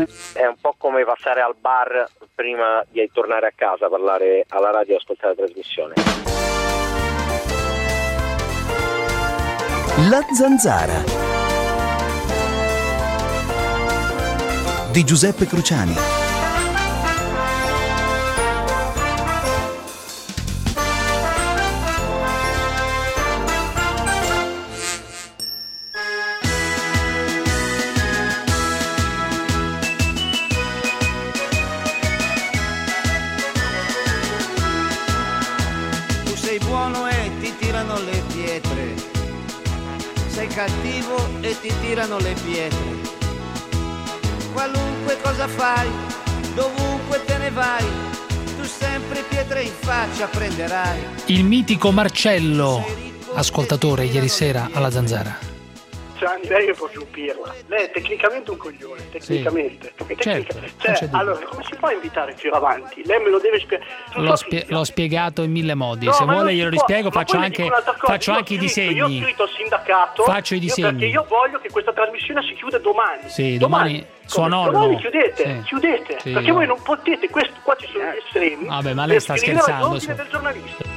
È un po' come passare al bar prima di tornare a casa, parlare alla radio e ascoltare la trasmissione. La Zanzara di Giuseppe Cruciani. Tu sei buono e ti tirano le pietre, sei cattivo e ti tirano le pietre. Qualunque cosa fai, dovunque te ne vai, tu sempre pietre in faccia prenderai. Il mitico Marcello, ascoltatore ieri sera alla Zanzara. Gianni, lei è proprio un pirla. Lei è tecnicamente un coglione, tecnicamente. Sì. Certo, allora, come si può invitare più avanti? Lei me lo deve spiegare. L'ho spiegato in mille modi. No, se vuole glielo rispiego, faccio anche i disegni. Io ho scritto al sindacato. Faccio i disegni. Perché io voglio che questa trasmissione si chiuda domani. Sì, domani suonolo. Domani chiudete. Sì, perché voi non potete, qua ci sono gli estremi. Vabbè, ma lei sta scherzando. Del giornalista.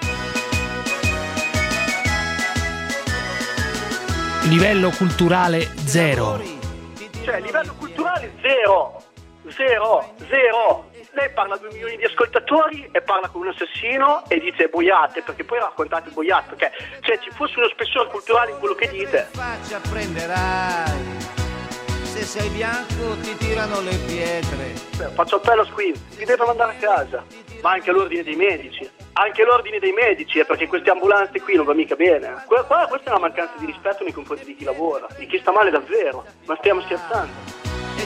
Livello culturale zero. Cioè, livello culturale zero. Lei parla a 2 milioni di ascoltatori e parla con un assassino e dice boiate, perché poi raccontate boiate, perché ci fosse uno spessore culturale in quello che dite. Faccia prenderai, se sei bianco ti tirano le pietre. Faccio appello a Squid, ti deve mandare a casa, ma anche l'ordine dei medici. Perché queste ambulanze qui non va mica bene. Questa è una mancanza di rispetto nei confronti di chi lavora, di chi sta male davvero. Ma stiamo scherzando. E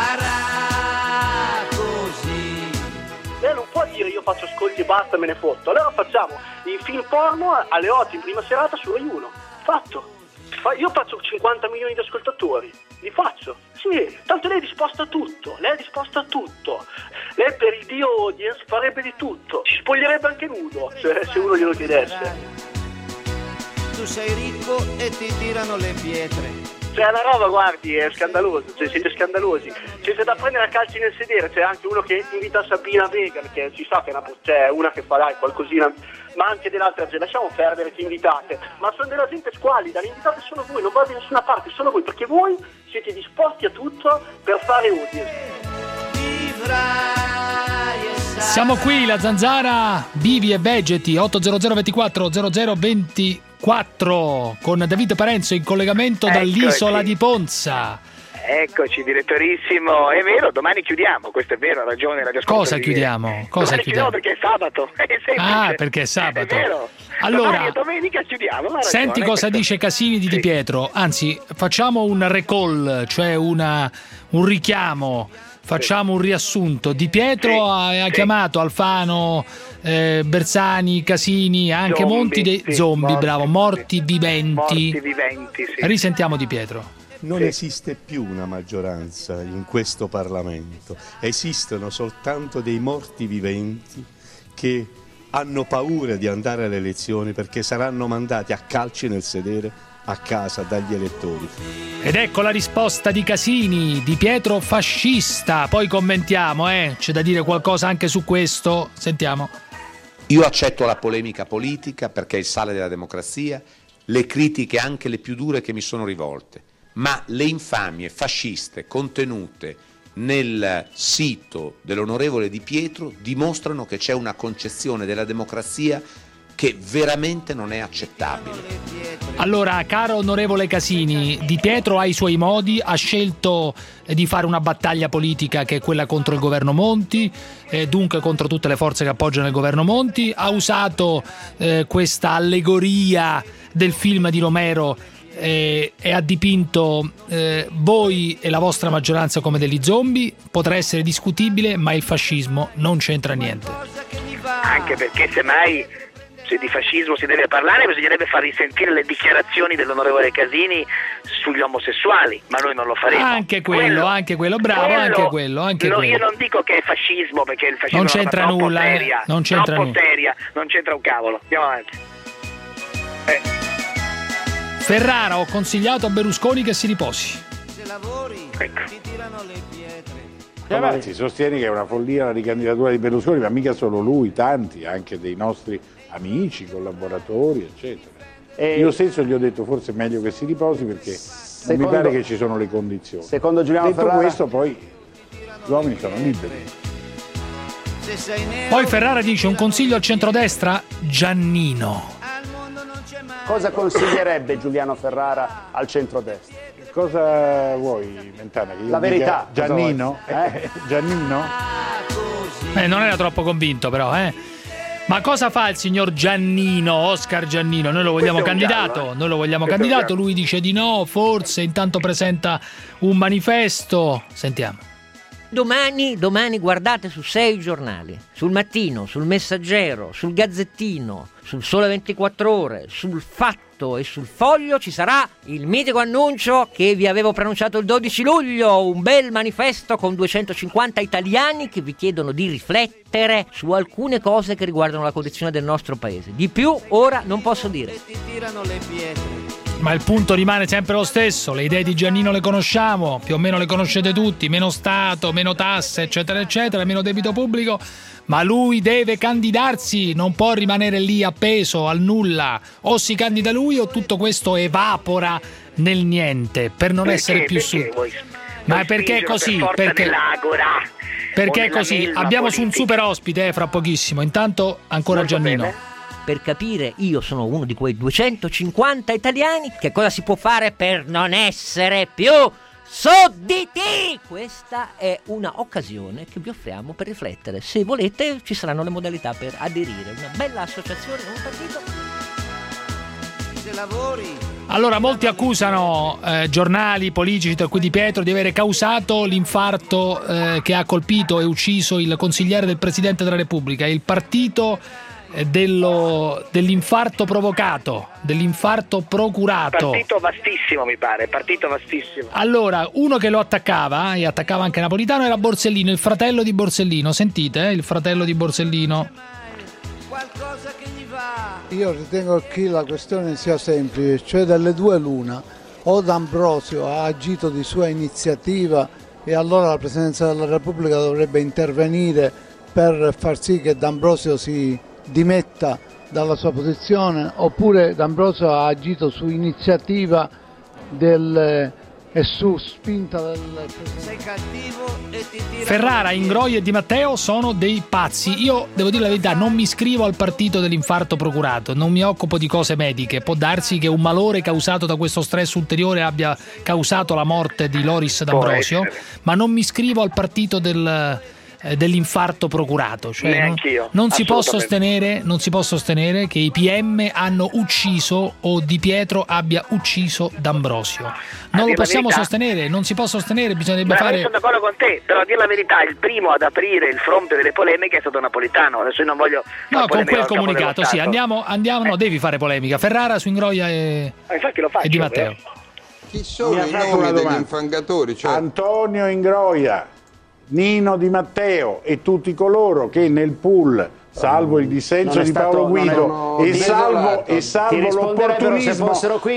sarà così. Lei non può dire io faccio ascolti e basta, me ne fotto. Allora facciamo il film porno alle 8 in prima serata su Rai 1. Fatto. Io faccio 50 milioni di ascoltatori. Li faccio. Sì, tanto lei è disposta a tutto. Lei per il dio audience farebbe di tutto. Si spoglierebbe anche nudo, se uno glielo chiedesse. Tu sei ricco e ti tirano le pietre. C'è una roba, guardi, è scandaloso, siete scandalosi. Siete da prendere a calci nel sedere. C'è anche uno che invita Sabina Vegan, che si sa che c'è una che fa qualcosina, ma anche dell'altra gente. Lasciamo perdere che invitate. Ma sono della gente squallida, le invitate sono voi, non va da nessuna parte, sono voi, perché voi siete disposti a tutto per fare audience. Siamo qui, la Zanzara, vivi e vegeti, 800 24 00 24, con Davide Parenzo in collegamento dall'isola di Ponza. Eccoci, direttorissimo. È vero, domani chiudiamo, questo è vero, ha ragione. Cosa chiudiamo? Chiudiamo perché è sabato. Perché è sabato. È vero. Allora, domani e domenica chiudiamo. Senti cosa dice Casini di Di Pietro. Anzi, facciamo un recall, cioè un richiamo. Facciamo un riassunto. Di Pietro ha chiamato Alfano, Bersani, Casini, anche zombie, Monti dei zombie, bravo, morti viventi. Sì. Risentiamo Di Pietro. Non esiste più una maggioranza in questo Parlamento, esistono soltanto dei morti viventi che hanno paura di andare alle elezioni perché saranno mandati a calci nel sedere a casa dagli elettori. Ed ecco la risposta di Casini, Di Pietro fascista. Poi commentiamo, c'è da dire qualcosa anche su questo. Sentiamo. Io accetto la polemica politica perché è il sale della democrazia, le critiche anche le più dure che mi sono rivolte, ma le infamie fasciste contenute nel sito dell'onorevole Di Pietro dimostrano che c'è una concezione della democrazia che veramente non è accettabile. Allora, caro onorevole Casini, Di Pietro ha i suoi modi, ha scelto di fare una battaglia politica che è quella contro il governo Monti, dunque contro tutte le forze che appoggiano il governo Monti, ha usato questa allegoria del film di Romero e ha dipinto voi e la vostra maggioranza come degli zombie. Potrà essere discutibile, ma il fascismo non c'entra niente. Anche perché semmai, se di fascismo si deve parlare, bisognerebbe far risentire le dichiarazioni dell'onorevole Casini sugli omosessuali, ma noi non lo faremo. Anche quello, bravo, anche quello. Io non dico che è fascismo, perché il fascismo non c'entra nulla, non c'entra nulla. Non c'entra un cavolo. Andiamo avanti. Ferrara, ho consigliato a Berlusconi che si riposi. lavori Ecco. ti tirano le pietre. Avanzi sostiene che è una follia la ricandidatura di Berlusconi, ma mica solo lui, tanti, anche dei nostri amici, collaboratori, eccetera. Io stesso gli ho detto forse è meglio che si riposi perché non mi pare che ci sono le condizioni. Secondo Giuliano Detto Ferrara, questo, poi gli uomini sono liberi. Se sei nero, Poi Ferrara dice un consiglio al centrodestra, Giannino. al mondo non c'è mai. cosa consiglierebbe Giuliano Ferrara al centrodestra? Cosa vuoi, Mentana? Che io La verità, dica Giannino? cosa vuoi? Giannino? Non era troppo convinto però, Ma cosa fa il signor Giannino, Oscar Giannino? Noi lo vogliamo Questo è un candidato, giallo, noi lo vogliamo Questo è un candidato, giallo. lui dice di no, forse, intanto presenta un manifesto. Sentiamo. Domani guardate su 6 giornali, sul Mattino, sul Messaggero, sul Gazzettino, sul Sole 24 Ore, sul Fatto e sul Foglio ci sarà il mitico annuncio che vi avevo preannunciato il 12 luglio, un bel manifesto con 250 italiani che vi chiedono di riflettere su alcune cose che riguardano la condizione del nostro paese. Di più ora non posso dire. Ti tirano le pietre. Ma il punto rimane sempre lo stesso, le idee di Giannino le conosciamo, più o meno le conoscete tutti, meno Stato, meno tasse, eccetera, eccetera, meno debito pubblico, ma lui deve candidarsi, non può rimanere lì appeso al nulla, o si candida lui o tutto questo evapora nel niente, per non essere più su. Ma è perché è così, perché è così, abbiamo su un super ospite fra pochissimo, intanto ancora Molto Giannino. bene. Per capire, io sono uno di quei 250 italiani, che cosa si può fare per non essere più sudditi? Questa è una occasione che vi offriamo per riflettere. Se volete ci saranno le modalità per aderire. Una bella associazione, un partito. Se lavori Allora, molti accusano giornali, politici, tra cui Di Pietro, di avere causato l'infarto che ha colpito e ucciso il consigliere del Presidente della Repubblica, il partito dell'infarto provocato, dell'infarto procurato. Partito vastissimo, mi pare, partito vastissimo. Allora, uno che lo attaccava, e attaccava anche Napolitano, era Borsellino, il fratello di Borsellino. Sentite, il fratello di Borsellino. qualcosa che gli va. Io ritengo che la questione sia semplice, cioè delle due l'una. O D'Ambrosio ha agito di sua iniziativa e allora la Presidenza della Repubblica dovrebbe intervenire per far sì che D'Ambrosio si dimetta dalla sua posizione, oppure D'Ambrosio ha agito su iniziativa e su spinta del Presidente. Sei cattivo e ti tira. Ferrara, Ingroia e Di Matteo sono dei pazzi. Io devo dire la verità, non mi iscrivo al partito dell'infarto procurato, non mi occupo di cose mediche. Può darsi che un malore causato da questo stress ulteriore abbia causato la morte di Loris D'Ambrosio, ma non mi iscrivo al partito dell'infarto procurato, cioè Neanch'io, non si può assolutamente. sostenere che i PM hanno ucciso o Di Pietro abbia ucciso D'Ambrosio. Non lo possiamo sostenere, non si può sostenere, bisognerebbe fare. Sono d'accordo con te, però a dire la verità, il primo ad aprire il fronte delle polemiche è stato Napolitano. Adesso io non voglio No, con quel comunicato, sì, andiamo. no, devi fare polemica. Ferrara su Ingroia Infatti lo faccio, e Di Matteo. Chi sono i nomi degli infangatori? Cioè... Antonio Ingroia, Nino Di Matteo e tutti coloro che nel pool, salvo il dissenso di Paolo Guido e salvo l'opportunismo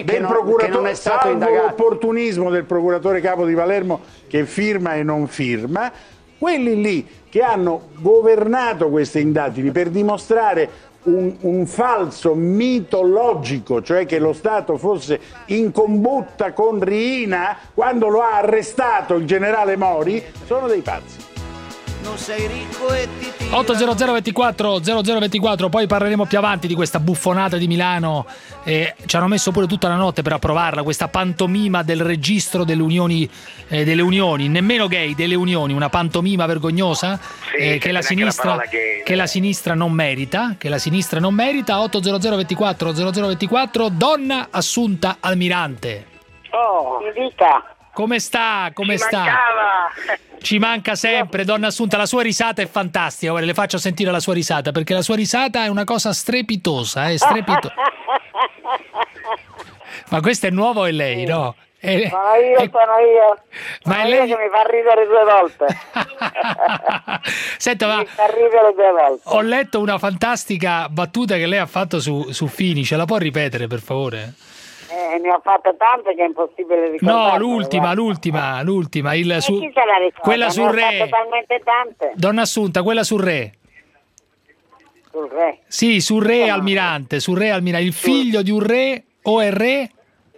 del procuratore capo di Palermo che firma e non firma, quelli lì che hanno governato queste indagini per dimostrare un falso mito logico, cioè che lo Stato fosse in combutta con Riina quando lo ha arrestato il generale Mori, sono dei pazzi. Non sei ricco e ti tira. 80024 0024, poi parleremo più avanti di questa buffonata di Milano. Ci hanno messo pure tutta la notte per approvarla, questa pantomima del registro delle unioni, nemmeno gay, delle unioni, una pantomima vergognosa che la sinistra non merita, 80024 0024, donna Assunta Almirante. Oh, mi dica. Come sta? Mancava. Ci manca sempre, donna Assunta, la sua risata è fantastica. Guarda, le faccio sentire la sua risata, perché la sua risata è una cosa strepitosa, Ma questo è nuovo e lei, no? Sono io. Ma è lei che mi fa ridere 2 volte. Senta, ma mi fa ridere 2 volte. ho letto una fantastica battuta che lei ha fatto su Fini, ce la può ripetere per favore? Ne ho fatte tante che è impossibile ricordare. No, l'ultima. Chi se la ricorda? Quella sul Ne ho re. fatte talmente tante. Donna Assunta, quella sul re. Sul re? Sì, sul re Almirante, il figlio di un re o è re?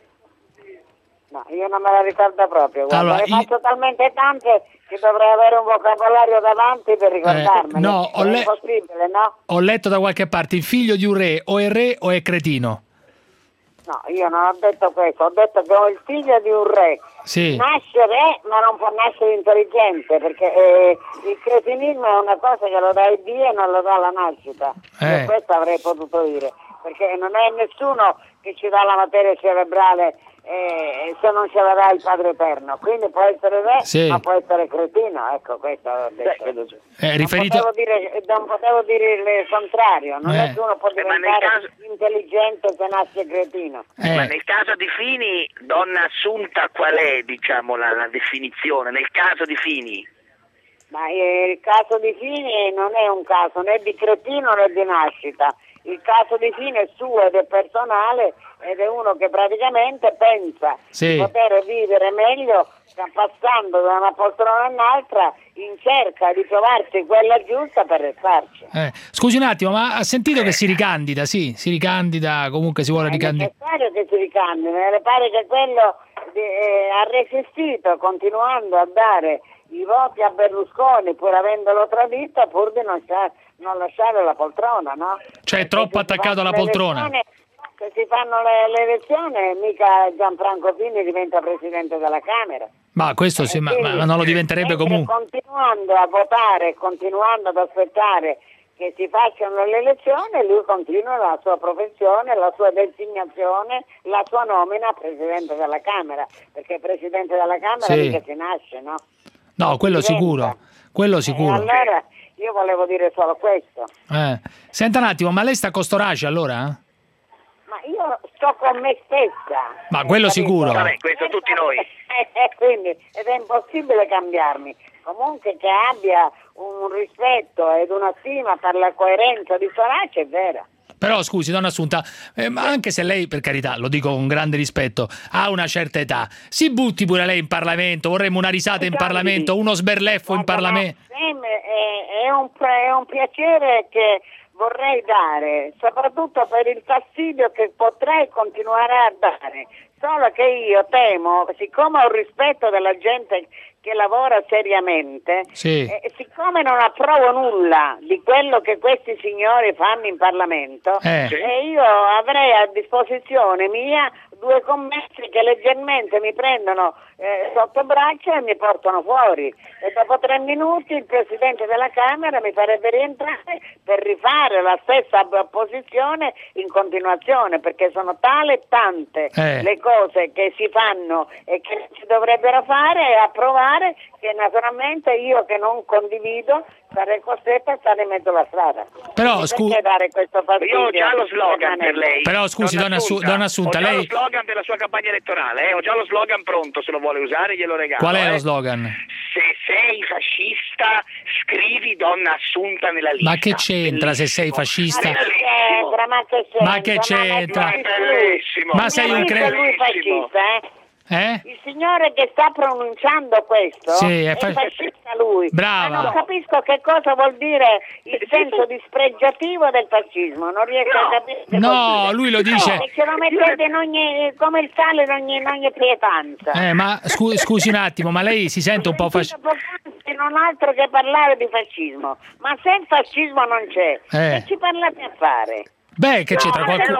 No, io non me la ricordo proprio. Guarda, Allora, ne faccio talmente tante che dovrei avere un vocabolario davanti per ricordarmene. no, è impossibile, no? Ho letto da qualche parte il figlio di un re o è re o è cretino. No, io non ho detto questo, ho detto che ho il figlio di un re. Sì. Nasce re, ma non può nascere intelligente, perché il cretinismo è una cosa che lo dà il Dio e non lo dà la nascita. Io questo avrei potuto dire, perché non è nessuno che ci dà la materia cerebrale se non ce la dà il Padre Eterno. Quindi può essere re, ma può essere cretino. Ecco, questo ho detto. Non potevo dire il contrario. Nessuno può diventare intelligente se nasce cretino. Ma nel caso di Fini, Donna Assunta, qual è, diciamo, la definizione? Nel caso di Fini? Ma il caso di Fini non è un caso né di cretino né di nascita. Il caso di Fini è suo ed è personale, ed è uno che praticamente pensa di poter vivere meglio passando da una poltrona all'altra in cerca di trovarsi quella giusta per restarci. Scusi un attimo, ma ha sentito che si ricandida? Sì, si ricandida, comunque si vuole ricandidare. È necessario che si ricandidi, mi pare che quello ha resistito continuando a dare i voti a Berlusconi pur avendolo tradito, pur di non lasciare la poltrona, no? Cioè è troppo attaccato alla poltrona. Se si fanno le elezioni, mica Gianfranco Fini diventa presidente della Camera. Ma questo sì, ma non lo diventerebbe comunque. Continuando a votare, continuando ad aspettare che si facciano le elezioni, lui continua la sua professione, la sua designazione, la sua nomina a presidente della Camera, perché presidente della Camera mica si nasce, no? No, quello sicuro. Allora io volevo dire solo questo. Senta un attimo, ma lei sta con Storace allora? Ma io sto con me stessa. Ma quello sicuro. Vabbè, questo tutti noi. Quindi, ed è impossibile cambiarmi. Comunque che abbia un rispetto ed una stima per la coerenza di Storace è vera. Però scusi, donna Assunta, ma anche se lei, per carità, lo dico con grande rispetto, ha una certa età, si butti pure lei in Parlamento, vorremmo una risata in Parlamento, uno sberleffo in Parlamento. È un piacere che vorrei dare, soprattutto per il fastidio che potrei continuare a dare, solo che io temo, siccome ho rispetto della gente che lavora seriamente, siccome non approvo nulla di quello che questi signori fanno in Parlamento, io avrei a disposizione mia 2 commessi che leggermente mi prendono sotto braccio e mi portano fuori, e dopo 3 minuti il Presidente della Camera mi farebbe rientrare per rifare la stessa posizione in continuazione, perché sono tante le cose che si fanno e che si dovrebbero fare e approvare, che naturalmente io che non condivido sarei costretta a stare in mezzo alla strada. Però perché dare questo fastidio? Io ho già lo slogan per lei. Però scusi, donna Assunta, ho già lei... lo slogan per la sua campagna elettorale, ho già lo slogan pronto, se lo vuole usare glielo regalo. Qual è lo slogan? Se sei fascista, scrivi Donna Assunta nella lista. Ma che c'entra se sei fascista? Ma che c'entra? Ma sei un lui fascista, Il signore che sta pronunciando questo è fascista lui. Brava. Ma non capisco che cosa vuol dire il senso dispregiativo del fascismo. Non riesco a capire. No, lui lo dice. Perché lo mettete come il sale in ogni pietanza. Ma scusi un attimo, ma lei si sente un po' fascista? Non altro che parlare di fascismo. Ma se il fascismo non c'è, che ci parlate a fare? Beh, che c'entra qualcuno?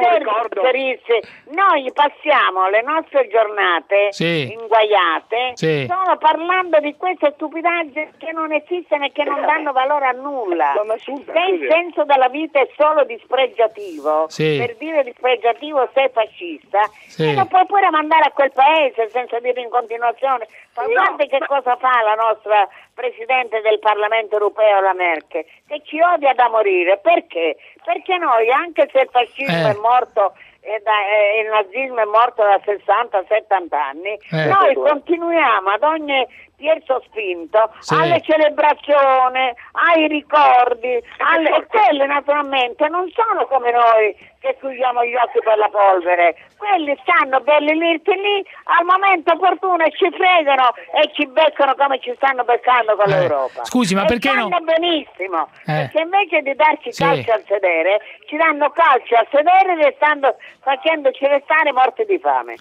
Noi passiamo le nostre giornate inguaiate solo parlando di queste stupidaggini che non esistono e che non danno valore a nulla. Se il senso della vita è solo dispregiativo, per dire dispregiativo sei fascista, lo puoi pure mandare a quel paese senza dire in continuazione. Ma guarda che cosa fa la nostra Presidente del Parlamento Europeo, la Merkel, che ci odia da morire. Perché? Perché noi, anche se il fascismo è morto il nazismo è morto da 60-70 anni, noi continuiamo ad ogni pier sospinto alle celebrazioni, ai ricordi, e quelle naturalmente non sono come noi che chiudiamo gli occhi per la polvere. Quelli stanno belli lì, al momento opportuno e ci fregano e ci beccano come ci stanno beccando con l'Europa. Scusi, ma perché no? Sanno benissimo, perché invece di darci calci al sedere, ci danno calci al sedere facendoci restare morti di fame.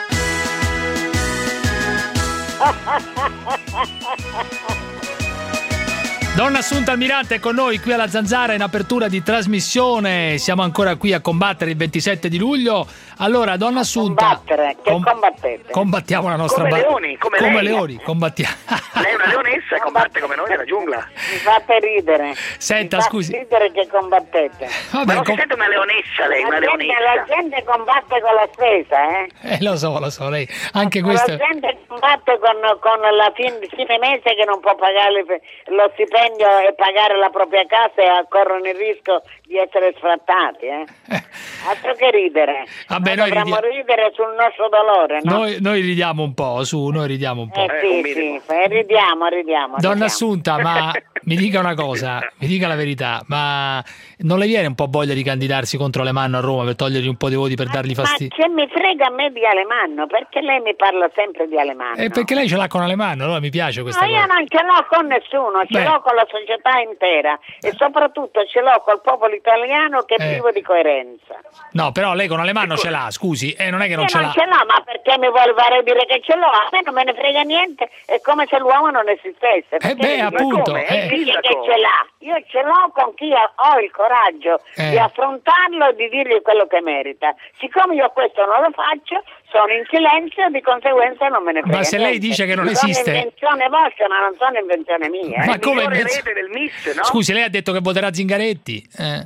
Donna Assunta Almirante è con noi qui alla Zanzara in apertura di trasmissione. Siamo ancora qui a combattere il 27 di luglio. Allora, donna Assunta, combattete? Combattiamo la nostra come leoni, come lei. leoni, combattiamo. Lei è una leonessa e combatte come noi nella giungla. Mi fate ridere. Senta, scusi. Mi fate ridere che combattete. Vabbè, ma non si sente una leonessa lei, una leonessa. La gente combatte con la spesa, Lo so, lei. Anche questo. La gente combatte con la fine mese che non può pagare lo stipendio e pagare la propria casa e corrono il rischio di essere sfrattati, Altro che ridere. Vabbè, noi dovremmo ridere sul nostro dolore, no? Noi ridiamo un po', noi ridiamo un po'. Sì, ridiamo. Donna Assunta, ma mi dica una cosa, mi dica la verità, ma non le viene un po' voglia di candidarsi contro Alemanno a Roma per togliergli un po' di voti, per dargli fastidio? Ma che mi frega a me di Alemanno? Perché lei mi parla sempre di Alemanno? Perché lei ce l'ha con Alemanno, allora mi piace questa cosa. Io non ce l'ho con nessuno, ce l'ho con la società intera e soprattutto ce l'ho col popolo italiano che è privo di coerenza. No, però lei con Alemanno ce l'ha, scusi, non è che non ce l'ha. Non ce l'ho, ma perché mi vuole fare dire che ce l'ho? A me non me ne frega niente, è come se l'uomo non esistesse. Appunto. Dice che ce l'ha. Io ce l'ho con chi ho il coraggio di affrontarlo e di dirgli quello che merita. Siccome io questo non lo faccio, sono in silenzio e di conseguenza non me ne frega. Ma se lei dice che non esiste... Sono invenzione vostra, ma non sono invenzione mia. Ma come rete del Miss, no? Scusi, lei ha detto che voterà Zingaretti?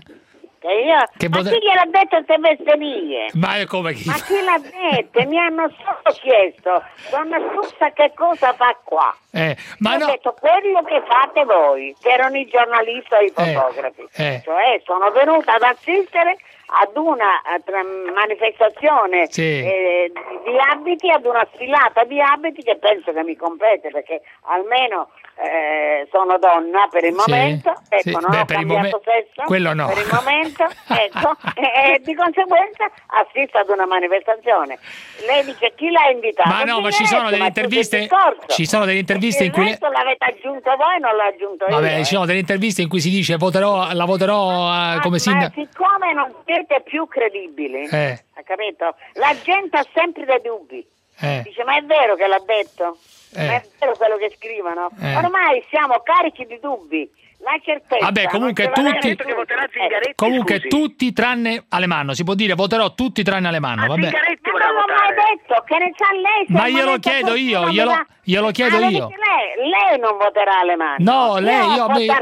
Ma chi gliel'ha detto queste bestemmie? Ma come chi? Ma chi l'ha detto? Mi hanno solo chiesto, donna Assunta, che cosa fa qua? Ma ho detto quello che fate voi, che erano i giornalisti e i fotografi. Cioè sono venuta ad assistere ad una manifestazione di abiti, ad una sfilata di abiti che penso che mi compete, perché almeno sono donna per il momento, non ho cambiato sesso, quello no. Per il momento, e di conseguenza assisto ad una manifestazione. Lei dice chi l'ha invitato? Ma no, ma ci sono delle interviste, in cui l'avete aggiunto voi, non l'ho aggiunto io. Vabbè, ci sono delle interviste in cui si dice la voterò come sindaco. Ma siccome non siete più credibili, ha capito? La gente ha sempre dei dubbi. Dice, ma è vero che l'ha detto? Ma è vero quello che scrivono? Ormai siamo carichi di dubbi. La certezza. Vabbè, comunque tutti tranne Alemanno, si può dire voterò tutti tranne Alemanno, vabbè. Ma non l'ho mai detto, che ne sa lei? Ma glielo chiedo io, glielo chiedo io. Lei non voterà Alemanno. No, lei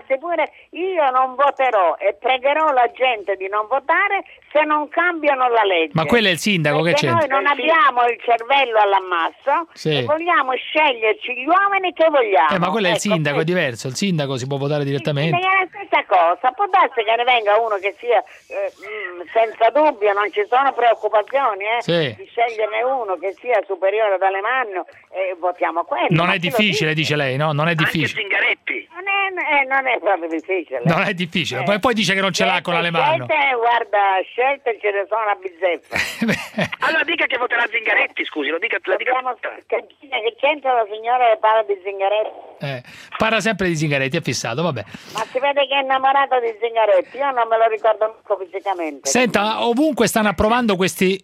io non voterò e pregherò la gente di non votare se non cambiano la legge. Ma quello è il sindaco, che c'entra? Noi non abbiamo il cervello all'ammasso e vogliamo sceglierci gli uomini che vogliamo. Ma quello è il sindaco, è diverso, il sindaco si può votare direttamente. È la stessa cosa, può darsi che ne venga uno che sia senza dubbio, non ci sono preoccupazioni di sceglierne uno che sia superiore ad Alemanno e votiamo quello. Non è difficile, dice lei, no? Non è difficile. Anche Zingaretti. Non è proprio difficile. Non è difficile, poi dice che non ce l'ha con Alemanno. Scelte ce ne sono a bizzeffa. Allora dica che voterà Zingaretti, scusi, la dica che c'entra la signora che parla di Zingaretti? Parla sempre di Zingaretti, è fissato, vabbè. Ma si vede che è innamorato di Zingaretti, io non me lo ricordo manco fisicamente. Senta, ovunque stanno approvando questi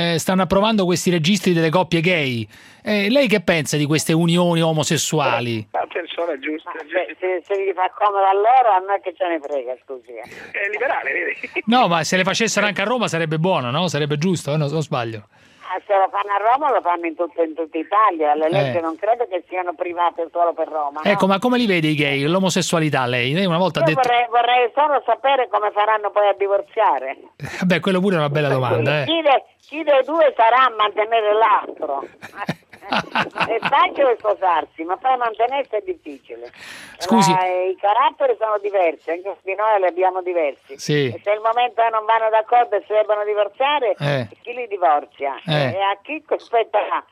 registri delle coppie gay. Lei che pensa di queste unioni omosessuali? La persona giusta. Se gli fa comodo a loro, a noi che ce ne frega, scusi. È liberale, vedi? No, ma se le facessero anche a Roma sarebbe buono, no? Sarebbe giusto, non sbaglio. Se lo fanno a Roma lo fanno in tutta Italia, le leggi non credo che siano private solo per Roma. Ecco, ma come li vede i gay, l'omosessualità lei? Lei una volta ha detto... vorrei solo sapere come faranno poi a divorziare. Beh, quello pure è una bella domanda. Chi dei due sarà a mantenere l'altro? È facile sposarsi, ma poi mantenersi è difficile. Scusi. I caratteri sono diversi, anche di noi li abbiamo diversi. Sì. E se il momento non vanno d'accordo e si debbono divorziare, chi li divorzia? E a chi spetterà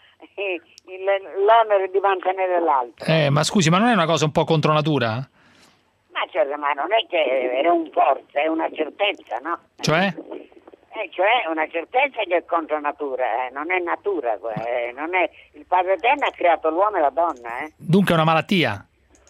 l'onere di mantenere l'altro? Ma scusi, ma non è una cosa un po' contro natura? Ma non è che è un forza, è una certezza, no? Cioè? Cioè una certezza che è contro natura, non è natura, non è... il Padre Eterno ha creato l'uomo e la donna. Dunque è una malattia?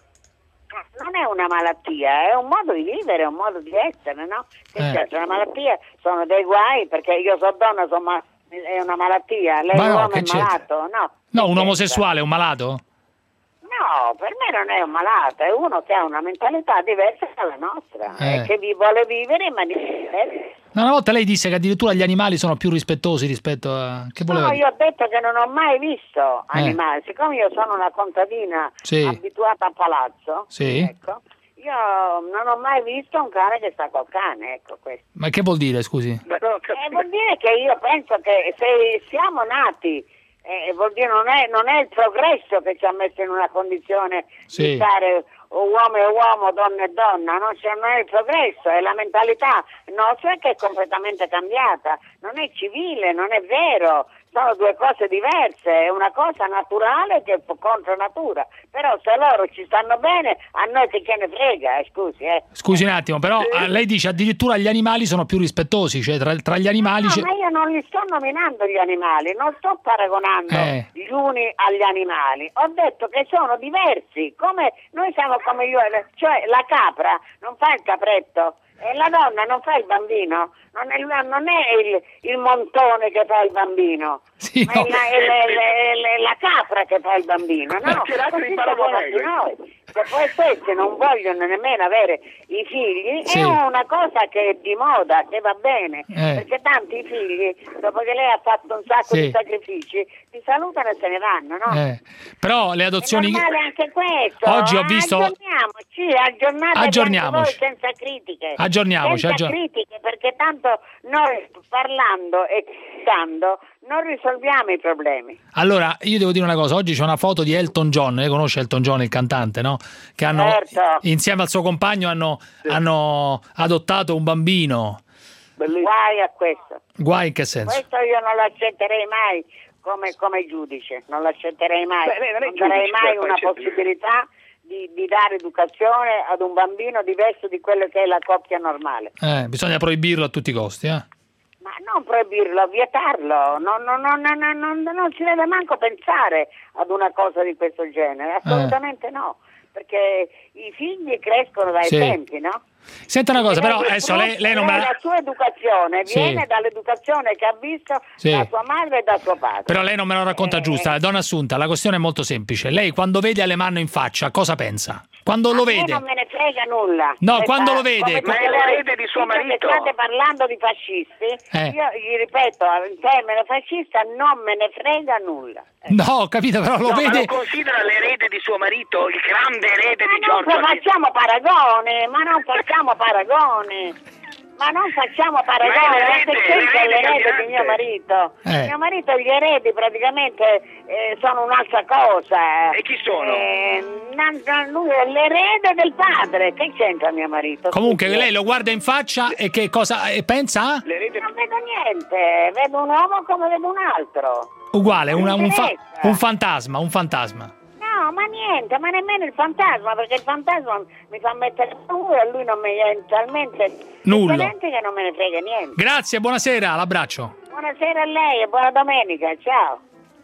Non è una malattia, è un modo di vivere, è un modo di essere, no? Certo, una malattia sono dei guai, perché io sono donna, è una malattia, lei è uomo è malato, no? No, un omosessuale è un malato? No, per me non è un malato, è uno che ha una mentalità diversa dalla nostra, che vuole vivere in maniera diversa. Una volta lei disse che addirittura gli animali sono più rispettosi rispetto a... Che voleva dire? Io ho detto che non ho mai visto animali, siccome io sono una contadina abituata a palazzo, ecco, io non ho mai visto un cane che sta col cane, ecco questo. Ma che vuol dire, scusi? Vuol dire che io penso che se siamo nati, vuol dire non è il progresso che ci ha messo in una condizione di stare uomo e uomo, donna e donna, no? Cioè, non è il progresso, è la mentalità nostra che è completamente cambiata, non è civile, non è vero, sono due cose diverse, è una cosa naturale che è contro natura, però se loro ci stanno bene, a noi che ne frega, scusi. Scusi un attimo, però lei dice addirittura gli animali sono più rispettosi, cioè tra gli animali... No, ma io non li sto nominando gli animali, non sto paragonando gli uni agli animali, ho detto che sono diversi, come noi siamo come io, cioè la capra non fa il capretto e la donna non fa il bambino, non è il montone che fa il bambino, ma è la capra che fa il bambino, no? Così siamo noi. Se poi questi non vogliono nemmeno avere i figli, è una cosa che è di moda, che va bene, perché tanti figli, dopo che lei ha fatto un sacco di sacrifici, ti salutano e se ne vanno, no? Però le adozioni... È normale anche questo. Oggi ho visto... Aggiorniamoci senza critiche. Aggiorniamoci. Senza critiche, perché tanto noi parlando e criticando non risolviamo i problemi. Allora, io devo dire una cosa, oggi c'è una foto di Elton John, lei conosce Elton John, il cantante, no? Che hanno, insieme al suo compagno hanno adottato un bambino. Guai a questo. Guai in che senso? Questo io non lo accetterei mai come giudice, non lo accetterei mai. Non darei mai una possibilità di dare educazione ad un bambino diverso di quello che è la coppia normale. Bisogna proibirlo a tutti i costi, Ma non proibirlo, vietarlo, non si deve manco pensare ad una cosa di questo genere, assolutamente no, perché i figli crescono dai tempi, no? Senta una cosa, però adesso lei non me la sua educazione viene dall'educazione che ha visto da sua madre e da suo padre. Però lei non me lo racconta giusta, donna Assunta, la questione è molto semplice. Lei quando vede Alemanno in faccia, cosa pensa? Quando lo vede? non me ne frega nulla. No, quando lo vede? Ma è l'erede di suo marito. State parlando di fascisti, io gli ripeto, in termine fascista non me ne frega nulla. No, ho capito, però lo vede... Ma lo considera l'erede di suo marito, il grande erede di Giorgio? Ma non facciamo paragoni, anche questo è l'erede di mio marito. Mio marito e gli eredi praticamente sono un'altra cosa. E chi sono? Lui è l'erede del padre, che c'entra mio marito? Comunque lei lo guarda in faccia e che cosa pensa? Non vedo niente, vedo un uomo come vedo un altro. Uguale, un fantasma. No, ma niente, ma nemmeno il fantasma, perché il fantasma mi fa mettere paura e lui non mi è talmente nulla che non me ne frega niente. Grazie, buonasera, l'abbraccio. Buonasera a lei e buona domenica, ciao.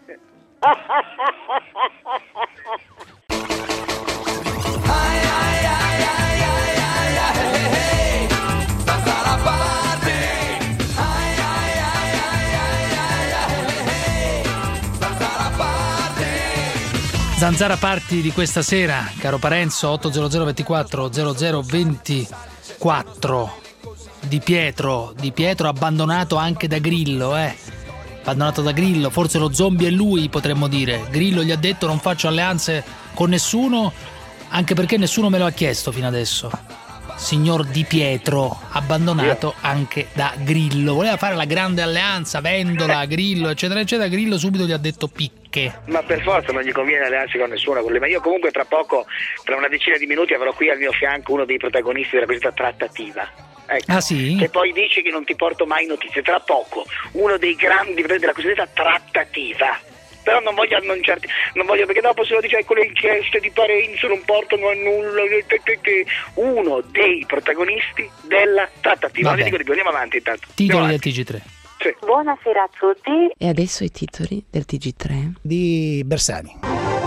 Zanzara Party di questa sera, caro Parenzo, 800 24 00 24. Di Pietro abbandonato anche da Grillo, abbandonato da Grillo, forse lo zombie è lui, potremmo dire. Grillo gli ha detto non faccio alleanze con nessuno, anche perché nessuno me lo ha chiesto fino adesso. Signor Di Pietro, abbandonato anche da Grillo, voleva fare la grande alleanza, Vendola, Grillo, eccetera eccetera. Grillo subito gli ha detto picche. Ma per forza non gli conviene allearsi con nessuno, ma io comunque tra poco, tra una decina di minuti, avrò qui al mio fianco uno dei protagonisti della cosiddetta trattativa. Ecco, ah sì? Che poi dici che non ti porto mai notizie. Tra poco uno dei grandi della cosiddetta trattativa. però non voglio annunciarti, non voglio, perché dopo se lo dice con le richieste di Parenzo non portano a nulla. Uno dei protagonisti della trattativa. Non dico di più, andiamo avanti intanto. Titoli del TG3. Sì. Buonasera a tutti. E adesso i titoli del TG3 di Bersani.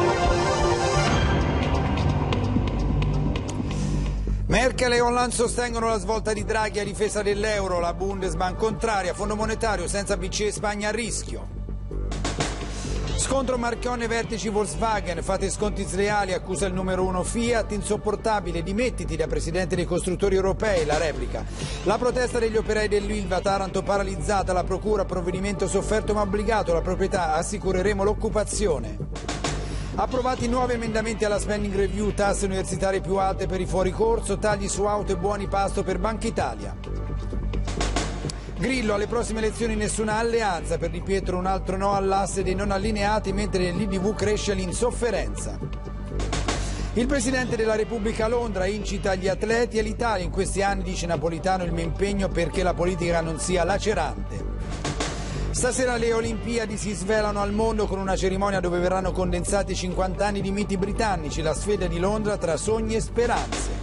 Merkel e Hollande sostengono la svolta di Draghi a difesa dell'euro, la Bundesbank contraria, Fondo monetario senza BCE Spagna a rischio. Scontro Marchionne vertici Volkswagen, fate sconti sleali, accusa il numero 1 Fiat, insopportabile, dimettiti da presidente dei costruttori europei, la replica. La protesta degli operai dell'Ilva, Taranto paralizzata, la procura, provvedimento sofferto ma obbligato, la proprietà, assicureremo l'occupazione. Approvati nuovi emendamenti alla spending review, tasse universitarie più alte per i fuori corso, tagli su auto e buoni pasto per Banca Italia. Grillo, alle prossime elezioni nessuna alleanza, per Di Pietro un altro no all'asse dei non allineati, mentre nell'IDV cresce l'insofferenza. Il Presidente della Repubblica a Londra incita gli atleti e l'Italia. In questi anni, dice Napolitano, il mio impegno perché la politica non sia lacerante. Stasera le Olimpiadi si svelano al mondo con una cerimonia dove verranno condensati 50 anni di miti britannici, la sfida di Londra tra sogni e speranze.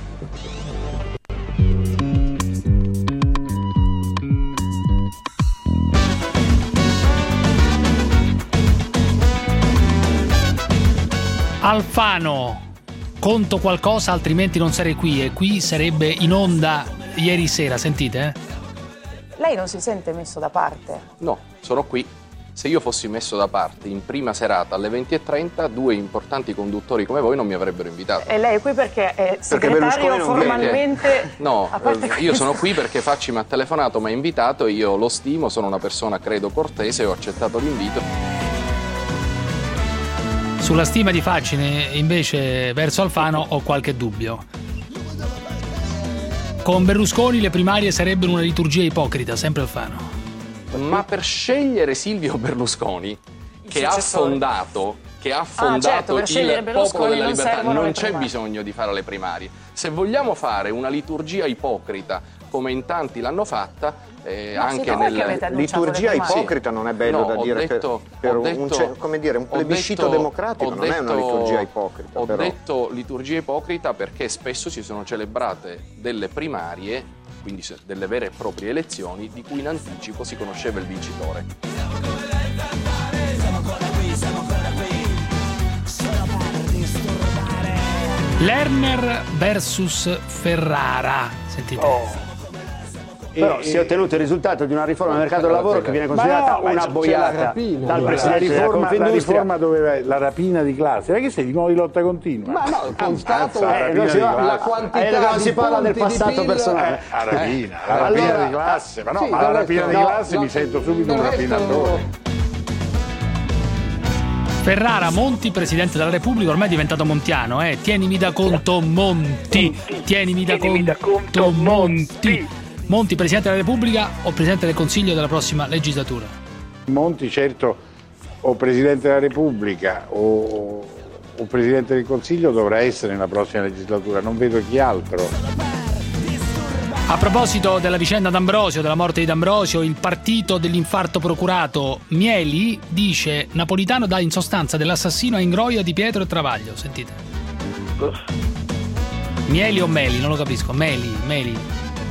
Alfano, conto qualcosa altrimenti non sarei qui, e qui sarebbe in onda ieri sera, sentite? Lei non si sente messo da parte? No, sono qui. Se io fossi messo da parte in prima serata alle 20:30, due importanti conduttori come voi non mi avrebbero invitato. E lei è qui perché è segretario formalmente? No, io sono qui perché Facci mi ha telefonato, mi ha invitato, io lo stimo, sono una persona credo cortese e ho accettato l'invito. Sulla stima di Facci invece verso Alfano ho qualche dubbio. Con Berlusconi le primarie sarebbero una liturgia ipocrita, sempre Alfano. Ma per scegliere Silvio Berlusconi, che ha fondato certo, il Popolo della Libertà, non c'è bisogno di fare le primarie. Se vogliamo fare una liturgia ipocrita, come in tanti l'hanno fatta, anche nella liturgia ipocrita non è bello da dire per un plebiscito democratico, non è una liturgia ipocrita. Ho detto liturgia ipocrita perché spesso si sono celebrate delle primarie, quindi delle vere e proprie elezioni, di cui in anticipo si conosceva il vincitore. Lerner versus Ferrara, sentite. Però si è ottenuto il risultato di una riforma del mercato del lavoro che viene considerata una boiata dal Presidente della Confindustria. La riforma doveva la rapina di classe, non è che sei di nuovo di lotta continua. Ma no, constato la quantità non si parla del passato personale. La rapina di classe, ma no, sì, ma la rapina di classe mi sento subito un rapinatore. Ferrara, Monti, Presidente della Repubblica, ormai è diventato montiano, tienimi da conto Monti, tienimi da conto Monti. Monti, Presidente della Repubblica o Presidente del Consiglio della prossima legislatura? Monti certo, o Presidente della Repubblica o Presidente del Consiglio dovrà essere nella prossima legislatura, non vedo chi altro. A proposito della vicenda D'Ambrosio, della morte di D'Ambrosio, il partito dell'infarto procurato Mieli dice Napolitano dà in sostanza dell'assassino a Ingroia, Di Pietro e Travaglio, sentite. Mieli o Meli, non lo capisco, Meli.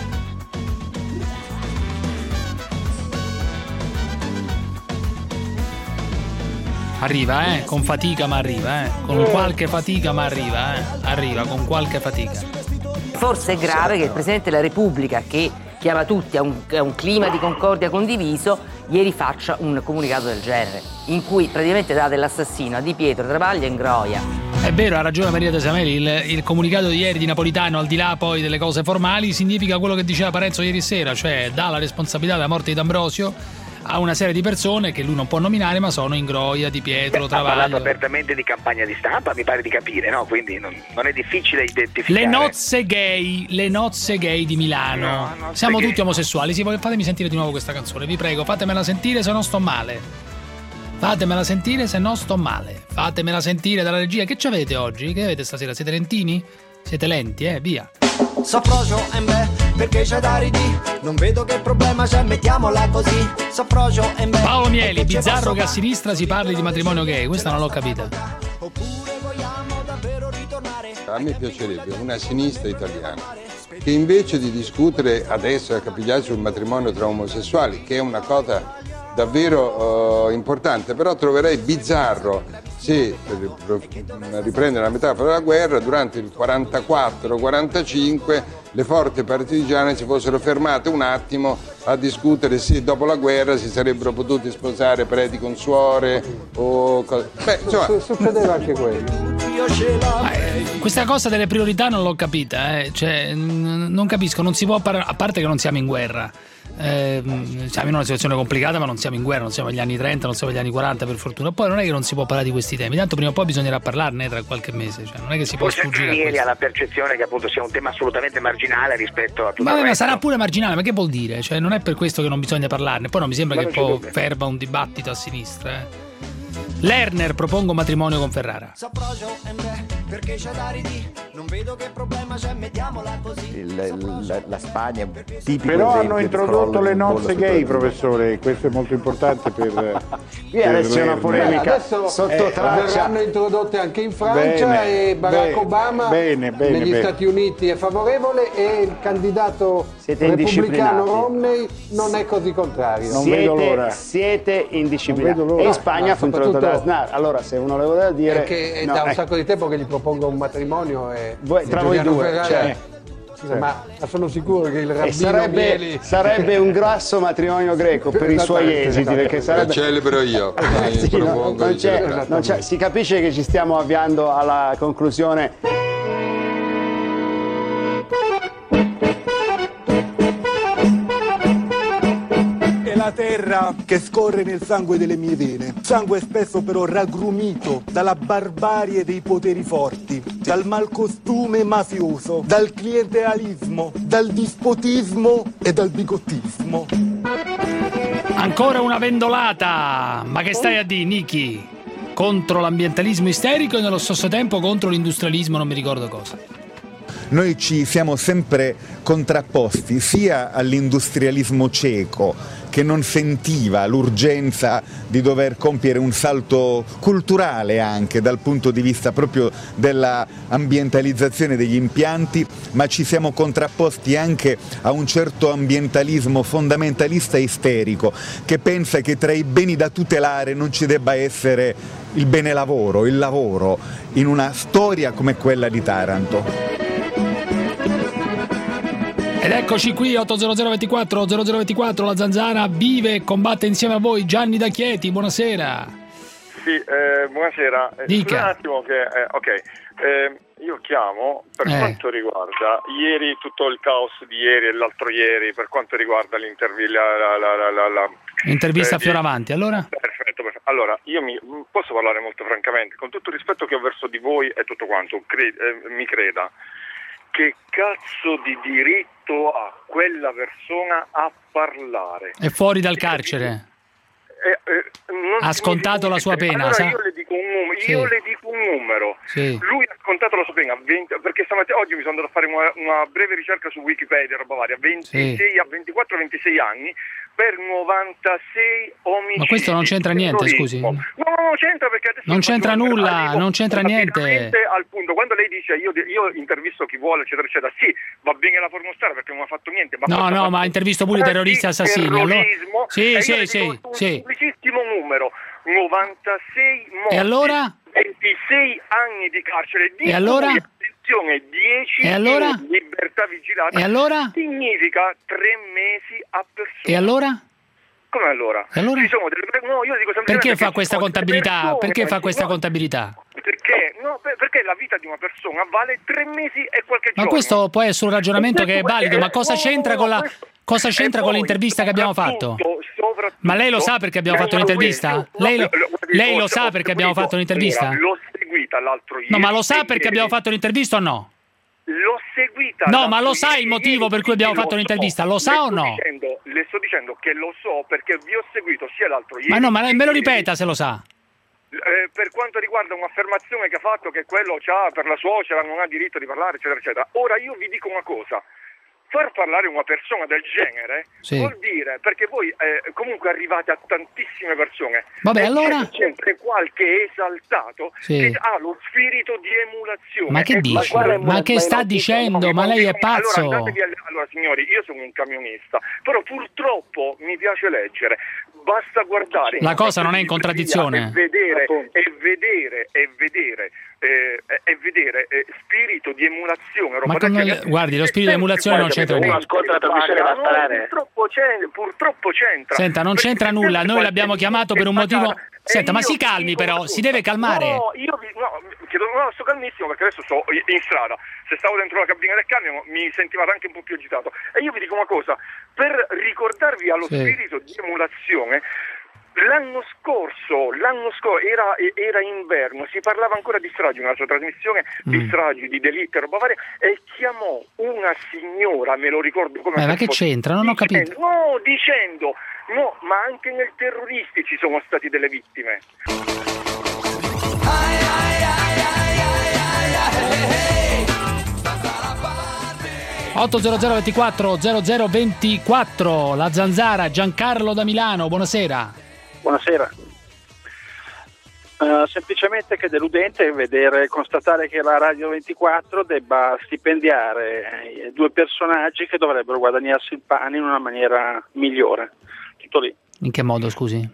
Arriva, con fatica ma arriva, con qualche fatica ma arriva con qualche fatica. Forse è grave che il Presidente della Repubblica, che chiama tutti a un clima di concordia condiviso, ieri faccia un comunicato del genere, in cui praticamente dà dell'assassino a Di Pietro, Travaglio e Ingroia. È vero, ha ragione Maria Tesameli, il comunicato di ieri di Napolitano, al di là poi delle cose formali, significa quello che diceva Parenzo ieri sera, cioè dà la responsabilità della morte di D'Ambrosio a una serie di persone che lui non può nominare, ma sono Ingroia, Di Pietro, Travaglio. Ha parlato apertamente di campagna di stampa, mi pare di capire, no? Quindi non è difficile identificare. Le nozze gay di Milano. No, siamo tutti omosessuali. Fatemi sentire di nuovo questa canzone, vi prego, fatemela sentire se non sto male. Fatemela sentire se non sto male. Fatemela sentire dalla regia. Che ci avete oggi? Che avete stasera? Siete lentini? Siete lenti, via. Soprogio, perché c'è da ridì. Non vedo che problema c'è, mettiamola così. Soffrocio e me. Paolo Mieli, bizzarro che a sinistra si parli di matrimonio gay, questa non l'ho capita. A me piacerebbe una sinistra italiana che invece di discutere adesso a capigliare sul matrimonio tra omosessuali, che è una cosa davvero importante, però troverei bizzarro se, per riprendere la metafora della guerra, durante il 44-45 le forze partigiane si fossero fermate un attimo a discutere se dopo la guerra si sarebbero potuti sposare preti con suore o cose. Insomma, succedeva anche quello. Questa cosa delle priorità non l'ho capita, cioè, non capisco, non si può a parte che non siamo in guerra. Siamo in una situazione complicata, ma non siamo in guerra, non siamo agli anni 30, non siamo agli anni 40 per fortuna. Poi non è che non si può parlare di questi temi, tanto prima o poi bisognerà parlarne tra qualche mese, cioè, non è che si può sfuggire a questo. Ieri ha la percezione che appunto sia un tema assolutamente marginale rispetto a tutto il resto. Ma sarà pure marginale, ma che vuol dire? Cioè, non è per questo che non bisogna parlarne. Poi non mi sembra che poi ferma un dibattito a sinistra. Lerner, propongo matrimonio con Ferrara. Perché c'è da ridì, non vedo che problema c'è, mettiamola così. La Spagna è un tipico però esempio hanno introdotto le nozze gay, professore, questo è molto importante per adesso è una polemica sotto traccia. Verranno introdotte anche in Francia e Barack Obama negli Stati Uniti è favorevole e il candidato repubblicano Romney non è così contrario. Non vedo l'ora. Siete indisciplinati. E in Spagna fu introdotto da Aznar. Allora se uno le voleva dire è da un sacco di tempo che gli propongo un matrimonio e tra voi due ma sono sicuro che il rabbino Mieli sarebbe un grasso matrimonio greco per i suoi esiti, perché sarebbe celebro io. Sì, non c'è, si capisce che ci stiamo avviando alla conclusione. La terra che scorre nel sangue delle mie vene, sangue spesso però raggrumito dalla barbarie dei poteri forti, dal malcostume mafioso, dal clientelismo, dal dispotismo e dal bigottismo. Ancora una vendolata, ma che stai a dire, Niki? Contro l'ambientalismo isterico e nello stesso tempo contro l'industrialismo, non mi ricordo cosa. Noi ci siamo sempre contrapposti sia all'industrialismo cieco, che non sentiva l'urgenza di dover compiere un salto culturale anche dal punto di vista proprio della ambientalizzazione degli impianti, ma ci siamo contrapposti anche a un certo ambientalismo fondamentalista isterico che pensa che tra i beni da tutelare non ci debba essere il bene lavoro, il lavoro, in una storia come quella di Taranto. Ed eccoci qui, 80024 0024, la Zanzara vive e combatte insieme a voi. Gianni da Chieti, buonasera. Sì, buonasera. Dica. Un attimo che io chiamo per quanto riguarda ieri, tutto il caos di ieri e l'altro ieri, per quanto riguarda l'intervista a Fioravanti, allora? Perfetto. Allora, io posso parlare molto francamente, con tutto il rispetto che ho verso di voi e tutto quanto, mi creda. Che cazzo di diritto ha quella persona a parlare? È fuori dal carcere. Ha scontato la sua pena. Allora io le dico un numero. Sì. Lui ha scontato la sua pena perché stamattina, oggi mi sono andato a fare una breve ricerca su Wikipedia, roba varia, 26 a 24-26 anni per 96 omicidi. Ma questo non c'entra niente, scusi. No, non c'entra perché adesso non c'entra nulla, non c'entra niente. Al punto, quando lei dice io intervisto chi vuole, eccetera, eccetera, sì, va bene la pornostra perché non ha fatto niente. Ma ma ha intervisto pure i terroristi assassini. Allora... Sì. Un semplicissimo numero, 96 morti. E allora? 26 anni di carcere. E allora? 10 e allora? Libertà vigilata. E allora? Significa 3 mesi a persona. E allora? Come allora? E allora? Ci sono io dico perché fa questa contabilità? Perché fa questa contabilità? Perché la vita di una persona vale 3 mesi e qualche giorno. Ma questo può essere un ragionamento che è valido, ma cosa c'entra con la... Cosa c'entra con l'intervista che abbiamo fatto? Ma lei lo sa perché abbiamo fatto un'intervista? Lei lo sa perché abbiamo fatto un'intervista? L'ho seguita l'altro ieri. No, ma lo sa perché abbiamo fatto un'intervista o no? L'ho seguita. No, ma lo sa il motivo per cui abbiamo fatto un'intervista? Lo sa o no? Le sto dicendo che lo so perché vi ho seguito sia l'altro ieri. Ma no, ma lei me lo ripeta se lo sa. Per quanto riguarda un'affermazione che ha fatto che quello c'ha per la suocera non ha diritto di parlare, eccetera, eccetera. Ora io vi dico una cosa. far parlare una persona del genere vuol dire, perché voi comunque arrivate a tantissime persone. Vabbè, allora c'è sempre qualche esaltato che ha lo spirito di emulazione. Ma che dici? Ma che sta dicendo? Ma lei è pazzo? Allora signori, io sono un camionista, però purtroppo mi piace leggere. Basta guardare. La cosa non è in contraddizione. E vedere spirito di emulazione. Guardi, lo spirito di emulazione non c'entra niente. Purtroppo c'entra. Senta, non c'entra nulla. Noi l'abbiamo chiamato per un motivo. Senta, ma si calmi però, si deve calmare. Sto calmissimo perché adesso sto in strada. Se stavo dentro la cabina del camion mi sentivate anche un po' più agitato. E io vi dico una cosa, per ricordarvi allo spirito di emulazione, l'anno scorso era inverno, si parlava ancora di stragi, nella sua trasmissione, di stragi, di delitto, roba varia, e chiamò una signora, me lo ricordo come... ma che c'entra? Non ho capito. Dicendo, ma anche nel terroristici sono stati delle vittime. 800 24 0024, la Zanzara, Giancarlo da Milano, buonasera. Buonasera. Semplicemente che è deludente constatare che la Radio 24 debba stipendiare due personaggi che dovrebbero guadagnarsi il pane in una maniera migliore. Tutto lì. In che modo, scusi?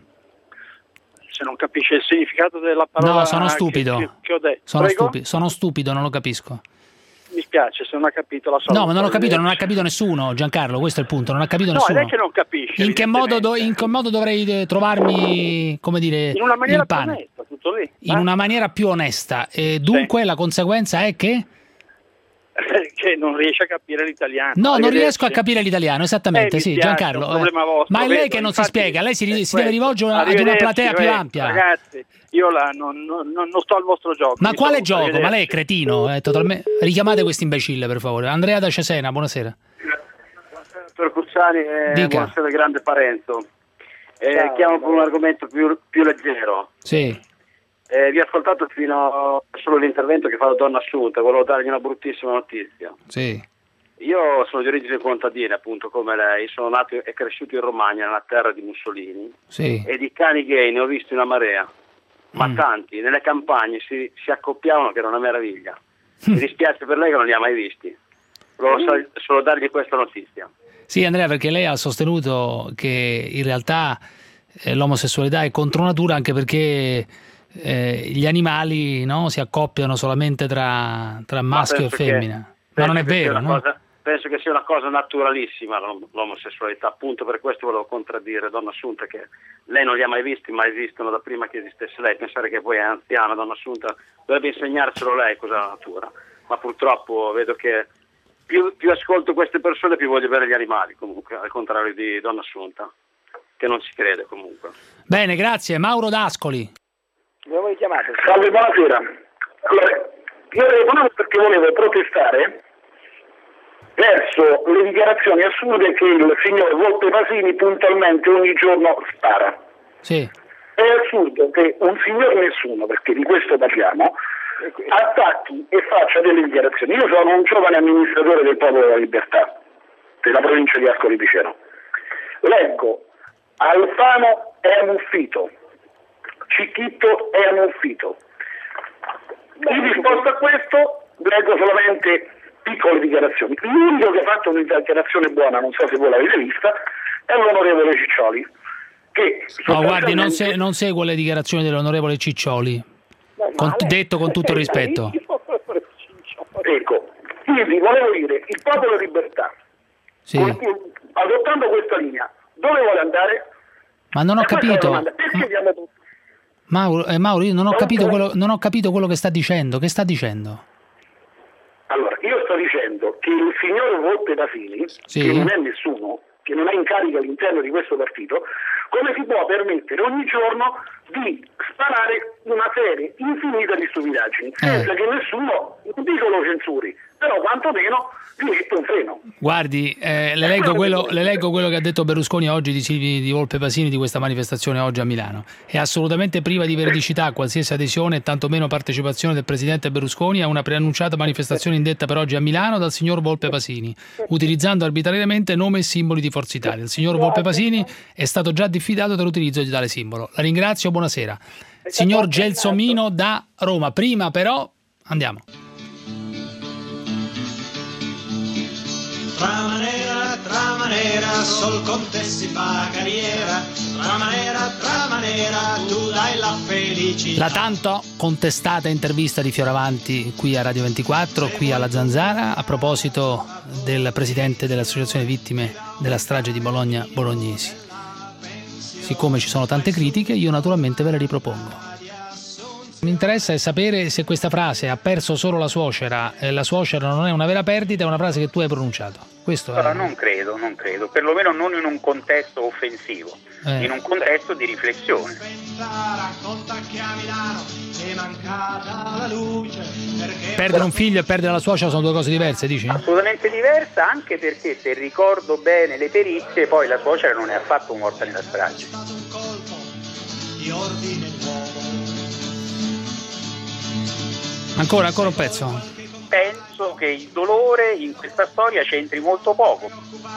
Se non capisce il significato della parola... No, sono stupido. Che ho detto. Sono stupido, non lo capisco. Mi spiace se non ha capito la sua. No, ma non l'ho capito, non ha capito nessuno, Giancarlo, questo è il punto, non ha capito nessuno. No, è lei che non capisce. In che modo dovrei trovarmi, come dire, in una maniera il pane? Più onesta, tutto lì. In una maniera più onesta. E dunque la conseguenza è che? Che non riesce a capire l'italiano. No, non riesco a capire l'italiano, esattamente, sì, Giancarlo. Ma è lei che non si spiega, lei si deve rivolgere ad una platea più ampia. Ragazzi, io non sto al vostro gioco. Ma quale gioco? Ma lei è cretino, è totalmente... Richiamate questo imbecille, per favore. Andrea da Cesena, buonasera. Buonasera, dottor Cucciari, buonasera grande Parenzo. Chiamo per un argomento più leggero. Sì. Vi ho ascoltato fino solo l'intervento che fa la donna Assunta, volevo dargli una bruttissima notizia. Sì. Io sono di origine contadina, appunto come lei, sono nato e cresciuto in Romagna, nella terra di Mussolini, sì. E di cani gay ne ho visti una marea, ma tanti, nelle campagne si accoppiavano, che era una meraviglia. Mi dispiace per lei che non li ha mai visti, volevo solo dargli questa notizia. Sì, Andrea, perché lei ha sostenuto che in realtà l'omosessualità è contro natura, anche perché... gli animali, no, si accoppiano solamente tra maschio e femmina, ma non è vero, no? Penso che sia una cosa naturalissima l'omosessualità, appunto per questo volevo contraddire donna Assunta, che lei non li ha mai visti, ma esistono da prima che esistesse lei. Pensare che poi è anziana donna Assunta dovrebbe insegnarcelo lei cos'è la natura, ma purtroppo vedo che più ascolto queste persone più voglio bene gli animali, comunque, al contrario di donna Assunta, che non ci crede comunque. Bene, grazie. Mauro D'Ascoli. Dove voi chiamate? Salve, buonasera. Allora, io telefonavo perché volevo protestare verso le dichiarazioni assurde che il signor Volpe Pasini puntualmente ogni giorno spara. Sì. È assurdo che un signor nessuno, perché di questo parliamo, attacchi e faccia delle dichiarazioni. Io sono un giovane amministratore del Popolo della Libertà, della provincia di Ascoli Piceno. Leggo, Alfano è ammuffito. Cicchitto è ammuffito. In risposta a questo leggo solamente piccole dichiarazioni. L'unico che ha fatto una dichiarazione buona, non so se voi l'avete vista, è l'onorevole Ciccioli. Che no, guardi, non seguo le dichiarazioni dell'onorevole Ciccioli, detto con tutto il rispetto. Ecco, quindi volevo dire, il Popolo Libertà, sì. Adottando questa linea, dove vuole andare? Ma non ho capito. Perché diamo tutto? Mauro, io non ho capito quello che sta dicendo. Che sta dicendo? Allora, io sto dicendo che il signor Volpe Pasini, sì, che non è nessuno, che non è in carica all'interno di questo partito, come si può permettere ogni giorno di sparare una serie infinita di stupidaggini senza che nessuno, non dico lo censuri, però quantomeno gli mette un freno. Guardi, le leggo quello che ha detto Berlusconi oggi di Volpe Pasini di questa manifestazione oggi a Milano. È assolutamente priva di veridicità qualsiasi adesione e tantomeno partecipazione del presidente Berlusconi a una preannunciata manifestazione indetta per oggi a Milano dal signor Volpe Pasini, utilizzando arbitrariamente nome e simboli di Forza Italia. Il signor Volpe Pasini è stato già diffidato dall'utilizzo di tale simbolo. La ringrazio, buonasera. Signor Gelsomino da Roma. Prima però andiamo. Tra manera, sol con te si fa carriera. Tra manera, tu dai la felicità. La tanto contestata intervista di Fioravanti qui a Radio 24, qui alla Zanzara, a proposito del presidente dell'Associazione Vittime della strage di Bologna Bolognesi. Siccome ci sono tante critiche, io naturalmente ve le ripropongo. Mi interessa sapere se questa frase "ha perso solo la suocera e la suocera non è una vera perdita" è una frase che tu hai pronunciato. Questo allora, non credo, perlomeno non in un contesto offensivo, in un contesto di riflessione. Perdere un figlio e perdere la suocera sono due cose diverse, dici? Assolutamente diversa, anche perché se ricordo bene le perizie, poi la suocera non è affatto morta nella strage. Ancora un pezzo. Penso che il dolore in questa storia c'entri molto poco.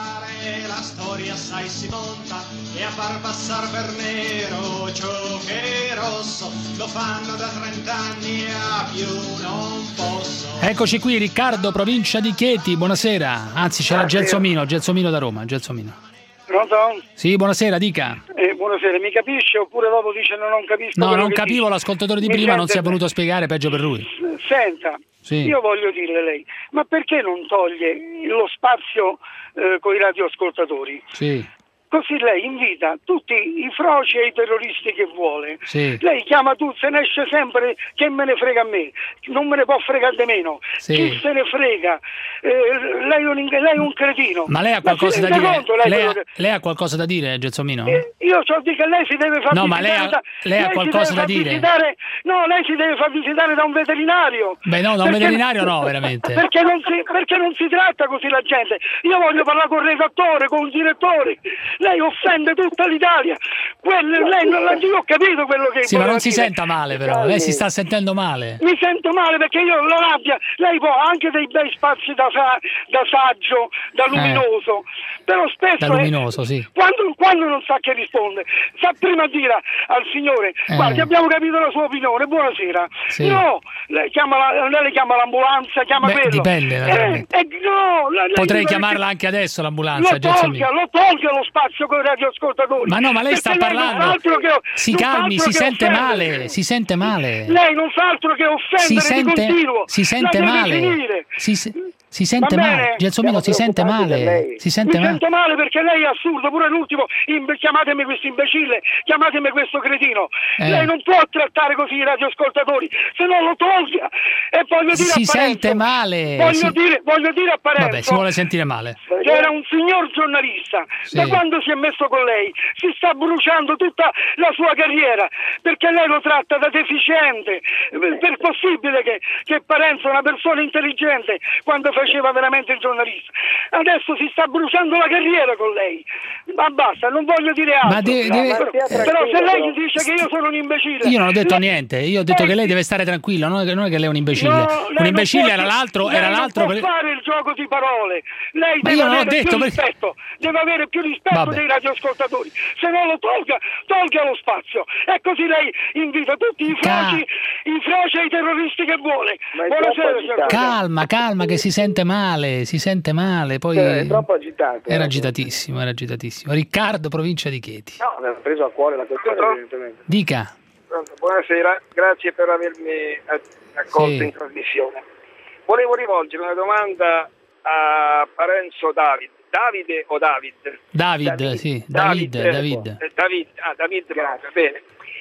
La storia sai si monta e a far passar per nero ciò che è rosso lo fanno da 30 anni e a più non posso. Eccoci qui, Riccardo, provincia di Chieti, buonasera. Anzi, c'era Gelsomino da Roma, Gelsomino. Pronto? Sì, buonasera, dica. Buonasera, mi capisce oppure dopo dice non capisco? No, non capivo, l'ascoltatore di prima non si è voluto spiegare, peggio per lui. Senta, sì. Io voglio dirle lei, ma perché non toglie lo spazio con i radioascoltatori? Sì. Così lei invita tutti i froci e i terroristi che vuole. Sì. Lei chiama tutti, se ne esce sempre, che me ne frega a me, non me ne può fregare di meno. Sì. Chi se ne frega? Lei è un cretino. Ma lei ha qualcosa da dire? Lei ha qualcosa da dire, Gelsomino? Io so che lei si deve far no, visitare. Ma lei ha qualcosa da dire? Lei si deve far visitare da un veterinario. Beh, no, da un veterinario no, veramente. Perché non si tratta così la gente. Io voglio parlare con il redattore, con il direttore. Lei offende tutta l'Italia. Io ho capito quello che sì, ma non si dire. Senta male però, lei si sta sentendo male. Mi sento male perché io la rabbia, lei può anche dei bei spazi da saggio, da luminoso, però spesso da luminoso, sì. Quando non sa che risponde, sa prima dire al signore guardi, abbiamo capito la sua opinione, buonasera. Sì. No, lei chiama l'ambulanza, chiama quello. Dipende. Potrei chiamarla anche adesso l'ambulanza. Lo tolga lo spazio con i radioascoltatori. Ma no, ma lei sta parlando. Si calmi, si sente male. Lei non fa altro che offendere di continuo. Si sente male. Si sente male, Gelsomino si sente male. Mi sento male perché lei è assurdo, pure l'ultimo, chiamatemi questo imbecille, chiamatemi questo cretino. Lei non può trattare così i radioascoltatori, se no lo tolga. E voglio dire si sente male. Voglio dire a Parenzo. Vabbè, si vuole sentire male. Che era un signor giornalista, da quando si è messo con lei si sta bruciando tutta la sua carriera, perché lei lo tratta da deficiente. Per possibile che Parenzo è una persona intelligente quando faceva veramente il giornalista, adesso si sta bruciando la carriera con lei, ma basta, non voglio dire altro. Però se lei dice che io sono un imbecille, io non ho detto niente, io ho detto che lei deve stare tranquilla, non è che lei è un imbecille. Un imbecille era l'altro non può fare il gioco di parole. Lei ma deve io non ho avere detto più rispetto, deve avere più rispetto dei radioascoltatori, se non lo tolga lo spazio, e così lei invita tutti i froci e i terroristi che vuole. Buonasera. Calma che si sente male, poi è troppo agitato. Era agitatissimo. Riccardo, provincia di Chieti. No, mi ha preso a cuore la questione, evidentemente. Dica. Pronto, buonasera, grazie per avermi accolto in trasmissione. Volevo rivolgere una domanda a Parenzo Davide o David? David, sì. David. David, grazie, bene.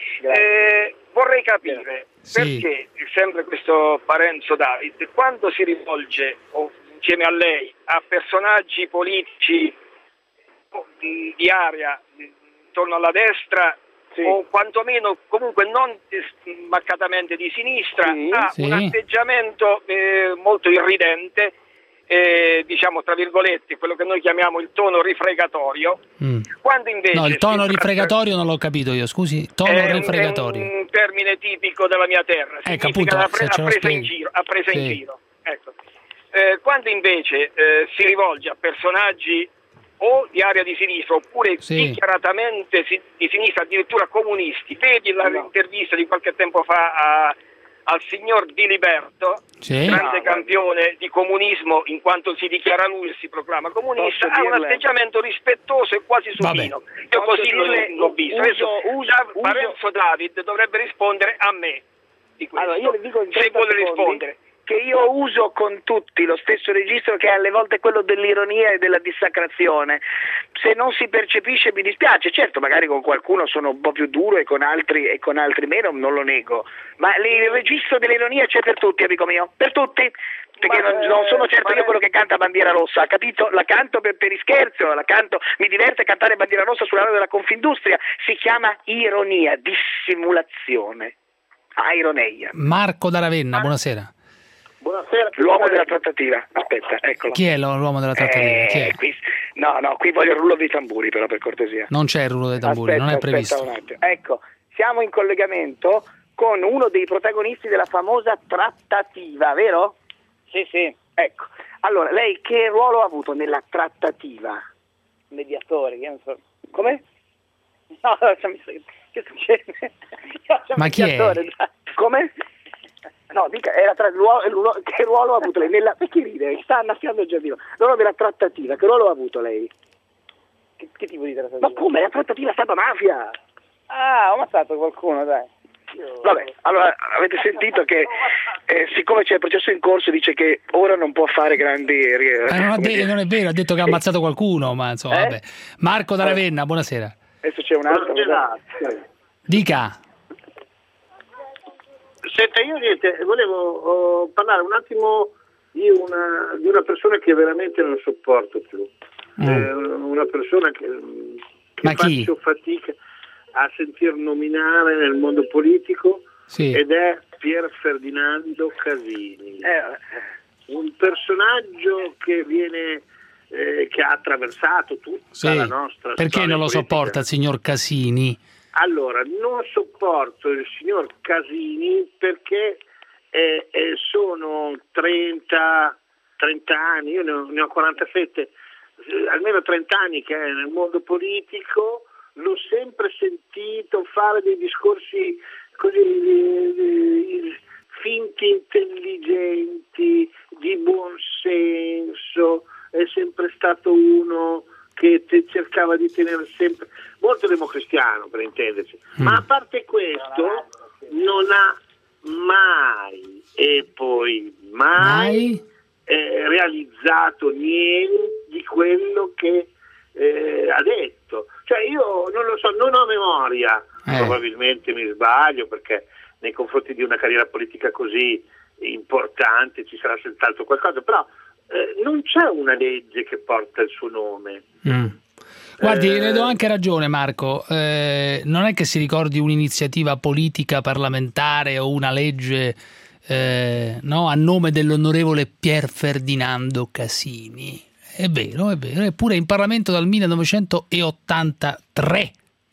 Vorrei capire perché sempre questo Parenzo David, quando si rivolge insieme a lei a personaggi politici di area attorno alla destra, o quantomeno comunque non marcatamente di sinistra, ha un atteggiamento molto irridente, diciamo tra virgolette, quello che noi chiamiamo il tono rifregatorio, quando invece... No, il tono rifregatorio non l'ho capito io, scusi, tono rifregatorio. È un termine tipico della mia terra, appunto, ha presa in giro. Ecco. Quando invece si rivolge a personaggi o di area di sinistra oppure dichiaratamente di sinistra, addirittura comunisti, vedi l'intervista di qualche tempo fa al signor Diliberto, grande campione di comunismo in quanto si dichiara lui e si proclama comunista, ha un atteggiamento rispettoso e quasi supino. Io così l'ho visto. Parenzo David dovrebbe rispondere a me di questo, allora, io le dico in 30 se vuole secondi rispondere. Che io uso con tutti lo stesso registro, che è alle volte quello dell'ironia e della dissacrazione. Se non si percepisce mi dispiace, certo magari con qualcuno sono un po' più duro e con altri meno, non lo nego, ma il registro dell'ironia c'è per tutti, amico mio, per tutti, perché non sono certo io quello che canta Bandiera Rossa, capito? La canto per ischerzo, mi diverte cantare Bandiera Rossa sulla radio della Confindustria, si chiama ironia, dissimulazione, ironia. Marco da Ravenna, buonasera. Buonasera, l'uomo della trattativa. Aspetta, eccolo. Chi è l'uomo della trattativa? Chi è? Qui voglio il rullo dei tamburi, però, per cortesia. Non c'è il rullo dei tamburi, non è previsto. Aspetta un attimo. Ecco, siamo in collegamento con uno dei protagonisti della famosa trattativa, vero? Sì. Ecco, allora, lei che ruolo ha avuto nella trattativa? Mediatore, che non so. Come? No, che succede? Ma chi è? Come? No, dica, era che ruolo ha avuto lei? Perché ride? Sta annaffiando il giardino. L'uomo della trattativa, che ruolo ha avuto lei? Che tipo di trattativa? Ma come? La trattativa è stata mafia! Ah, ho ammazzato qualcuno, dai. Vabbè, allora avete sentito che siccome c'è il processo in corso dice che ora non può fare grandi... non è vero, ha detto che ha ammazzato qualcuno, ma insomma, vabbè. Marco da Ravenna, buonasera. Adesso c'è un altro... Dica. Senta, io volevo parlare un attimo di una persona che veramente non sopporto più. Una persona che faccio fatica a sentir nominare nel mondo politico, ed è Pier Ferdinando Casini. Un personaggio che che ha attraversato tutta la nostra Perché storia non lo politica. sopporta il signor Casini? Allora, non sopporto il signor Casini perché sono 30 anni, io ne ho 47, almeno 30 anni che è nel mondo politico, l'ho sempre sentito fare dei discorsi così finti intelligenti, di buon senso, è sempre stato uno che cercava di tenere sempre molto democristiano, per intenderci, ma a parte questo non ha mai e poi mai realizzato niente di quello che ha detto. Cioè io non lo so, non ho memoria, probabilmente mi sbaglio, perché nei confronti di una carriera politica così importante ci sarà senz'altro qualcosa, però non c'è una legge che porta il suo nome. Guardi, le do anche ragione, Marco, non è che si ricordi un'iniziativa politica parlamentare o una legge a nome dell'onorevole Pier Ferdinando Casini. È vero, eppure in Parlamento dal 1983.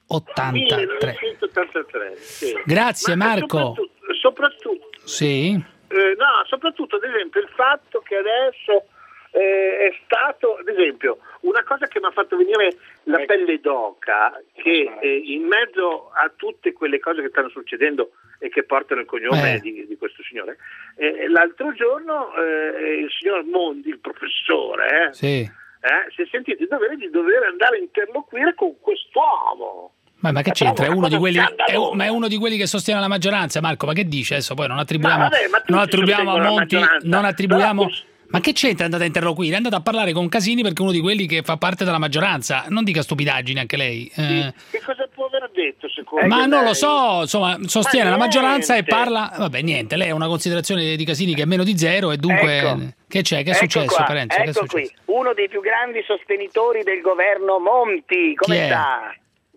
1983, sì. Grazie, Marco. Soprattutto soprattutto ad esempio il fatto che adesso è stato, ad esempio, una cosa che mi ha fatto venire la pelle d'oca, che in mezzo a tutte quelle cose che stanno succedendo e che portano il cognome di questo signore, l'altro giorno il signor Mondi, il professore, si è sentito il dovere di dover andare a interloquire con quest'uomo. Ma che c'entra? È uno di quelli, ma è uno di quelli che sostiene la maggioranza, Marco. Ma che dice adesso? Poi non attribuiamo a Monti, non attribuiamo. Ma che c'entra? È andato a interloquire, è andato a parlare con Casini perché è uno di quelli che fa parte della maggioranza. Non dica stupidaggini anche lei. Che cosa può aver detto secondo ma lei? Non lo so, insomma, sostiene la maggioranza e parla. Vabbè, niente, lei ha una considerazione di Casini che è meno di zero e dunque che c'è? Che è successo, Parenzo? Ecco qui, uno dei più grandi sostenitori del governo Monti. Come sta?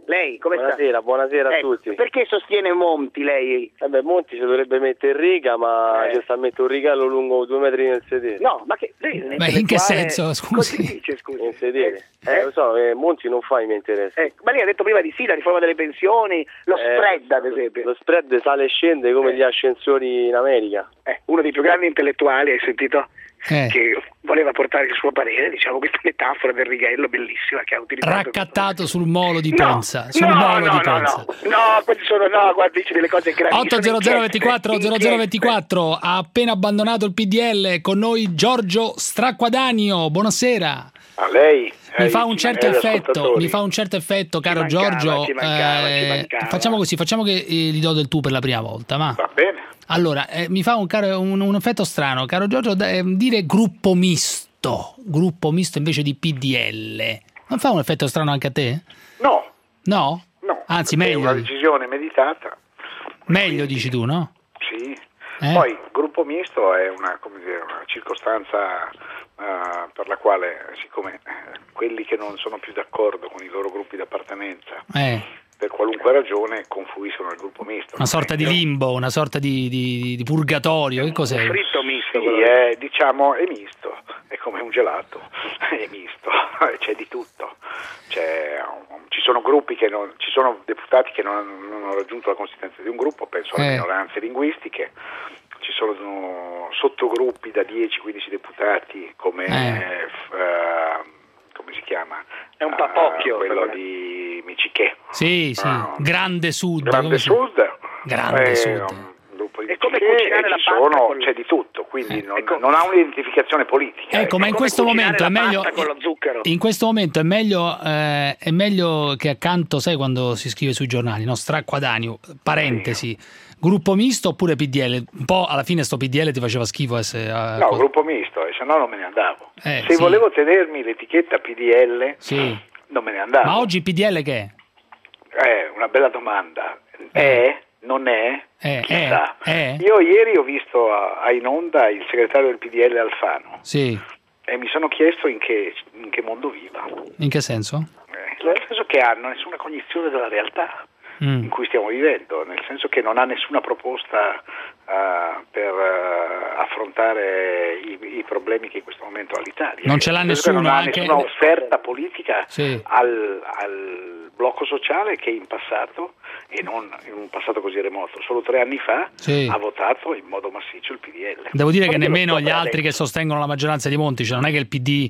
Lei come sta? Buonasera a tutti. Perché sostiene Monti lei? Vabbè, Monti si dovrebbe mettere in riga, ma ci sta a mettere un regalo lungo 2 metri nel sedere. No, ma che lei Ma in che senso, scusi? Dice, scusi? In sedere. Lo so, Monti non fa i miei interessi. Ma lei ha detto prima di sì, la riforma delle pensioni, lo spread ad esempio. Lo spread sale e scende come gli ascensori in America. Uno dei più grandi intellettuali, hai sentito? Che voleva portare il suo parere, diciamo, questa metafora del righello bellissima che ha utilizzato. Raccattato sul molo di Ponza. No, questi sono, guarda, dice delle cose gravissime. 80024 ha appena abbandonato il PDL. Con noi Giorgio Stracquadanio, buonasera. A lei. Mi fa un certo effetto, caro Giorgio. Ci mancava. Facciamo così, facciamo che gli do del tu per la prima volta, ma va bene. Allora, mi fa un effetto strano, caro Giorgio, dire gruppo misto invece di PDL. Non fa un effetto strano anche a te? No. No? No. Anzi, meglio. È una decisione meditata. Meglio, dici tu, no? Sì. Poi, gruppo misto è una circostanza per la quale, siccome quelli che non sono più d'accordo con i loro gruppi d'appartenenza per qualunque ragione confluiscono nel gruppo misto. Una sorta di limbo, una sorta di purgatorio, che cos'è? Un fritto misto, sì, è misto, è come un gelato, è misto, c'è di tutto. Ci sono gruppi ci sono deputati che non hanno raggiunto la consistenza di un gruppo, penso alle minoranze linguistiche. Ci sono sottogruppi da 10-15 deputati come si chiama? È un papocchio quello di Micichè. Sì, Grande Sud. E come cucinare la pasta c'è di tutto, quindi non ha un'identificazione politica. Ecco, ma in questo momento è meglio con lo zucchero. In questo momento è meglio che accanto, sai, quando si scrive sui giornali, no? Stracquadanio, parentesi, gruppo misto oppure PDL? Un po' alla fine sto PDL ti faceva schifo no, gruppo misto, e se no non me ne andavo. Se volevo tenermi l'etichetta PDL non me ne andavo. Ma oggi PDL che è? Una bella domanda. Non è? Chissà. Io ieri ho visto in onda il segretario del PDL Alfano. Sì. E mi sono chiesto in che mondo viva. In che senso? Nel senso che hanno nessuna cognizione della realtà in cui stiamo vivendo, nel senso che non ha nessuna proposta per affrontare i problemi che in questo momento ha l'Italia. Non ce l'ha nessuno. Non ha nessuna offerta politica al blocco sociale che in passato, e non in un passato così remoto, solo 3 anni fa ha votato in modo massiccio il PDL. Devo dire che nemmeno gli altri che sostengono la maggioranza di Monti, cioè non è che il PD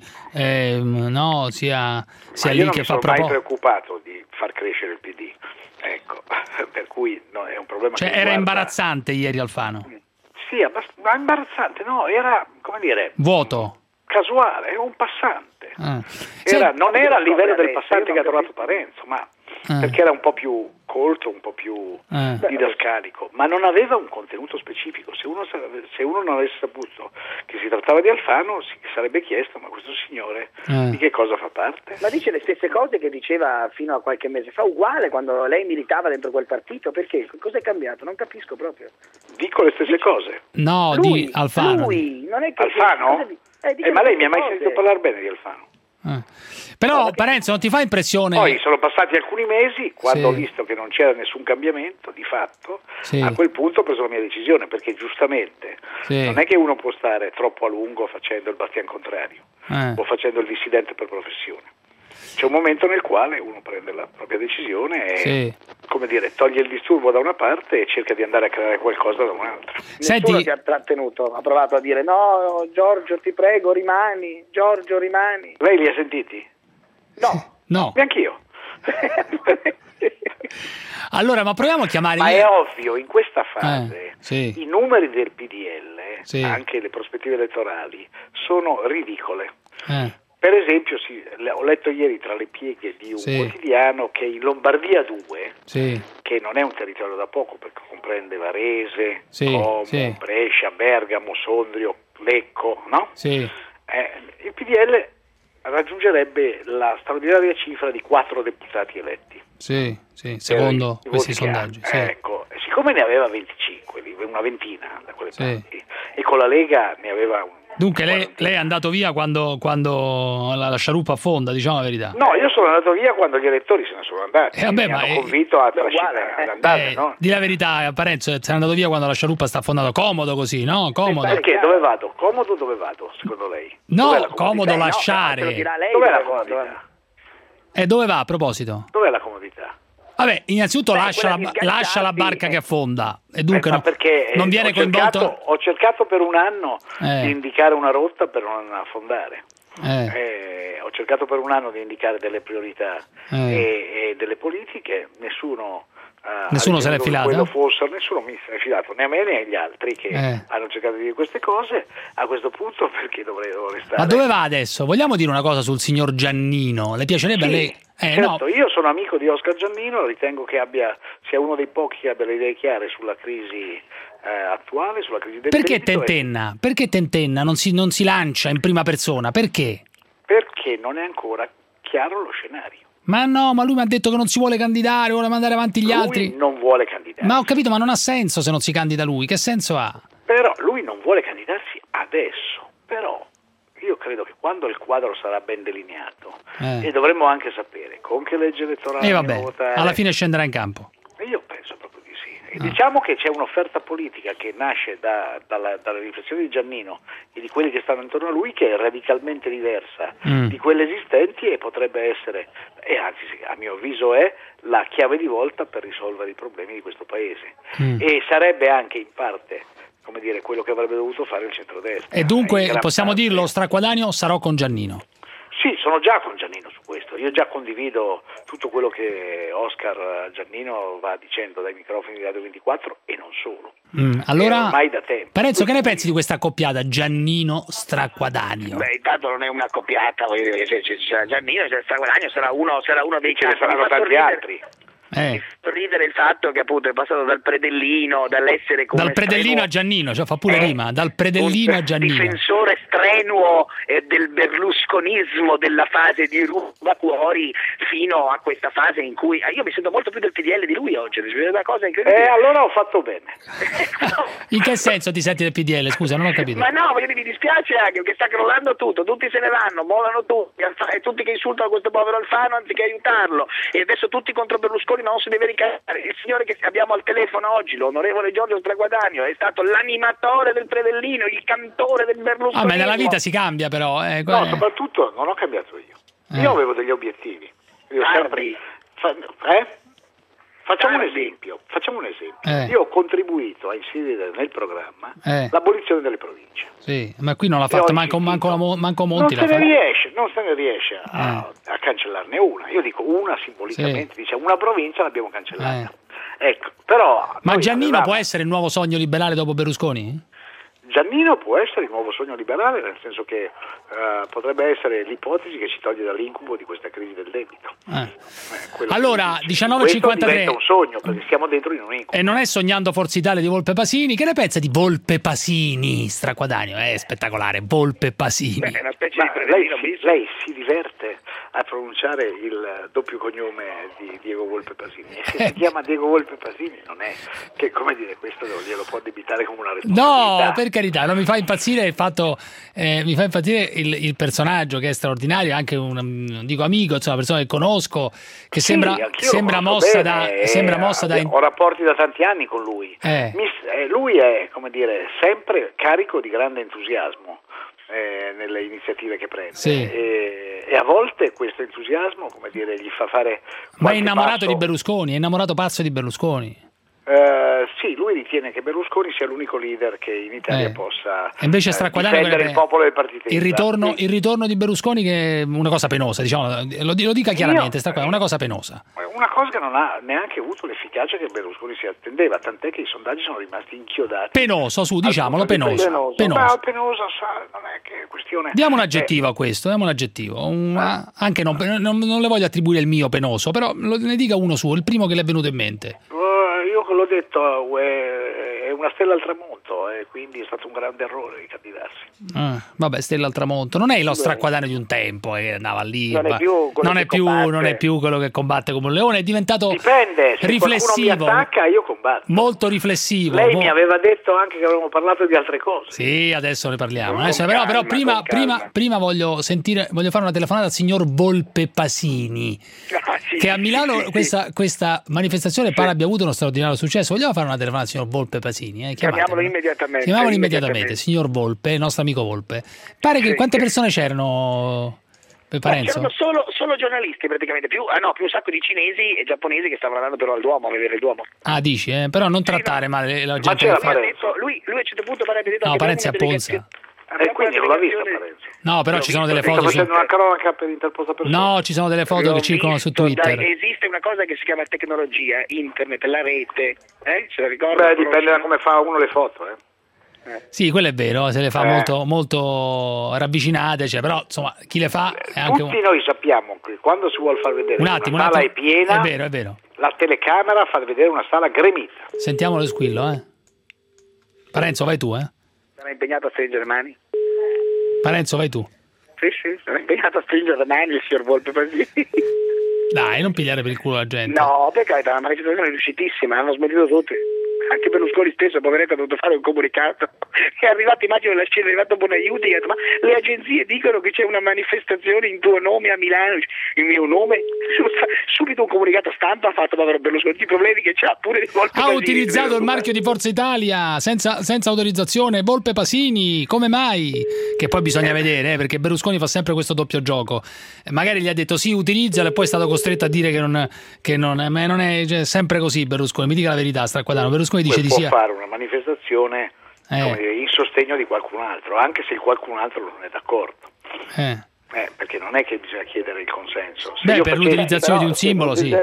sia lì che fa proposte. Io non mi sono mai preoccupato di far crescere il PD, ecco, per cui è un problema. Cioè era imbarazzante ieri Alfano? Sì, ma imbarazzante, no, era, come dire, vuoto, casuale, era un passante. Non era a livello del passante che ha trovato Parenzo, ma perché era un po' più colto, un po' più didascalico, ma non aveva un contenuto specifico. Se uno non avesse saputo che si trattava di Alfano, si sarebbe chiesto: ma questo signore di che cosa fa parte? Ma dice le stesse cose che diceva fino a qualche mese fa, uguale quando lei militava dentro quel partito. Perché? Cosa è cambiato? Non capisco proprio. Dico le stesse cose. No, di Alfano. Lui, non è che Alfano? Ma lei mi ha mai sentito parlare bene di Alfano? Però Parenzo, non ti fa impressione? Poi sono passati alcuni mesi, quando ho visto che non c'era nessun cambiamento di fatto, a quel punto ho preso la mia decisione, perché giustamente non è che uno può stare troppo a lungo facendo il bastian contrario o facendo il dissidente per professione. C'è un momento nel quale uno prende la propria decisione e come dire, toglie il disturbo da una parte e cerca di andare a creare qualcosa da un'altra. Nessuno ti ha trattenuto, ha provato a dire: no, Giorgio, ti prego, rimani, Giorgio, rimani. Lei li ha sentiti? No. Neanch'io. Allora, ma proviamo a chiamare. Ma è ovvio, in questa fase i numeri del PDL, anche le prospettive elettorali, sono ridicole. Per esempio, ho letto ieri tra le pieghe di un quotidiano che in Lombardia 2, che non è un territorio da poco perché comprende Varese, Como, Brescia, Bergamo, Sondrio, Lecco, no? Il PDL raggiungerebbe la straordinaria cifra di 4 deputati eletti. Secondo questi sondaggi. Ecco, siccome ne aveva 25, una ventina da quelle parti, e con la Lega ne aveva Dunque lei è andato via quando la scialuppa affonda, diciamo la verità. No, io sono andato via quando gli elettori se ne sono andati. Vabbè, mi hanno convinto ad andare, no? Di la verità, Parenzo, sei andato via quando la scialuppa sta affondando. Comodo così, no? Comodo. Perché? Dove vado? Comodo dove vado, secondo lei? No, comodo lasciare. Dov'è la comodità? Dove va a proposito? Dov'è la comodità? Vabbè, innanzitutto lascia la barca che affonda e dunque perché non viene coinvolto. Ho cercato per un anno di indicare una rotta per non affondare. Ho cercato per un anno di indicare delle priorità e delle politiche, nessuno se l'è filato? Nessuno mi se l'è filato, né a me né agli altri che hanno cercato di dire queste cose. A questo punto perché dovrei restare? Ma dove va adesso? Vogliamo dire una cosa sul signor Giannino? Le piacerebbe a lei? Certo, no. Io sono amico di Oscar Giannino, ritengo che sia uno dei pochi che abbia le idee chiare sulla crisi attuale, sulla crisi del Perché tentenna? Perché tentenna? Non si lancia in prima persona? Perché? Perché non è ancora chiaro lo scenario. Ma no, ma lui mi ha detto che non si vuole candidare, vuole mandare avanti gli altri. Lui non vuole candidare. Ma ho capito, ma non ha senso se non si candida lui. Che senso ha? Però lui non vuole candidarsi adesso. Però io credo che quando il quadro sarà ben delineato e dovremmo anche sapere con che legge elettorale votare, alla fine scenderà in campo. Io penso proprio di sì. E diciamo che c'è un'offerta politica che nasce dalle riflessioni di Giannino e di quelli che stanno intorno a lui, che è radicalmente diversa di quelle esistenti e potrebbe essere, e anzi a mio avviso è la chiave di volta per risolvere i problemi di questo paese. E sarebbe anche in parte, come dire, quello che avrebbe dovuto fare il centrodestra. E dunque possiamo dirlo, Straquadanio, sarò con Giannino. Sì, sono già con Giannino su questo. Io già condivido tutto quello che Oscar Giannino va dicendo dai microfoni di Radio 24 e non solo. Allora, ormai da tempo. Parenzo, che ne pensi di questa accoppiata Giannino-Straquadanio? Beh, intanto non è una accoppiata, voglio dire, c'è Giannino, c'è Straquadanio, sarà uno dei ce ne saranno tanti altri. Mi fa ridere il fatto che appunto è passato dal predellino, dall'essere come dal predellino a Giannino, cioè fa pure rima, dal predellino a Giannino. Difensore strenuo del berlusconismo della fase di ruba cuori fino a questa fase in cui io mi sento molto più del PDL di lui oggi, è una cosa incredibile. Allora ho fatto bene. In che senso ti senti del PDL? Scusa, non ho capito. Ma no, mi dispiace anche perché sta crollando tutto, tutti se ne vanno, molano tutti, e tutti che insultano questo povero Alfano anziché aiutarlo, e adesso tutti contro Berlusconi, ma non si deve ricaricare. Il signore che abbiamo al telefono oggi, l'onorevole Giorgio Straquadanio, è stato l'animatore del predellino, il cantore del Berlusconi. Ma nella vita si cambia però. No, soprattutto non ho cambiato io. Io avevo degli obiettivi. Facciamo un esempio. Io ho contribuito a inserire nel programma l'abolizione delle province. Sì, ma qui non l'ha fatto manco Monti. Non se ne riesce a cancellarne una. Io dico una simbolicamente, dice una provincia l'abbiamo cancellata. Ecco, però. Ma Giannino può essere il nuovo sogno liberale dopo Berlusconi? Giannino può essere il nuovo sogno liberale, nel senso che potrebbe essere l'ipotesi che ci toglie dall'incubo di questa crisi del debito. Allora, 19:53. Questo diventa un sogno, perché siamo dentro in un incubo. E non è Sognando Forza Italia di Volpe Pasini. Che ne pensa di Volpe Pasini, Straquadanio? È spettacolare, Volpe Pasini. Beh, è una specie di lei si diverte a pronunciare il doppio cognome di Diego Volpe Pasini. E se si chiama Diego Volpe Pasini non è che, come dire, questo glielo può addebitare come una responsabilità. No, per carità, non mi fa impazzire il fatto, mi fa impazzire il personaggio che è straordinario, anche un dico amico, insomma, una persona che conosco, che sembra mossa da ho rapporti da tanti anni con lui. Lui è, come dire, sempre carico di grande entusiasmo nelle iniziative che prende. E a volte questo entusiasmo, come dire, gli fa fare. Ma è innamorato di Berlusconi, è innamorato pazzo di Berlusconi. Sì, lui ritiene che Berlusconi sia l'unico leader che in Italia possa invece difendere il popolo del partito. Il ritorno di Berlusconi, che è una cosa penosa, diciamo, lo dica chiaramente, è una cosa penosa. Una cosa che non ha neanche avuto l'efficacia che Berlusconi si attendeva, tant'è che i sondaggi sono rimasti inchiodati. Penoso, diciamolo, penoso. Ma penoso, non è che questione. Diamo un aggettivo a questo, anche non le voglio attribuire il mio penoso, però ne dica uno suo, il primo che le è venuto in mente. Io l'ho detto, è una Stella al tramonto, quindi è stato un grande errore di candidarsi. Vabbè, Stella al tramonto non è lo Stracquadano di un tempo che andava lì, non è più quello che combatte come un leone, è diventato riflessivo, mi attacca, io combatto. Molto riflessivo. Lei mi aveva detto anche che avevamo parlato di altre cose. Sì, adesso ne parliamo. Però prima voglio fare una telefonata al signor Volpe Pasini, che a Milano questa manifestazione pare abbia avuto uno straordinario successo. Vogliamo fare una telefonata al signor Volpe Pasini? Chiamiamolo immediatamente. Signor Volpe, il nostro amico Volpe. Pare che quante persone c'erano? C'erano solo giornalisti praticamente, più un sacco di cinesi e giapponesi che stavano andando però al Duomo a vedere il Duomo. Ah, dici, però non trattare male la gente. Ma c'era lui a un certo punto avrebbe detto no, Parenzi a Ponza. Quindi non l'ha vista Parenzi. No, però ci sono delle foto una cronaca per interposta persona. No, ci sono delle foto che circolano su Twitter. Esiste una cosa che si chiama tecnologia, internet, la rete, se la ricorda? Beh, dipende da come fa uno le foto, Sì, quello è vero, se le fa molto ravvicinate, però insomma chi le fa è anche tutti noi sappiamo che quando si vuole far vedere una sala è piena, è vero. La telecamera fa vedere una sala gremita. Sentiamo lo squillo, Parenzo, vai tu, Sono impegnato a stringere le mani. Parenzo, vai tu. Sì, sono impegnato a stringere le mani il signor Volpe Pasini. Dai, non pigliare per il culo la gente. No, perché è una manifestazione riuscitissima, hanno smentito tutti. Anche Berlusconi stesso, poveretto, ha dovuto fare un comunicato. È arrivato, immagino la scena, è arrivato Bonaiuti e ha detto: ma le agenzie dicono che c'è una manifestazione in tuo nome a Milano. Il mio nome? Subito un comunicato stampa ha fatto povero Berlusconi, i problemi che c'ha pure di Volpe Pasini. Ha utilizzato il marchio di Forza Italia senza autorizzazione, Volpe Pasini, come mai? Che poi bisogna vedere, perché Berlusconi fa sempre questo doppio gioco. Magari gli ha detto sì, utilizzalo, e poi è stato costretto a dire che non è sempre così. Berlusconi, mi dica la verità, Stracquadano. Berlusconi dice di può fare una manifestazione in sostegno di qualcun altro, anche se il qualcun altro non è d'accordo. Perché non è che bisogna chiedere il consenso. Se per l'utilizzazione di un simbolo, sì.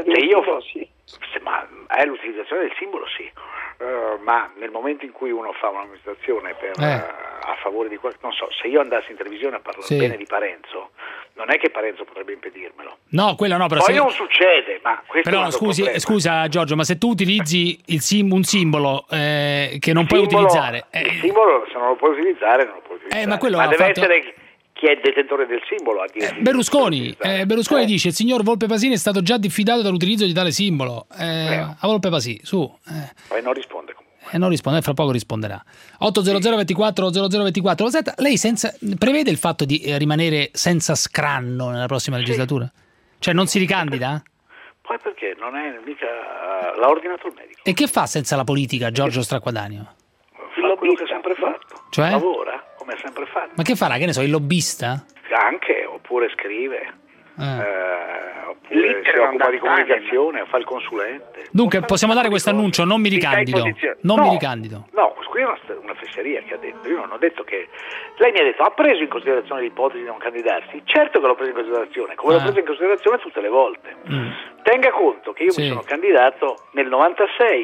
Ma è l'utilizzazione del simbolo, sì. Ma nel momento in cui uno fa una manifestazione a favore di qualcuno, non so, se io andassi in televisione a parlare bene di Parenzo, non è che Parenzo potrebbe impedirmelo. No, quello no, però poi non succede, ma questo però scusa Giorgio, ma se tu utilizzi un simbolo che non puoi utilizzare, il simbolo se non lo puoi utilizzare non lo puoi utilizzare. Ma deve essere chi è il detentore del simbolo a dire Berlusconi dice: il signor Volpe Pasini è stato già diffidato dall'utilizzo di tale simbolo. A Volpe Pasini, su. Poi non risponde comunque. Non risponde, fra poco risponderà. 800 24 0024. Senta, lei prevede il fatto di rimanere senza scranno nella prossima legislatura? Cioè non si ricandida? Poi perché non è mica l'ha ordinato il medico. E che fa senza la politica Giorgio Stracquadanio? Fa quello che ha sempre fatto. Cioè? Lavora come ha sempre fatto. Ma che farà? Che ne so, il lobbista? Anche, oppure scrive. Oppure si occupa di comunicazione, fa il consulente. Dunque possiamo dare questo annuncio: non mi ricandido. Mi ricandido. No, qui è una fesseria che ha detto. Io non ho detto che. Lei mi ha detto: ha preso in considerazione l'ipotesi di non candidarsi? Certo che l'ho preso in considerazione, come l'ho preso in considerazione tutte le volte. Tenga conto che io mi sono candidato nel 96,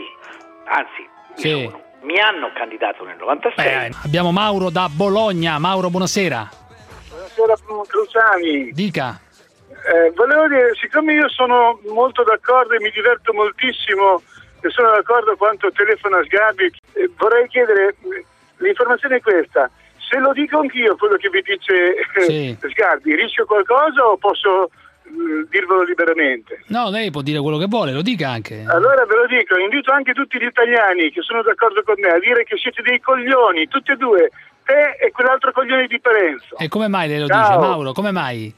anzi mi hanno candidato nel 96. Abbiamo Mauro da Bologna. Mauro, buonasera. Buonasera Cruciani. Dica. Volevo dire, siccome io sono molto d'accordo e mi diverto moltissimo e sono d'accordo quanto telefona Sgarbi, vorrei chiedere, l'informazione è questa: se lo dico anch'io quello che vi dice Sgarbi, rischio qualcosa o posso dirvelo liberamente? No, lei può dire quello che vuole, lo dica anche. Allora ve lo dico, invito anche tutti gli italiani che sono d'accordo con me a dire che siete dei coglioni, tutti e due, te e quell'altro coglione di Parenzo. E come mai lei lo dice, Mauro? Come mai?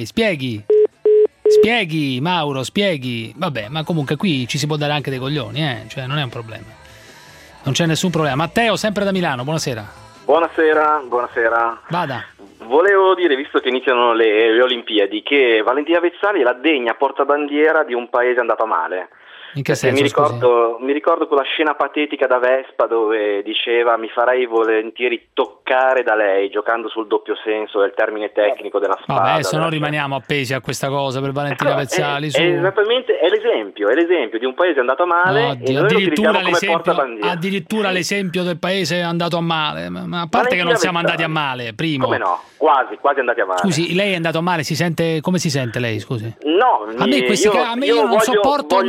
Spieghi, Mauro, spieghi. Vabbè, ma comunque qui ci si può dare anche dei coglioni, cioè non è un problema. Non c'è nessun problema. Matteo, sempre da Milano, buonasera. Buonasera. Vada. Volevo dire, visto che iniziano le Olimpiadi, che Valentina Vezzali è la degna portabandiera di un paese andato male. In che senso? Mi ricordo quella scena patetica da Vespa dove diceva: mi farei volentieri toccare da lei, giocando sul doppio senso del termine tecnico della spada. Vabbè, se no rimaniamo appesi a questa cosa per Valentina Vezzali. È esattamente, è l'esempio di un paese andato male. E noi lo utilizziamo come portabandiera. Addirittura l'esempio del paese andato a male, ma a parte che non siamo andati a male, primo. Come no? Quasi andati a male. Scusi, lei è andato a male, come si sente lei, scusi? No, a me io non sopporto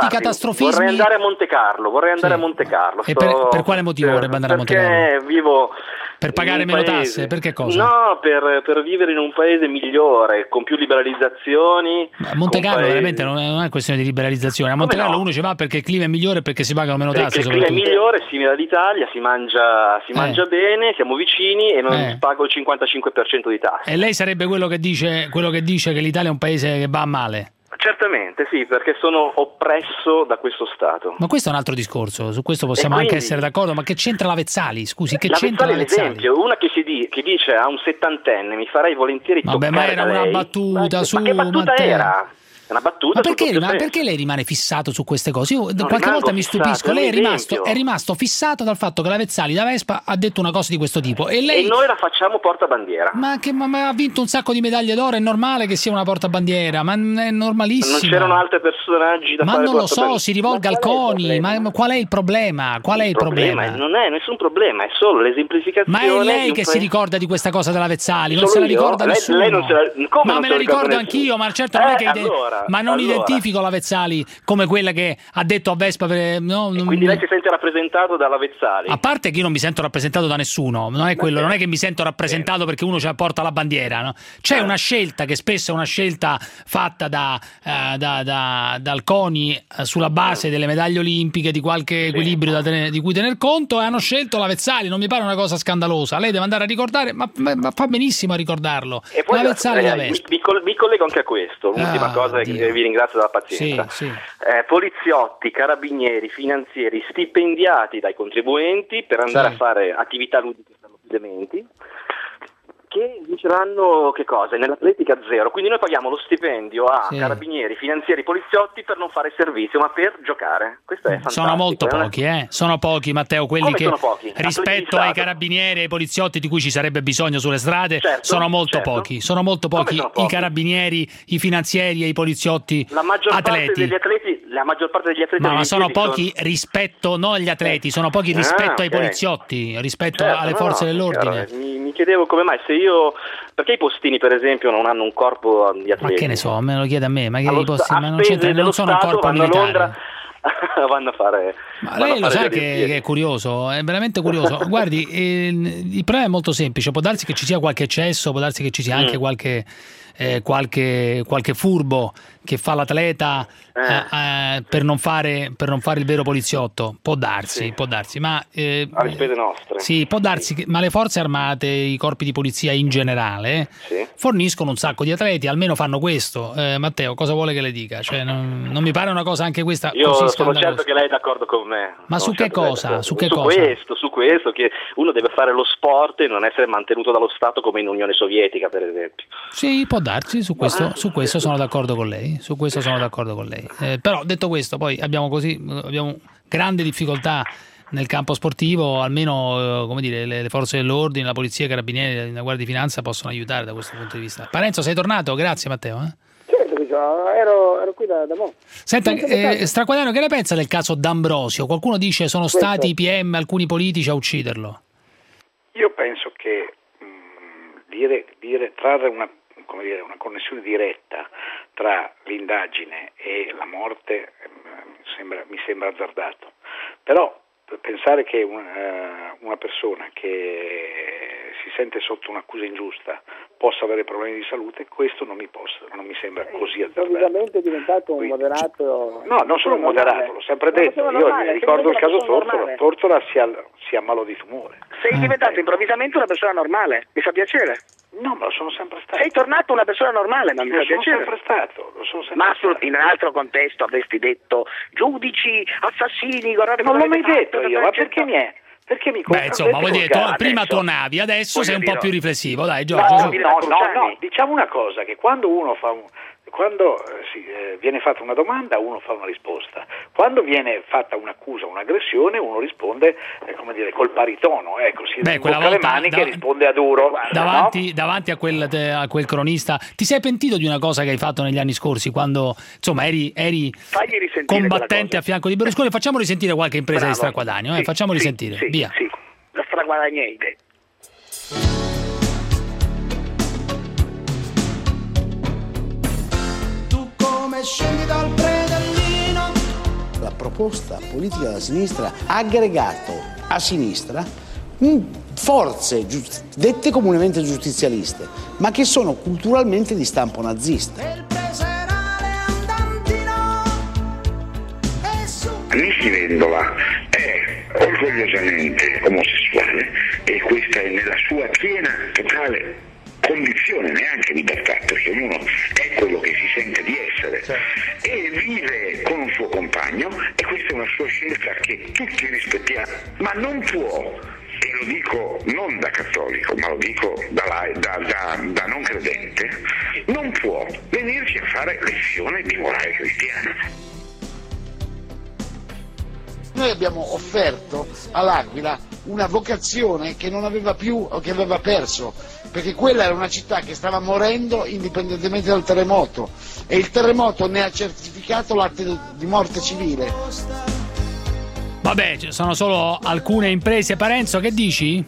di catastrofismi. Vorrei andare a Monte Carlo. E per quale motivo vorrebbe andare a Monte Carlo? Perché vivo... Per pagare meno tasse? Per che cosa? No, per vivere in un paese migliore, con più liberalizzazioni. A Monte Carlo veramente non è questione di liberalizzazione. A Monte Carlo uno ci va perché il clima è migliore e perché si pagano meno tasse. Perché il clima è migliore, simile all'Italia, si mangia bene, siamo vicini e non pago il 55% di tasse. E lei sarebbe quello che dice che l'Italia è un paese che va a male? Certamente sì, perché sono oppresso da questo Stato. Ma questo è un altro discorso, su questo possiamo anche essere d'accordo, ma che c'entra la Vezzali? Scusi, che c'entra la Vezzali? Esempio, una che dice a un 70enne mi farei volentieri toccare ma era una lei. battuta, ma che battuta era? È una battuta. Ma perché lei rimane fissato su queste cose? Io qualche volta mi stupisco, lei è rimasto fissato dal fatto che la Vezzali da Vespa ha detto una cosa di questo tipo e noi la facciamo portabandiera. Ma ha vinto un sacco di medaglie d'oro, è normale che sia una portabandiera, ma è normalissimo. Non c'erano altri personaggi da fare. Ma non lo so, si rivolga al CONI, ma qual è il problema? Il problema? Non è nessun problema, è solo l'esemplificazione. Ma è lei che si ricorda di questa cosa della Vezzali, non se la ricorda nessuno. Lei non se la... Come ma me la ricordo anch'io, ma certo non è che non identifico la Vezzali come quella che ha detto a Vespa quindi lei si sente rappresentato dalla Vezzali? A parte che io non mi sento rappresentato da nessuno, non è quello, non è che mi sento rappresentato perché uno porta la bandiera, no? C'è una scelta che spesso è una scelta fatta dal CONI sulla base delle medaglie olimpiche, di qualche equilibrio di cui tener conto, e hanno scelto la Vezzali. Non mi pare una cosa scandalosa, lei deve andare a ricordare, ma fa benissimo a ricordarlo. E poi la Vezzali da Vespa. Mi collego anche a questo, l'ultima cosa che vi ringrazio della pazienza. Sì. Poliziotti, carabinieri, finanzieri stipendiati dai contribuenti per andare a fare attività ludiche per dementi, che vinceranno che cosa? Nell'atletica zero. Quindi noi paghiamo lo stipendio a carabinieri, finanzieri, poliziotti per non fare servizio, ma per giocare. Questo è fantastico. Sono molto pochi, Sono pochi, Matteo, quelli che sono pochi? rispetto ai carabinieri e ai poliziotti di cui ci sarebbe bisogno sulle strade, sono molto pochi. Sono molto pochi i carabinieri, i finanzieri e i poliziotti la maggior atleti. La maggior parte degli atleti ma sono pochi rispetto, non agli atleti, sono pochi rispetto ai poliziotti, rispetto alle forze dell'ordine. Mi chiedevo come mai, perché i postini per esempio non hanno un corpo di atleti? Ma che ne so, me lo chiede a me, ma che i postini non sono un corpo militare. Londra, vanno a fare. Ma lei lo sa che è curioso, è veramente curioso. Guardi, il problema è molto semplice, può darsi che ci sia qualche eccesso, può darsi che ci sia anche qualche furbo che fa l'atleta per non fare il vero poliziotto, può darsi, ma alle spese nostre. Sì, può darsi, ma le forze armate, i corpi di polizia in generale forniscono un sacco di atleti, almeno fanno questo. Matteo, cosa vuole che le dica? Cioè, non mi pare una cosa anche questa io così sono certo che lei è d'accordo con me. Ma su che cosa? Su questo, che uno deve fare lo sport e non essere mantenuto dallo Stato come in Unione Sovietica, per esempio. Sì, può darsi, su questo sono d'accordo con lei. Però detto questo, poi abbiamo grande difficoltà nel campo sportivo, almeno le forze dell'ordine, la polizia, i carabinieri, la Guardia di Finanza possono aiutare da questo punto di vista. Parenzo, sei tornato? Grazie Matteo. Certo, ero qui da mo'. Senta, Straquadano, che ne pensa del caso D'Ambrosio? Qualcuno dice sono stati i PM, alcuni politici a ucciderlo. Io penso che trarre una connessione diretta tra l'indagine e la morte mi sembra azzardato. Però pensare che una persona che si sente sotto un'accusa ingiusta possa avere problemi di salute, questo non mi sembra così azzardato. Improvvisamente è diventato un moderato. No, non solo un moderato, l'ho sempre detto. Io ricordo il caso Tortora si ammalò di tumore. Sei diventato improvvisamente una persona normale, mi fa piacere. No, ma lo sono sempre stato. Sei tornato una persona normale, ma mi fa piacere. Lo sono sempre stato. In un altro contesto avresti detto giudici, assassini, guardate. Non l'ho mai detto io, ma perché mi è? Perché mi insomma, vuol dire, prima tuonavi, adesso sei un po' più riflessivo, dai Giorgio. No, diciamo una cosa, che quando uno viene fatta una domanda, uno fa una risposta. Quando viene fatta un'accusa, un'aggressione, uno risponde col baritono, si imbocca le maniche e risponde a duro. Davanti a quel cronista, ti sei pentito di una cosa che hai fatto negli anni scorsi, quando insomma eri combattente a fianco di Berlusconi? Facciamo risentire qualche impresa di Straquadanio, facciamo risentire, via. Sì, la Straguadagnete. Scendi dal predellino proposta politica della sinistra ha aggregato a sinistra forze dette comunemente giustizialiste, ma che sono culturalmente di stampo nazista. Nissi Vendola è orgogliosamente omosessuale e questa è nella sua piena, totale condizione, neanche libertà, perché ognuno è quello che si sente di essere, e vive con un suo compagno, e questa è una sua scelta che tutti rispettiamo, ma non può, e lo dico non da cattolico, ma lo dico da non credente, non può venirci a fare lezione di morale cristiana. Noi abbiamo offerto all'Aquila una vocazione che non aveva più o che aveva perso, perché quella era una città che stava morendo indipendentemente dal terremoto, e il terremoto ne ha certificato l'atto di morte civile. Vabbè, ci sono solo alcune imprese. Parenzo, che dici?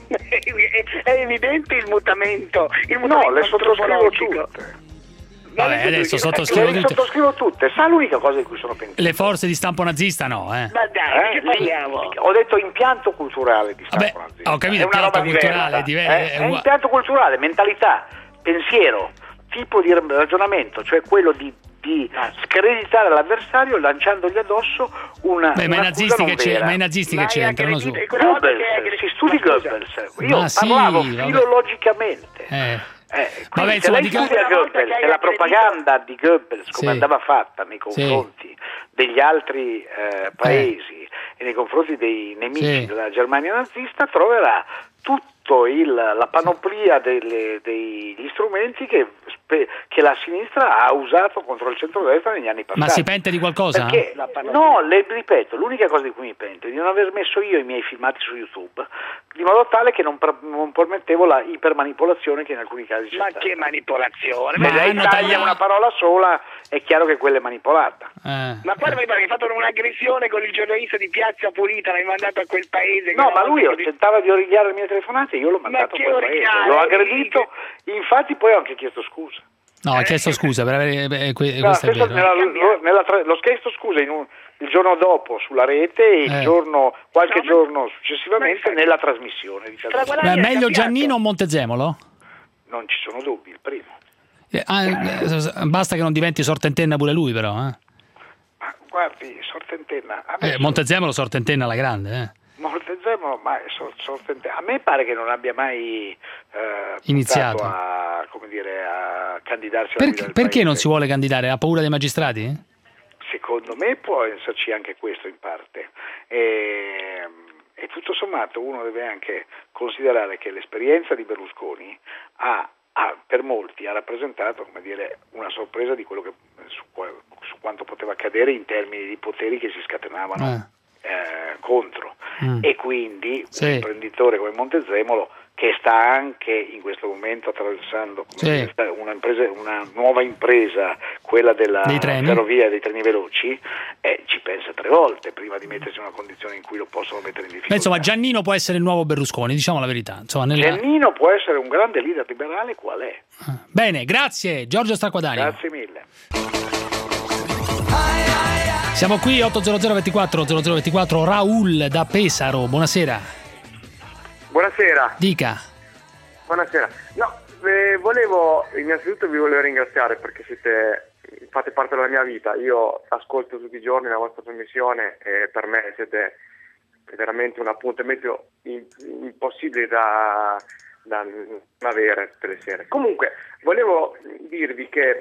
È evidente il mutamento no, le sottoscrivo tutte. Vabbè, adesso sottoscrivo tutte. Sa l'unica cosa di cui sono pentito? Le forze di stampo nazista no, Ma dai, che parliamo? Ho detto impianto culturale di stampo nazista. Ho capito, impianto culturale è impianto culturale, mentalità, pensiero, tipo di ragionamento, cioè quello di screditare l'avversario lanciandogli addosso una ma i nazisti che c'entrano su Goebbels, si studi Goebbels. Io parlavo filologicamente. Vabbè, se lei studia Goebbels e la propaganda di Goebbels come andava fatta nei confronti degli altri paesi e nei confronti dei nemici della Germania nazista, troverà tutto la panoplia degli strumenti che la sinistra ha usato contro il centrodestra negli anni passati. Ma si pente di qualcosa? Perché, no, le ripeto, l'unica cosa di cui mi pento è di non aver messo io i miei filmati su YouTube, di modo tale che non permettevo la ipermanipolazione che in alcuni casi c'è stata. Che manipolazione? Se lei taglia una parola sola, è chiaro che quella è manipolata. Ma poi mi pare che hai fatto un'aggressione con il giornalista di Piazza Pulita, l'hai mandato a quel paese. No, ma lui tentava di origliare le mie telefonate, io l'ho mandato a quel paese, l'ho aggredito, infatti poi ho anche chiesto scusa. No, ha chiesto scusa per avere questo è vero. L'ho chiesto scusa il giorno dopo sulla rete e qualche giorno successivamente nella trasmissione. È meglio Giannino o Montezemolo? Non ci sono dubbi, il primo. Basta che non diventi sortentenna pure lui, però. Ma guardi, sortentenna. Montezemolo sortentenna alla grande. Montezemolo, ma a me pare che non abbia mai iniziato a candidarsi alla guida del perché paese. Non si vuole candidare? Ha paura dei magistrati? Secondo me può esserci anche questo in parte. E tutto sommato uno deve anche considerare che l'esperienza di Berlusconi per molti ha rappresentato, una sorpresa di quello su quanto poteva accadere in termini di poteri che si scatenavano contro, e quindi un imprenditore come Montezemolo, che sta anche in questo momento attraversando una nuova impresa, quella della ferrovia, dei treni veloci, ci pensa 3 volte prima di mettersi in una condizione in cui lo possono mettere in difficoltà. Insomma, Giannino può essere il nuovo Berlusconi, diciamo la verità. Giannino può essere un grande leader liberale, qual è? Bene, grazie Giorgio Stracquadani. Grazie mille. Siamo qui 800 24 0024. Raul da Pesaro, buonasera. Buonasera. Dica. Buonasera. No, innanzitutto vi volevo ringraziare perché fate parte della mia vita. Io ascolto tutti i giorni la vostra trasmissione e per me siete veramente un appuntamento impossibile da avere tutte le sere. Comunque, volevo dirvi che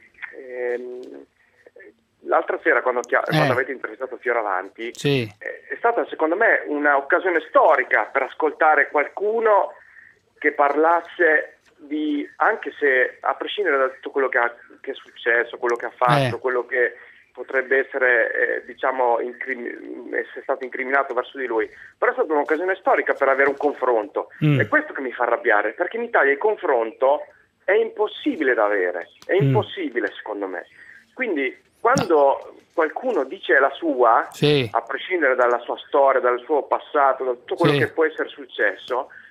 l'altra sera quando avete intervistato Fioravanti è stata secondo me un'occasione storica per ascoltare qualcuno che parlasse anche se a prescindere da tutto quello che è successo, quello che ha fatto, quello che potrebbe essere essere stato incriminato verso di lui, però è stata un'occasione storica per avere un confronto. È questo che mi fa arrabbiare, perché in Italia il confronto è impossibile da avere, è impossibile secondo me. Quindi quando qualcuno dice la sua, a prescindere dalla sua storia, dal suo passato, da tutto quello che può essere successo,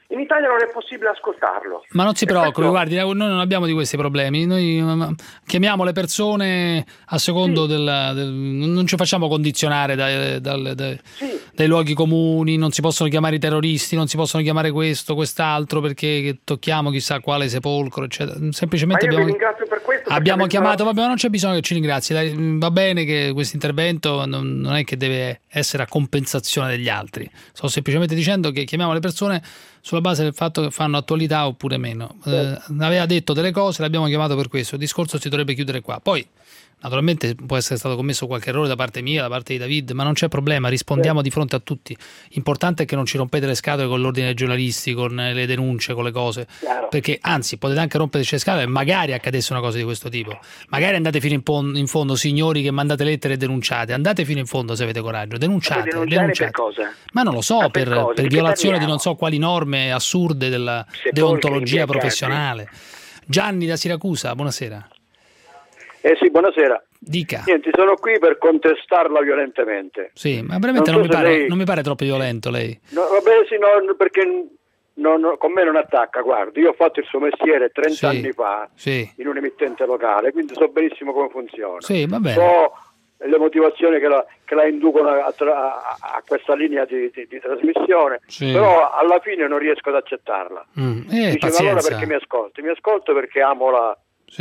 In Italia non è possibile ascoltarlo. Ma non si preoccupi, guardi, noi non abbiamo di questi problemi, noi chiamiamo le persone a secondo non ci facciamo condizionare dai luoghi comuni, non si possono chiamare i terroristi, non si possono chiamare questo, quest'altro, perché tocchiamo chissà quale sepolcro, eccetera. Semplicemente vi ringrazio per questo, abbiamo chiamato, vabbè, ma non c'è bisogno che ci ringrazi, va bene che questo intervento non è che deve essere a compensazione degli altri, sto semplicemente dicendo che chiamiamo le persone sulla base del fatto che fanno attualità oppure meno. Aveva detto delle cose, l'abbiamo chiamato per questo, il discorso si dovrebbe chiudere qua. Poi naturalmente può essere stato commesso qualche errore da parte mia, da parte di David, ma non c'è problema, rispondiamo di fronte a tutti. L'importante è che non ci rompete le scatole con l'ordine dei giornalisti, con le denunce, con le cose, perché anzi potete anche romperci le scatole e magari accadesse una cosa di questo tipo, magari andate fino in fondo, signori che mandate lettere e denunciate, andate fino in fondo se avete coraggio, denunciate. Per cosa? Ma non lo so, per violazione di non so quali norme assurde della deontologia professionale. Gianni da Siracusa, buonasera. Sì, buonasera. Dica. Niente, sono qui per contestarla violentemente. Sì, ma veramente non mi pare troppo violento lei. No, vabbè, sì, no, perché con me non attacca, guardi, io ho fatto il suo mestiere 30 anni fa in un emittente locale, quindi so benissimo come funziona. Sì, va bene. So le motivazioni che la inducono a questa linea di trasmissione, però alla fine non riesco ad accettarla. Dice, ma allora perché mi ascolti? Mi ascolto perché amo la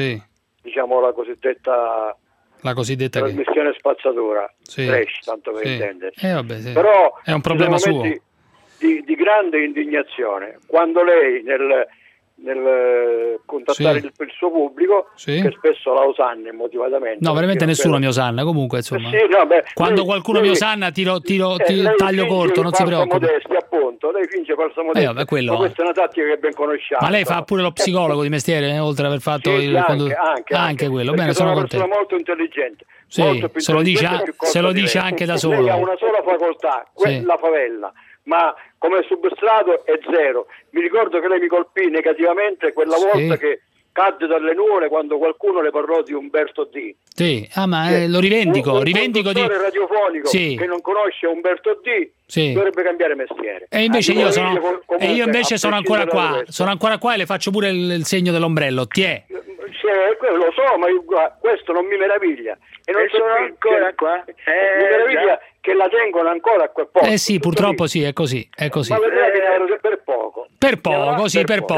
cosiddetta trasmissione spazzatura, trash, tanto per intenderci. Però è un problema suo. Di grande indignazione quando lei nel contattare il suo pubblico, che spesso la osanna immotivatamente. No, veramente nessuno mi osanna, comunque insomma. Quando qualcuno mi osanna tiro taglio corto, non si preoccupi. Modestia, appunto, lei finge falsa modestia, ma questa è una tattica che ben conosciamo. Ma lei fa pure lo psicologo di mestiere, oltre ad aver fatto anche quello. Bene, sono contento. È una persona molto intelligente. Sì, molto più se lo dice anche da solo. Lei ha una sola facoltà, la favela. Ma come substrato è zero. Mi ricordo che lei mi colpì negativamente quella volta che cadde dalle nuvole quando qualcuno le parlò di Umberto D. Sì, ma lo rivendico. Un rivendico di radiofonico che non conosce Umberto D dovrebbe cambiare mestiere. E invece io sono ancora qua. Sono ancora qua e le faccio pure il segno dell'ombrello. Lo so, ma questo non mi meraviglia. E non sono ancora qua. Mi meraviglia che la tengono ancora a quel posto. Sì, purtroppo sì, è così. Ma vedrà che per poco. Per poco.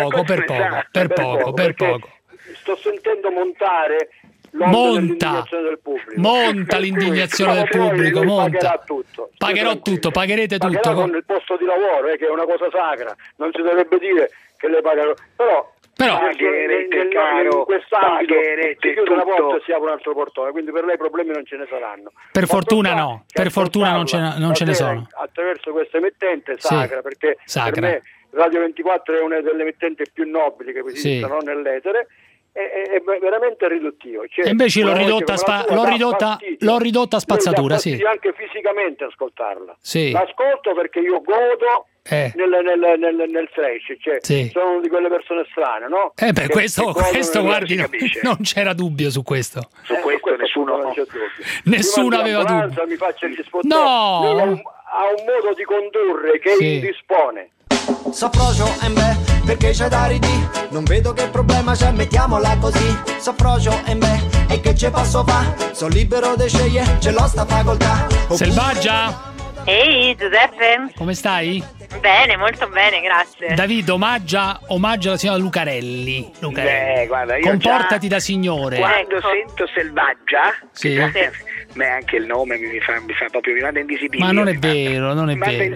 Sto sentendo montare l'indignazione del pubblico. Monta l'indignazione del pubblico, monta. Pagherò tutto, pagherete tutto. Con il posto di lavoro, che è una cosa sacra. Non si dovrebbe dire che le pagherò. Però pagherete, caro, pagherete tutto. Una volta e si apre un altro portone, quindi per lei problemi non ce ne saranno. Per fortuna no, per fortuna non ce ne sono. Attraverso questa emittente sacra, perché per me Radio 24 è una delle emittenti più nobili che esistono nell'etere, è veramente riduttivo. E invece l'ho ridotta a spazzatura, anche fisicamente ascoltarla. Sì. L'ascolto perché io godo nel trash, sono di quelle persone strane, no? Questo guardi, non c'era dubbio su questo. Su questo nessuno aveva dubbio. Mi faccia no! Ha un modo di condurre che indispone. Soffrocio perché c'è da ridì, non vedo che problema c'è, mettiamola così. Soffrocio e che ce posso fa, sono libero di scegliere, ce l'ho sta facoltà. Selvaggia? Ehi Giuseppe, come stai? Bene, molto bene, grazie. David, omaggia la signora Lucarelli. Guarda, io comportati da signore. Quando sento Selvaggia, anche il nome mi fa proprio, mi manda in visibilio. Ma non è vero, non è vero. Sì,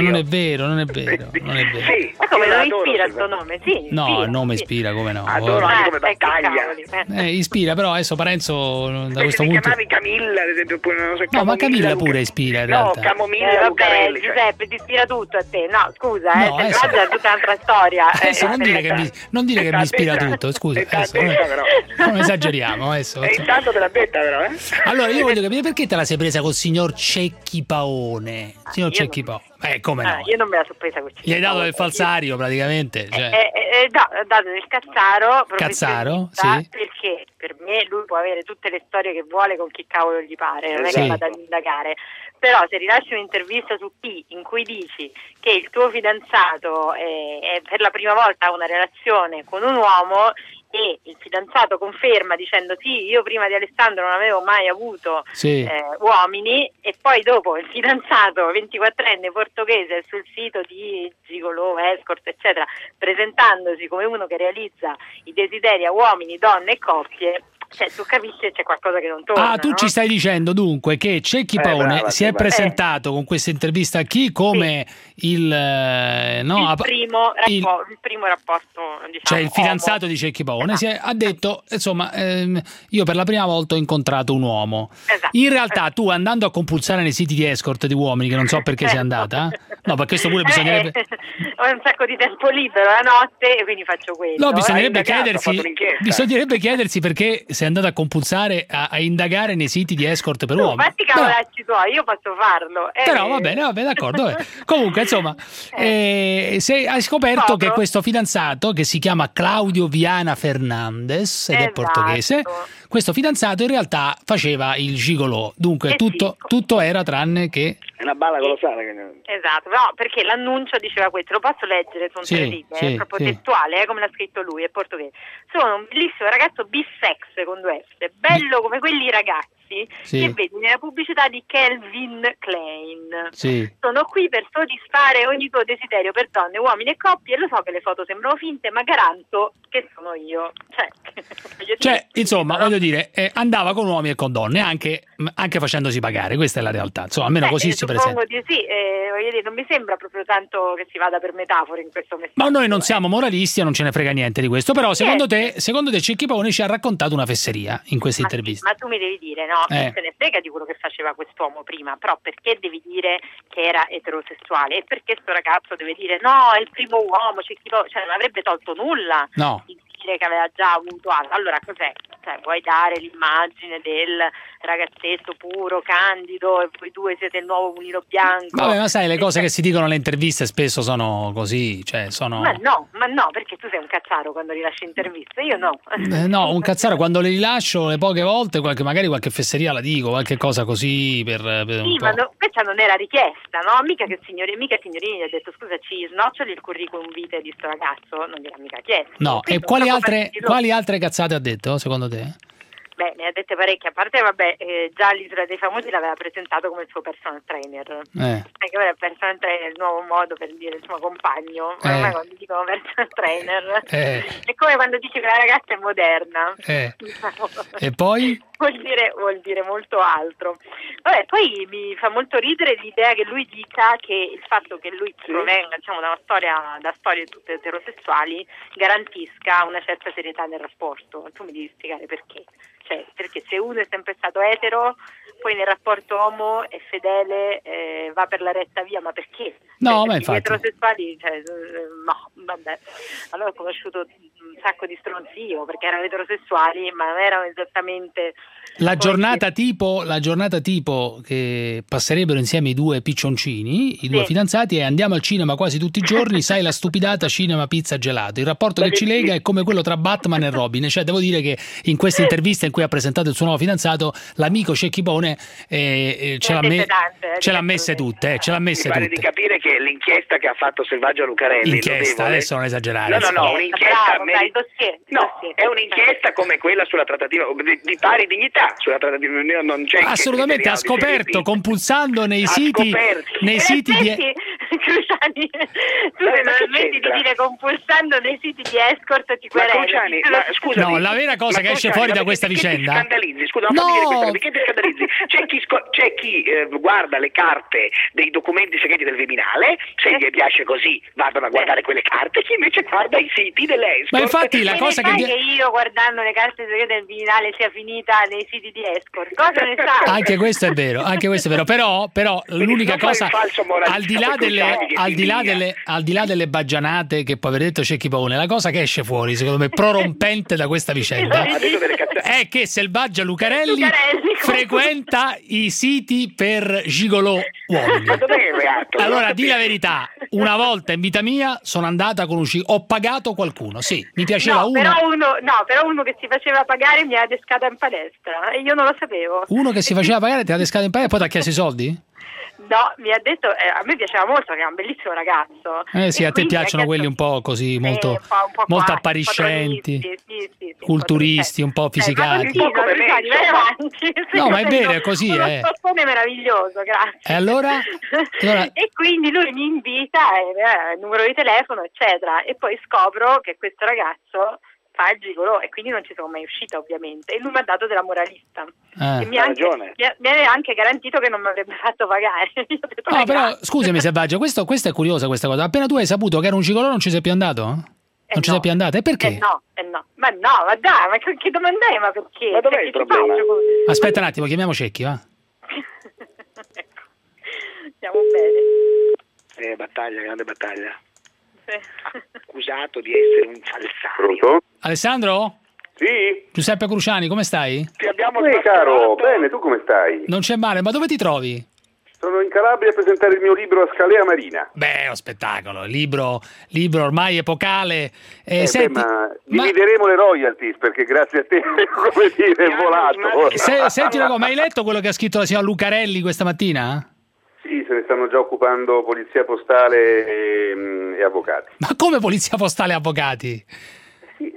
ma come non ispira il tuo nome? Sì. No, il nome ispira, come no? Adoro anche come battaglia. Ispira, però adesso Parenzo da questo punto. Mi chiamavi Camilla, ad esempio, pure non so. No, ma Camilla pure ispira in realtà. No, Camomilla Lucarelli. Giuseppe, ti ispira tutto a te. No, scusa, Selvaggia è tutta un'altra storia. Adesso non dire che mi ispira tutto, scusa. Non esageriamo adesso. Intanto te l'ha detta però, Allora io voglio capire perché te la sei presa col signor Cecchi Paone. Signor Cecchi Paone. Come no? Io non me la sono presa così. Gli hai dato del falsario praticamente? Ho dato del cazzaro. Cazzaro, perché per me lui può avere tutte le storie che vuole con chi cavolo gli pare, non è che vada ad indagare, però se rilasci un'intervista su P in cui dici che il tuo fidanzato è per la prima volta ha una relazione con un uomo e il fidanzato conferma dicendo sì, io prima di Alessandro non avevo mai avuto uomini, e poi dopo il fidanzato 24enne portoghese è sul sito di gigolò, escort eccetera, presentandosi come uno che realizza i desideri a uomini, donne e coppie, cioè tu capisci che c'è qualcosa che non torna. Tu ci stai dicendo dunque che Cecchi Paone si è presentato con questa intervista a Chi come il primo rapporto, diciamo, cioè il fidanzato di Cecchi Paone, ha detto insomma io per la prima volta ho incontrato un uomo. In realtà tu, andando a compulsare nei siti di escort di uomini, che non so perché sei andata, no, per questo pure bisognerebbe ho un sacco di tempo libero la notte e quindi faccio quello. No, bisognerebbe chiedersi perché sei andato a compulsare a indagare nei siti di escort per uomini. Fatti cavolacci tuoi, io posso farlo. Però va bene, d'accordo. Comunque, insomma, hai scoperto che questo fidanzato, che si chiama Claudio Viana Fernandes ed è portoghese, questo fidanzato in realtà faceva il gigolò. Dunque tutto era tranne che è una balla colossale. Esatto, no, perché l'annuncio diceva questo, lo posso leggere, sono 3 righe, è proprio testuale, come l'ha scritto lui, è portoghese. Sono un bellissimo ragazzo bisex con 2 S, bello come quelli ragazzi che vedi nella pubblicità di Calvin Klein. Sono qui per soddisfare ogni tuo desiderio per donne, uomini e coppie, e lo so che le foto sembrano finte, ma garanto che sono io. Insomma, voglio dire, andava con uomini e con donne, anche facendosi pagare, questa è la realtà, insomma, almeno così si presenta. Di sì, voglio dire, non mi sembra proprio tanto che si vada per metafore in questo messaggio. Ma noi non siamo moralisti e non ce ne frega niente di questo, però secondo te Cecchi Paone ci ha raccontato una fesseria in questa intervista? Ma tu mi devi dire, no, se ne frega di quello che faceva quest'uomo prima, però perché devi dire che era eterosessuale? E perché sto ragazzo deve dire no, è il primo uomo, Cecchi Paone, cioè non avrebbe tolto nulla. No. Che aveva già avuto altro. Allora cos'è? Cioè, vuoi dare l'immagine del ragazzetto puro, candido, e voi due siete il nuovo mulino bianco? Vabbè, ma sai, le cose che si dicono alle interviste spesso sono così, cioè sono... Ma no, perché tu sei un cazzaro quando rilasci interviste, io no. No, un cazzaro quando le rilascio le poche volte, magari qualche fesseria la dico, qualche cosa così per sì, ma questa non era richiesta, no? Mica Signorini gli ha detto scusa, ci snoccioli il curriculum vitae di sto ragazzo, non gliel'ha mica chiesto. No, e quali altre cazzate ha detto, secondo te? Beh, ne ha dette parecchie, a parte già l'Isola dei Famosi l'aveva presentato come il suo personal trainer. Anche ora il personal trainer è il nuovo modo per dire il suo compagno, ormai quando dicono personal trainer è come quando dice che la ragazza è moderna. E poi? Vuol dire molto altro. Vabbè, poi mi fa molto ridere l'idea che lui dica che il fatto che lui provenga, diciamo, da storie tutte eterosessuali garantisca una certa serietà nel rapporto. Tu mi devi spiegare perché. Cioè, perché se uno è sempre stato etero, poi nel rapporto omo è fedele, va per la retta via, ma perché? No, ma infatti. Gli eterosessuali, no, vabbè. Allora ho conosciuto un sacco di stronzi io, perché erano eterosessuali, ma non erano esattamente... La giornata tipo che passerebbero insieme i due piccioncini, i due fidanzati, e andiamo al cinema quasi tutti i giorni, sai, la stupidata cinema, pizza, gelato. Il rapporto che ci lega è come quello tra Batman e Robin. Cioè, devo dire che in questa intervista in cui ha presentato il suo nuovo fidanzato, l'amico Cecchi Paone ce l'ha messe tutte. Mi pare di capire che l'inchiesta che ha fatto Selvaggio Lucarelli, adesso non esagerare. No, un'inchiesta è un'inchiesta come quella sulla trattativa di pari dignità. Sulla trattativa non c'è assolutamente, ha scoperto compulsando nei siti di Cruciani, tu se non smetti di dire compulsando nei siti di escort ti quereli. Scusa, no, la vera cosa che esce fuori da questa vicenda, scandalizzi, scusa, non fammi dire questo, perché ti scandalizzi? C'è chi guarda le carte dei documenti segreti del Viminale, se gli piace così vadano a guardare quelle carte, chi invece guarda i siti dell'escort. Ma infatti la cosa che io guardando le carte segrete del Viminale sia finita nei siti di escort, cosa ne sai? Anche questo è vero, però l'unica cosa, al di là delle baggianate che può aver detto Cecchi Paone, la cosa che esce fuori secondo me prorompente da questa vicenda è che Selvaggia Lucarelli frequenta i siti per gigolò uomini. Ma dov'è il reato? Allora, di la verità, una volta in vita mia sono andata con un ho pagato qualcuno, sì, mi piaceva però uno che si faceva pagare mi ha adescata in palestra e io non lo sapevo. Uno che si faceva pagare ti ha adescato in palestra e poi ti ha chiesto i soldi? No, mi ha detto, a me piaceva molto perché è un bellissimo ragazzo. Sì, a te piacciono quelli un po' così, molto appariscenti, sì, culturisti, un po' fisicati. No, ma è vero, è così. Uno spazzone meraviglioso, grazie. E allora? E quindi lui mi invita, il numero di telefono, eccetera, e poi scopro che questo ragazzo fa il gigolò e quindi non ci sono mai uscita ovviamente e lui mi ha dato della moralista e mi ha anche garantito che non mi avrebbe fatto pagare. Io ho detto, no, però scusami Selvaggia, questo è curiosa questa cosa. Appena tu hai saputo che era un gigolò non ci sei più andato? Non ci sei più andata? E perché? No, ma dai, ma che domanda è? Ma perché? Ma dov'è il problema? Aspetta un attimo, chiamiamo Cecchi, va? Ecco, stiamo bene. Battaglia, grande battaglia. Accusato di essere un falsario. Pronto? Alessandro? Sì? Giuseppe Cruciani, come stai? Ti abbiamo caro, bene, tu come stai? Non c'è male, ma dove ti trovi? Sono in Calabria a presentare il mio libro a Scalea Marina. Beh, è un spettacolo, libro ormai epocale. Senti, ma divideremo le royalties perché grazie a te, come dire, è volato. Senti una cosa, ma hai letto quello che ha scritto la signora Lucarelli questa mattina? Sì, se ne stanno già occupando polizia postale e avvocati. Ma come polizia postale e avvocati? Sì,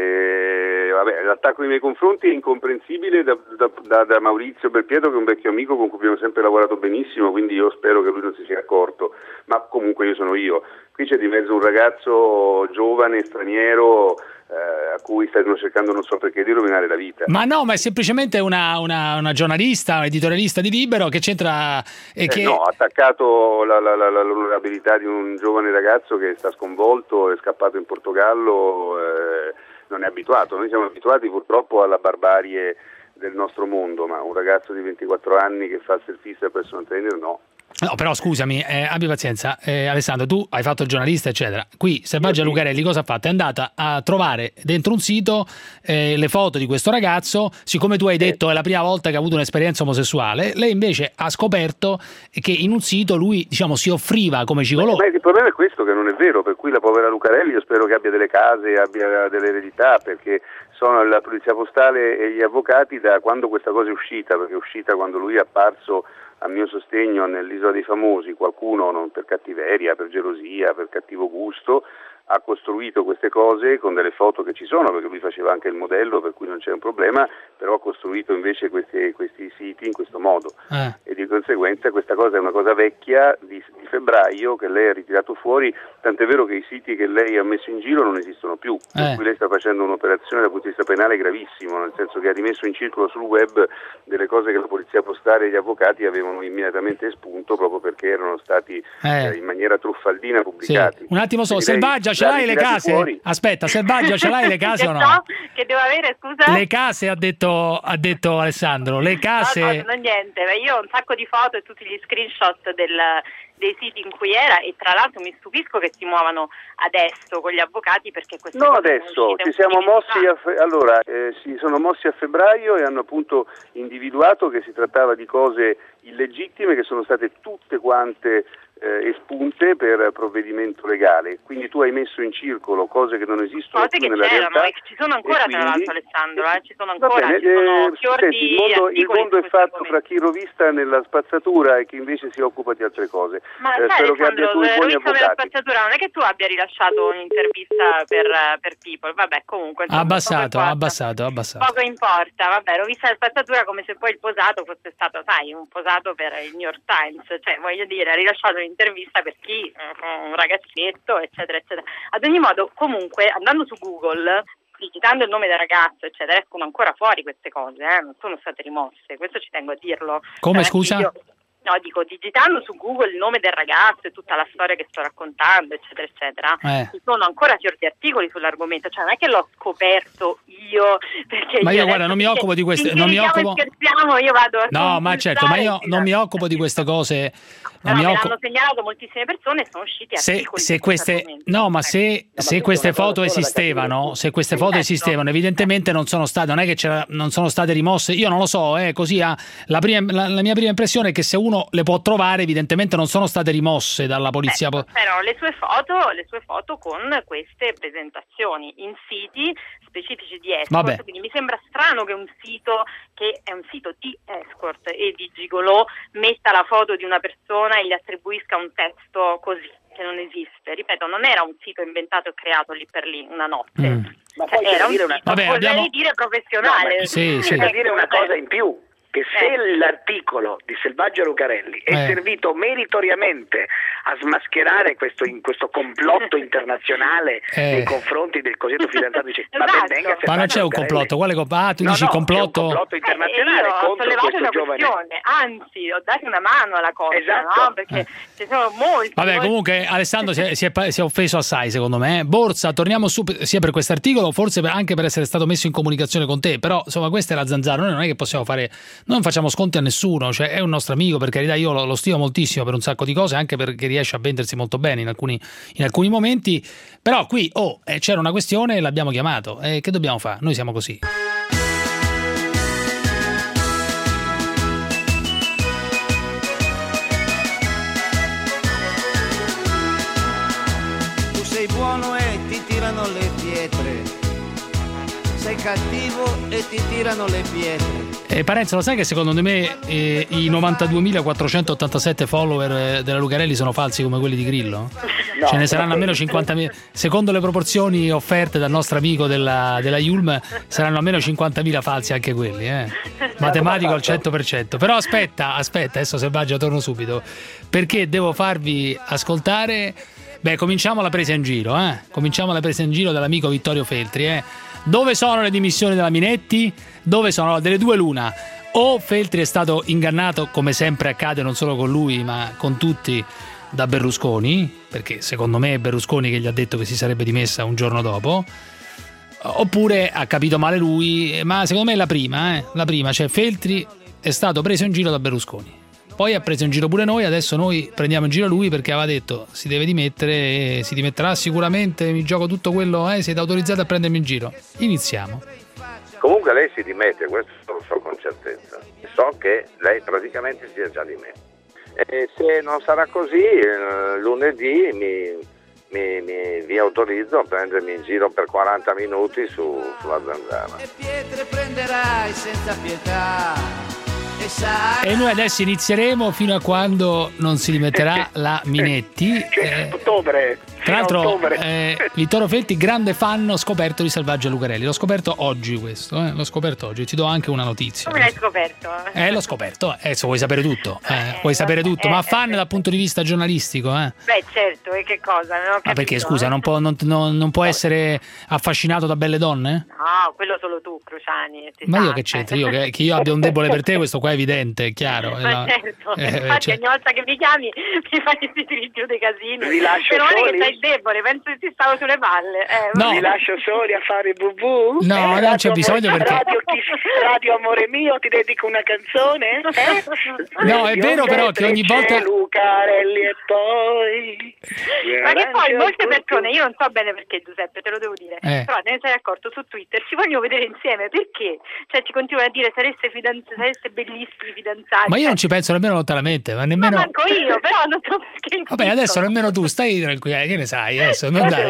perché l'attacco nei miei confronti è incomprensibile da Maurizio Belpietro, che è un vecchio amico con cui abbiamo sempre lavorato benissimo, quindi io spero che lui non si sia accorto, ma comunque io sono io. Qui c'è di mezzo un ragazzo giovane, straniero, a cui stanno cercando, non so perché, di rovinare la vita. Ma no, ma è semplicemente una giornalista, un editorialista di Libero che c'entra... No, ha attaccato l'onorabilità di un giovane ragazzo che sta sconvolto, è scappato in Portogallo, non è abituato. Noi siamo abituati purtroppo alla barbarie del nostro mondo, ma un ragazzo di 24 anni che fa il surfista per personal trainer no. No, però scusami, abbi pazienza, Alessandro, tu hai fatto il giornalista eccetera, qui Selvaggia Lucarelli cosa ha fatto? È andata a trovare dentro un sito le foto di questo ragazzo, siccome tu hai detto è la prima volta che ha avuto un'esperienza omosessuale, lei invece ha scoperto che in un sito lui, diciamo, si offriva come gigolò. Ma il problema è questo, che non è vero, per cui la povera Lucarelli io spero che abbia delle case, abbia delle eredità, perché sono la polizia postale e gli avvocati da quando questa cosa è uscita, perché è uscita quando lui è apparso a mio sostegno nell'Isola dei Famosi. Qualcuno, non per cattiveria, per gelosia, per cattivo gusto, ha costruito queste cose con delle foto che ci sono, perché lui faceva anche il modello, per cui non c'è un problema, però ha costruito invece questi siti in questo modo e di conseguenza questa cosa è una cosa vecchia di febbraio che lei ha ritirato fuori, tant'è vero che i siti che lei ha messo in giro non esistono più, per cui lei sta facendo un'operazione dal punto di vista penale gravissimo, nel senso che ha rimesso in circolo sul web delle cose che la polizia postale e gli avvocati avevano immediatamente espunto proprio perché erano stati in maniera truffaldina pubblicati. Sì. Un attimo Selvaggia, ce l'hai le case? Fuori. Aspetta, Selvaggia, ce l'hai le case o no? Che devo avere, scusa? Le case, ha detto Alessandro, le case... No, niente, io ho un sacco di foto e tutti gli screenshot dei siti in cui era, e tra l'altro mi stupisco che si muovano adesso con gli avvocati, perché queste no, adesso ci siamo mossi si sono mossi a febbraio e hanno appunto individuato che si trattava di cose illegittime che sono state tutte quante espunte per provvedimento legale, quindi tu hai messo in circolo cose che non esistono più nella realtà. Ci sono ancora, tra l'altro, Alessandro, ci sono ancora, ci sono senti, il mondo è fatto fra chi rovista nella spazzatura e chi invece si occupa di altre cose. Ma spero che abbia tu buoni avvocati. Spazzatura non è che tu abbia rilasciato un'intervista per People, vabbè, comunque insomma, abbassato. Poco importa, vabbè, rovista della spazzatura, come se poi il posato fosse stato, sai, un posato per il New York Times, cioè voglio dire, ha rilasciato un'intervista per chi? Un ragazzetto, eccetera, eccetera. Ad ogni modo, comunque, andando su Google, digitando il nome del ragazzo, eccetera, escono ancora fuori queste cose, non sono state rimosse, questo ci tengo a dirlo. Come, scusa? No, dico, digitando su Google il nome del ragazzo e tutta la storia che sto raccontando, eccetera, eccetera, ci sono ancora fior di articoli sull'argomento, cioè non è che l'ho scoperto io, perché ma io guarda, non mi occupo di queste, non mi occupo... Scherziamo, io vado a no, ma certo, ma io non mi occupo di queste cose me l'hanno segnalato moltissime persone e sono usciti articoli. Se queste foto esistevano, evidentemente non sono state, non è che non sono state rimosse. Io non lo so, così la mia prima impressione è che se uno le può trovare, evidentemente non sono state rimosse dalla polizia. Però le sue foto con queste presentazioni in siti specifici di escort, quindi mi sembra strano che un sito che è un sito di escort e di gigolò metta la foto di una persona e gli attribuisca un testo così, che non esiste. Ripeto, non era un sito inventato e creato lì per lì una notte. Ma poi era un dire sito, dire professionale. C'è da dire una cosa in più, che se l'articolo di Selvaggia Lucarelli è servito meritoriamente a smascherare questo complotto internazionale nei confronti del cosiddetto fidanzato, ma non c'è un complotto, tu dici complotto? C'è un complotto internazionale contro questo giovane. Anzi, ho dato una mano alla cosa, no? Perché ci sono molti. Comunque Alessandro si è offeso assai, secondo me. Borsa, torniamo su sia per questo articolo, forse anche per essere stato messo in comunicazione con te, però insomma questa è la zanzara, noi non è che possiamo fare, non facciamo sconti a nessuno, cioè è un nostro amico, per carità, io lo stimo moltissimo per un sacco di cose, anche perché riesce a vendersi molto bene in alcuni momenti, però qui c'era una questione e l'abbiamo chiamato, che dobbiamo fare? Noi siamo così. Tu sei buono e ti tirano le pietre, sei cattivo e ti tirano le pietre. Parenzo, lo sai che secondo me i 92.487 follower della Lucarelli sono falsi come quelli di Grillo? No, ce ne saranno almeno 50.000. Secondo le proporzioni offerte dal nostro amico della Yulm, saranno almeno 50.000 falsi anche quelli. Matematico al 100%. Però aspetta, adesso Selvaggia torno subito, perché devo farvi ascoltare. Cominciamo la presa in giro, Cominciamo la presa in giro dall'amico Vittorio Feltri, Dove sono le dimissioni della Minetti? Dove sono? Delle due l'una. O Feltri è stato ingannato, come sempre accade non solo con lui ma con tutti, da Berlusconi, perché secondo me è Berlusconi che gli ha detto che si sarebbe dimessa un giorno dopo, oppure ha capito male lui, ma secondo me è la prima, cioè Feltri è stato preso in giro da Berlusconi. Poi ha preso in giro pure noi, adesso noi prendiamo in giro lui perché aveva detto si deve dimettere, si dimetterà sicuramente, mi gioco tutto quello, siete autorizzati a prendermi in giro. Iniziamo. Comunque lei si dimette, questo lo so con certezza. So che lei praticamente si è già dimessa. E se non sarà così, lunedì vi autorizzo a prendermi in giro per 40 minuti sulla zanzara. E pietre prenderai senza pietà. E noi adesso inizieremo fino a quando non si dimetterà la Minetti. Ottobre. Tra l'altro Vittorio Feltri, grande fan scoperto di Selvaggia Lucarelli. L'ho scoperto oggi questo, l'ho scoperto oggi. Ti do anche una notizia. Come l'hai scoperto? L'ho scoperto, adesso vuoi sapere tutto. Vuoi sapere tutto, ma fan dal punto di vista giornalistico, Beh, certo, e che cosa? Non ho capito, perché scusa, non può essere affascinato da belle donne? No, quello solo tu, Cruciani. Ma io che c'entro? Che io abbia un debole per te, questo qua è evidente, è chiaro. Ma certo, infatti ogni volta che mi chiami mi fai questi più dei casini. Vi lascio però soli? Non è che sei debole, penso che ti stavo sulle palle. No. Vi lascio soli a fare bubù? No, non c'è bisogno perché... Radio Amore Mio, ti dedico una canzone? No, è vero però che ogni volta... Lucarelli e poi... Ma che poi molte persone, io non so bene perché Giuseppe, te lo devo dire, però te ne sei accorto su Twitter, ci vogliono vedere insieme, perché? Cioè ci continuano a dire sareste bellissimi fidanzati. Ma io non ci penso nemmeno lontanamente, ma nemmeno... Ma manco io, però non so perché... Vabbè, adesso nemmeno tu, stai tranquilla, che ne sai, adesso non dai.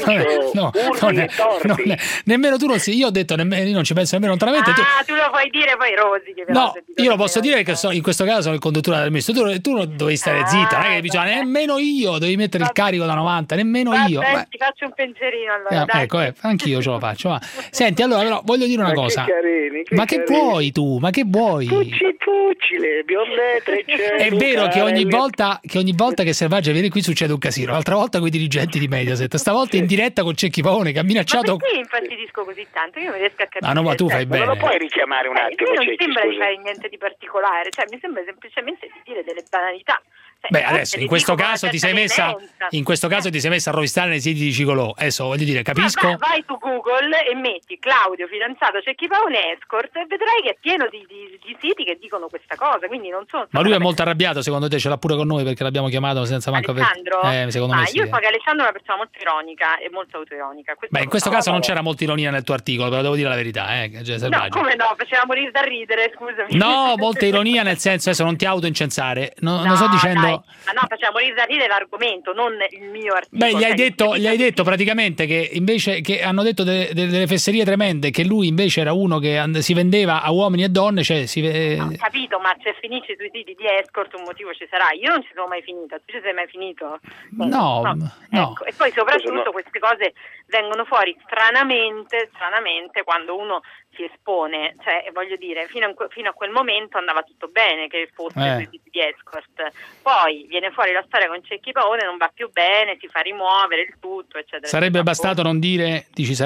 Nemmeno tu io ho detto io non ci penso nemmeno lontanamente. Tu lo puoi dire poi Rosi. Che no, io lo posso dire che in questo caso sono il conduttore del misto. Tu non dovevi stare zitta, non è che bisogna, nemmeno io, devi mettere il carico da 90, nemmeno io. Ti faccio un pensierino allora. Ecco, anch'io ce lo faccio. Ma. Senti, allora però voglio dire una cosa. Ma che vuoi tu? Ma che vuoi? Pucci, le bionde, è vero che ogni volta che Selvaggia viene qui succede un casino. L'altra volta con i dirigenti di Mediaset, stavolta in diretta con Cecchi Pavone che ha minacciato. Ma perché infastidisco così tanto? Io non riesco a capire. No, ma tu fai bene. Non lo puoi richiamare un attimo? Non sembra di fare niente di particolare, cioè mi sembra semplicemente di dire delle banalità. Beh, adesso in questo caso ti sei messa a rovistare nei siti di Cigolò. Adesso voglio dire, capisco. Vai su Google e metti Claudio fidanzato Cecchi Paone escort e vedrai che è pieno di siti che dicono questa cosa, quindi non sono. Ma lui è molto arrabbiato, secondo te? Ce l'ha pure con noi perché l'abbiamo chiamato senza manco Alessandro? Secondo me sì. Io so che Alessandro è una persona molto ironica e molto autoironica. Beh, in questo caso non c'era molta ironia nel tuo articolo, però devo dire la verità, No, come no? Faceva morire da ridere, scusami. No, molta ironia nel senso, adesso non ti autoincensare, non sto dicendo. Ma no, faceva morire da ridere l'argomento, non il mio articolo. Beh, gli hai detto praticamente che invece che hanno detto delle fesserie tremende, che lui invece era uno che si vendeva a uomini e donne, cioè Ho capito, ma se finisci sui siti di escort un motivo ci sarà. Io non ci sono mai finita, tu ci sei mai finito? No. Ecco. E poi soprattutto queste cose vengono fuori stranamente quando uno si espone, cioè voglio dire, fino a quel momento andava tutto bene che fosse sui siti di escort, poi viene fuori la storia con Cecchi Paone, non va più bene, si fa rimuovere il tutto, eccetera. Sarebbe bastato non dire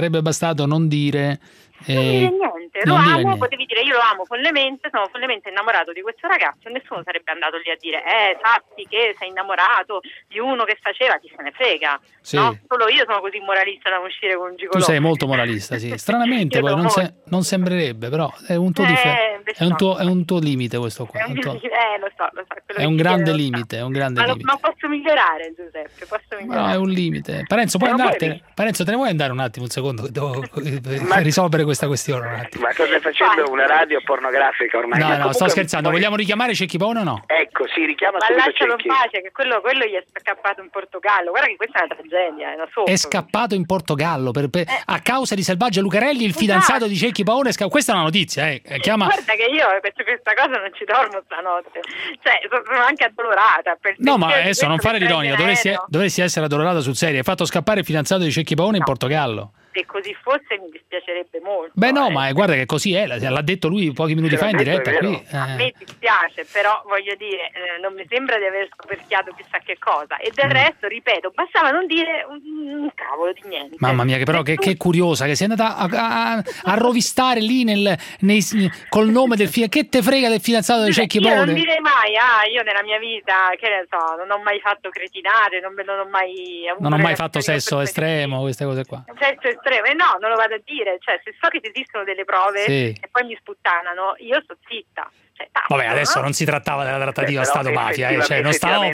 niente, lo amo, potevi dire io lo amo follemente, sono follemente innamorato di questo ragazzo e nessuno sarebbe andato lì a dire sappi che sei innamorato di uno che faceva, chi se ne frega, sì. No? Solo io sono così moralista da uscire con un gigolò. Tu sei molto moralista, sì. Stranamente poi non sembrerebbe, però è un tuo è un tuo limite questo qua. Lo so. È un grande limite, Ma posso migliorare, Giuseppe, No, è un limite. Parenzo, puoi andartene? Parenzo, te ne vuoi andare un attimo, un secondo, che devo risolvere questa questione un attimo. Ma cosa stai facendo? Una radio pornografica ormai? No, sto scherzando. Vogliamo richiamare Cecchi Paone o no? Ecco, sì, richiama ma subito lascialo Cecchi. in pace, che quello gli è scappato in Portogallo. Guarda che questa è una tragedia, è scappato in Portogallo a causa di Selvaggia Lucarelli, il fidanzato di Cecchi Paone. Questa è una notizia, Guarda che io per questa cosa non ci dormo stanotte. Cioè, sono anche addolorata. No, ma adesso non fare l'ironia, dovresti essere addolorata sul serio. Hai fatto scappare il fidanzato di Cecchi Paone in Portogallo. Se così fosse mi dispiacerebbe molto. Beh no, ma guarda che così è, l'ha detto lui pochi minuti fa in diretta qui. A me dispiace, però voglio dire, non mi sembra di aver scoperchiato chissà che cosa. E del resto, ripeto, bastava non dire un cavolo di niente. Mamma mia, che curiosa, che sei andata a rovistare lì col nome del figlio. Che te frega del fidanzato di Cecchi Paone? Io non direi mai, io nella mia vita, che ne so, non ho mai fatto cretinate, non ho mai avuto. Non ho mai fatto sesso estremo, queste cose qua. Sesso estremo, no, non lo vado a dire, cioè se so che esistono delle prove e poi mi sputtanano, io sto zitta. Vabbè, adesso non si trattava della trattativa Stato-mafia, cioè non stavamo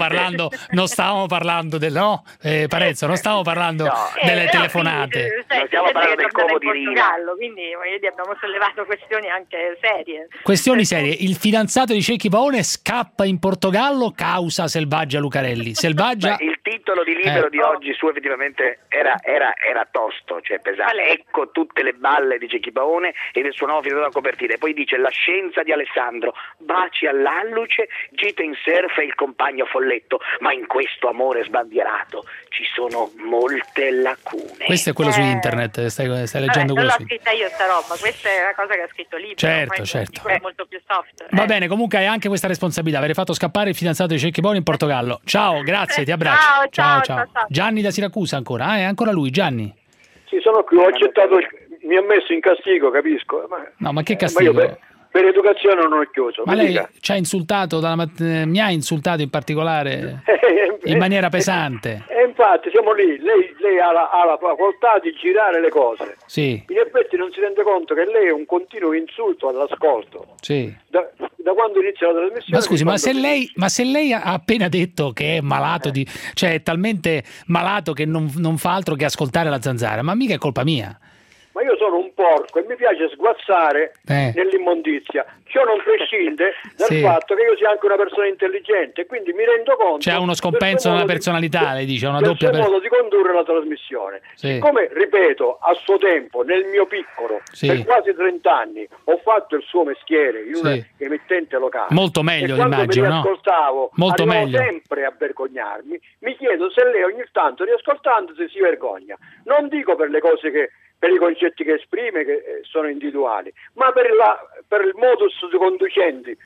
parlando Parenzo, non stavamo parlando delle telefonate. Non stiamo parlando del covo di Portogallo, quindi voglio dire, abbiamo sollevato questioni anche serie. Questioni serie. Il fidanzato di Cecchi Paone scappa in Portogallo causa Selvaggia Lucarelli. Selvaggia. Il titolo di libro di oggi su effettivamente era tosto, cioè pesante. Ecco tutte le balle di Cecchi Paone e del suo nuovo fidanzato da copertina. E poi dice la scienza di Alessandro. Baci all'alluce, gite in surf e il compagno folletto, ma in questo amore sbandierato ci sono molte lacune. Questo è quello su internet, stai leggendo quello. Non l'ho scritta io sta roba, questa è una cosa che ha scritto Libero. Certo. È molto più soft. Va bene, comunque hai anche questa responsabilità, avere fatto scappare il fidanzato di Cecchi Paone in Portogallo. Ciao, grazie, ti abbraccio. Ciao. Gianni da Siracusa ancora, è ancora lui, Gianni. Sì, sono qui, ho accettato, mi ha messo in castigo, capisco. Ma che castigo? Per educazione non ho chiuso. Ma lei ci ha insultato, mi ha insultato in particolare in maniera pesante. E infatti siamo lì, lei ha la facoltà di girare le cose. Sì. In effetti non si rende conto che lei è un continuo insulto all'ascolto. Sì. Da quando inizia la trasmissione. Ma scusi, ma se lei ha appena detto che è malato cioè è talmente malato che non fa altro che ascoltare la Zanzara, ma mica è colpa mia. Ma io sono un porco e mi piace sguazzare nell'immondizia. Ciò non prescinde dal fatto che io sia anche una persona intelligente, quindi mi rendo conto. C'è uno scompenso nella personalità, lei dice, una doppia modo di condurre la trasmissione. Come ripeto, a suo tempo, nel mio piccolo, per quasi 30 anni, ho fatto il suo mestiere in una emittente locale. Molto meglio, immagino, no? Ascoltavo, molto meglio. Sempre a vergognarmi. Mi chiedo se lei ogni tanto, riascoltandosi, si vergogna. Non dico per le cose per i concetti che esprime, che sono individuali, ma per il modus conducendi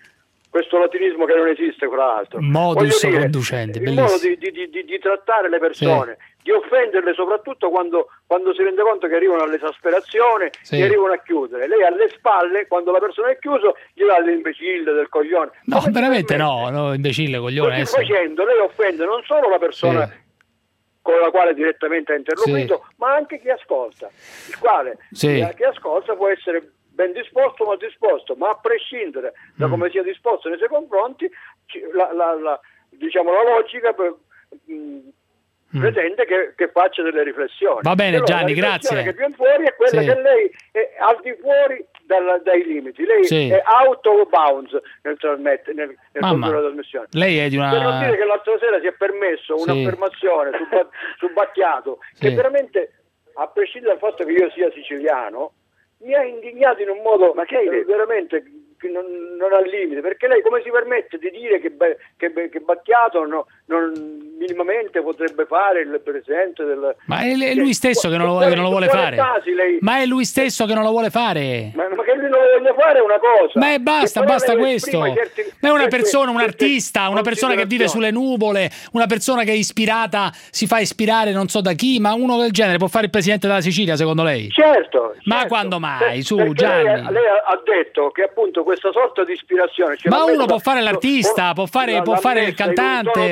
questo latinismo che non esiste fra l'altro. Modus conducendi, il modo di trattare le persone, di offenderle soprattutto quando si rende conto che arrivano all'esasperazione, che arrivano a chiudere. Lei alle spalle, quando la persona è chiusa, gli dà dell'imbecille, del coglione. No, veramente no, imbecille, coglione. Così facendo, lei offende non solo la persona con la quale direttamente ha interloquito, ma anche chi ascolta, il quale chi ascolta può essere ben disposto o mal disposto, ma a prescindere da come sia disposto nei suoi confronti, la logica pretende che faccia delle riflessioni. Va bene, Gianni, grazie. La che viene fuori è quella che lei è al di fuori dai limiti, lei è out of bounds nel condurre la trasmissione. Lei è di una... Per non dire che l'altra sera si è permesso un'affermazione su Battiato che veramente, a prescindere dal fatto che io sia siciliano, mi ha indignato in un modo veramente che non ha limite, perché lei come si permette di dire che Battiato non minimamente potrebbe fare il presidente del... Ma è lui stesso che non lo vuole fare. Ma è lui stesso che non lo vuole fare. Ma che lui non lo voglia fare è una cosa. Ma basta questo. Ma è una persona, un artista, una persona che vive sulle nuvole, una persona che è ispirata, si fa ispirare non so da chi, ma uno del genere può fare il presidente della Sicilia, secondo lei? Certo. Ma quando mai? Su, Gianni. Lei ha detto che appunto questa sorta di ispirazione... Ma uno può fare l'artista, può fare il cantante...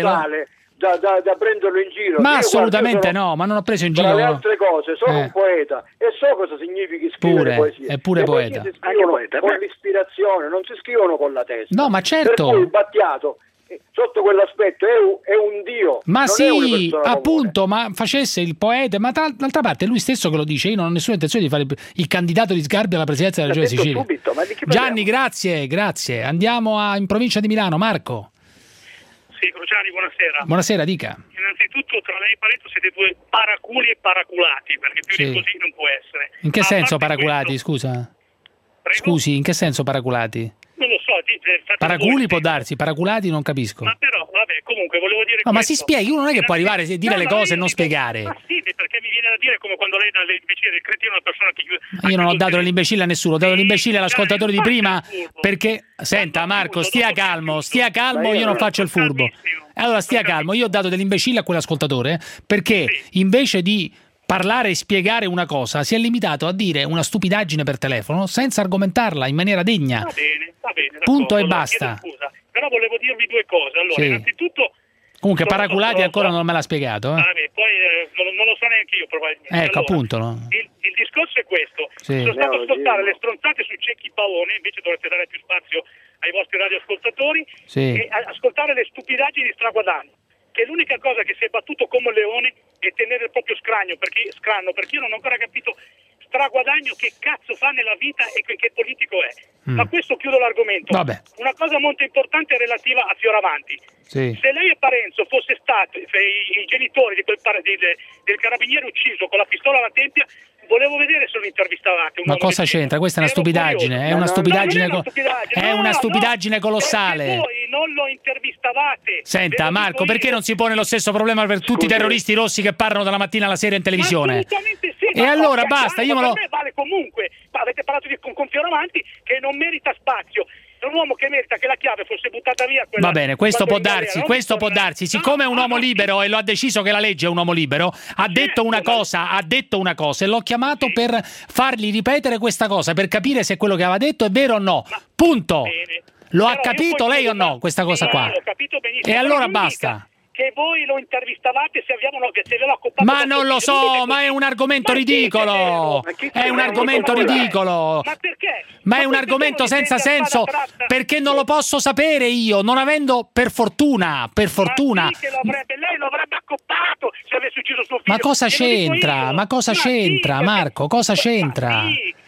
Da prenderlo in giro. Ma assolutamente no, ma non ho preso in giro. Tra le altre cose, sono un poeta e so cosa significhi scrivere poesie. È pure poeta. Si scrivono con l'ispirazione, non si scrivono con la testa. No, ma certo. Per cui Battiato, sotto quell'aspetto, è un dio. Ma sì, appunto, ma facesse il poeta, ma d'altra parte è lui stesso che lo dice. Io non ho nessuna intenzione di fare il candidato di Sgarbi alla presidenza della Regione Sicilia. Subito, ma di che Gianni, grazie. Andiamo in provincia di Milano. Marco. Sì, Cruciani, buonasera. Buonasera, dica. Innanzitutto tra lei e Pareto siete due paraculi e paraculati, perché più di così non può essere. In che senso paraculati, scusa? Prego? Scusi, in che senso paraculati? Non lo so. Paraculi può darsi, paraculati non capisco. Ma però, vabbè, comunque volevo dire ma si spieghi, uno non è che può arrivare a dire le cose e non spiegare. Ma sì, perché mi viene da dire come quando lei dà l'imbecille del cretino a una persona che... Ma io non ho dato l'imbecille a nessuno, ho dato l'imbecille all'ascoltatore di prima perché... Senta Marco, stia calmo, io non faccio il furbo. Allora stia calmo, io ho dato dell'imbecille a quell'ascoltatore perché invece di parlare e spiegare una cosa si è limitato a dire una stupidaggine per telefono senza argomentarla in maniera degna. Va bene, punto e basta. Scusa, però volevo dirvi due cose. Allora, innanzitutto... Comunque paraculati ancora non me l'ha spiegato. Vabbè, poi non lo so neanche io probabilmente. Ecco, allora, appunto. No? Il discorso è questo. Sono stato a ascoltare le stronzate su Cecchi Pavone, invece dovreste dare più spazio ai vostri radioascoltatori e ascoltare le stupidaggini di Straguadagno, che è l'unica cosa che si è battuto come un leone e tenere il proprio scranno, perché io non ho ancora capito Straguadagno che cazzo fa nella vita e che politico è. Ma questo chiudo l'argomento. Vabbè. Una cosa molto importante è relativa a Fioravanti. Se lei e Parenzo fosse stato i genitori del carabiniere ucciso con la pistola alla tempia, volevo vedere se lo intervistavate. Ma cosa c'entra? Questa è una stupidaggine, è una stupidaggine colossale. Perché voi non lo intervistavate. Senta Marco, perché non si pone lo stesso problema per tutti i terroristi rossi che parlano dalla mattina alla sera in televisione? Assolutamente sì. E allora basta, io me lo... Per me vale comunque. Avete parlato con Fioravanti che non merita spazio. È un uomo che merita che la chiave fosse buttata via. Va bene, questo può darsi. Siccome è un uomo libero e lo ha deciso che la legge è un uomo libero, ha detto una cosa e l'ho chiamato per fargli ripetere questa cosa, per capire se quello che aveva detto è vero o no. Punto. Lo ha capito lei o no questa cosa qua? L'ho capito benissimo. E allora basta. Che voi lo intervistavate se avevano accoppato. Ma non lo so, ma è un argomento ridicolo. È un argomento ridicolo. Ma perché? Ma è un argomento senza senso perché non lo posso sapere io, non avendo per fortuna. Lei lo avrebbe accoppato se avesse ucciso suo figlio. Ma cosa c'entra? Marco? Cosa c'entra?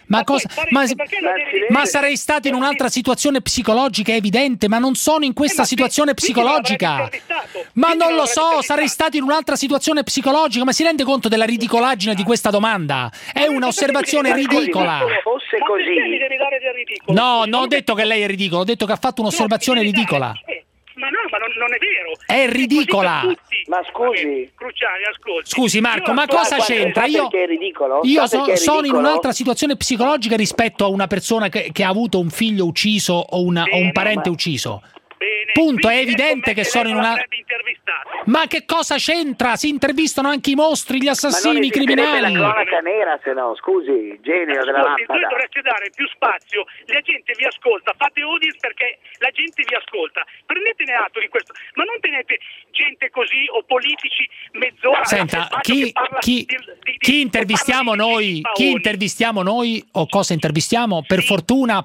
Ma sarei stato in un'altra situazione psicologica, è evidente, ma non sono in questa situazione psicologica. Ma non lo so, sarei stato in un'altra situazione psicologica, ma si rende conto della ridicolaggine di questa domanda? È un'osservazione ridicola. Fosse così. No, non ho detto che lei è ridicolo, ho detto che ha fatto un'osservazione ridicola. Ma non è vero. È ridicola. Ma scusi, Cruciani, ascolti. Scusi Marco, ma cosa c'entra? Io è ridicolo? Io sono in un'altra situazione psicologica rispetto a una persona che ha avuto un figlio ucciso o un parente ucciso. Punto, è evidente che sono in una... Ma che cosa c'entra? Si intervistano anche i mostri, gli assassini, i criminali. Ma la cronaca nera, se no, scusi, genio della lampada. Voi dovreste dare più spazio, la gente vi ascolta, fate audience perché la gente vi ascolta. Prendetene atto di questo, ma non tenete gente così o politici mezz'ora. Senta, chi intervistiamo noi? Chi intervistiamo noi o cosa intervistiamo? Per fortuna,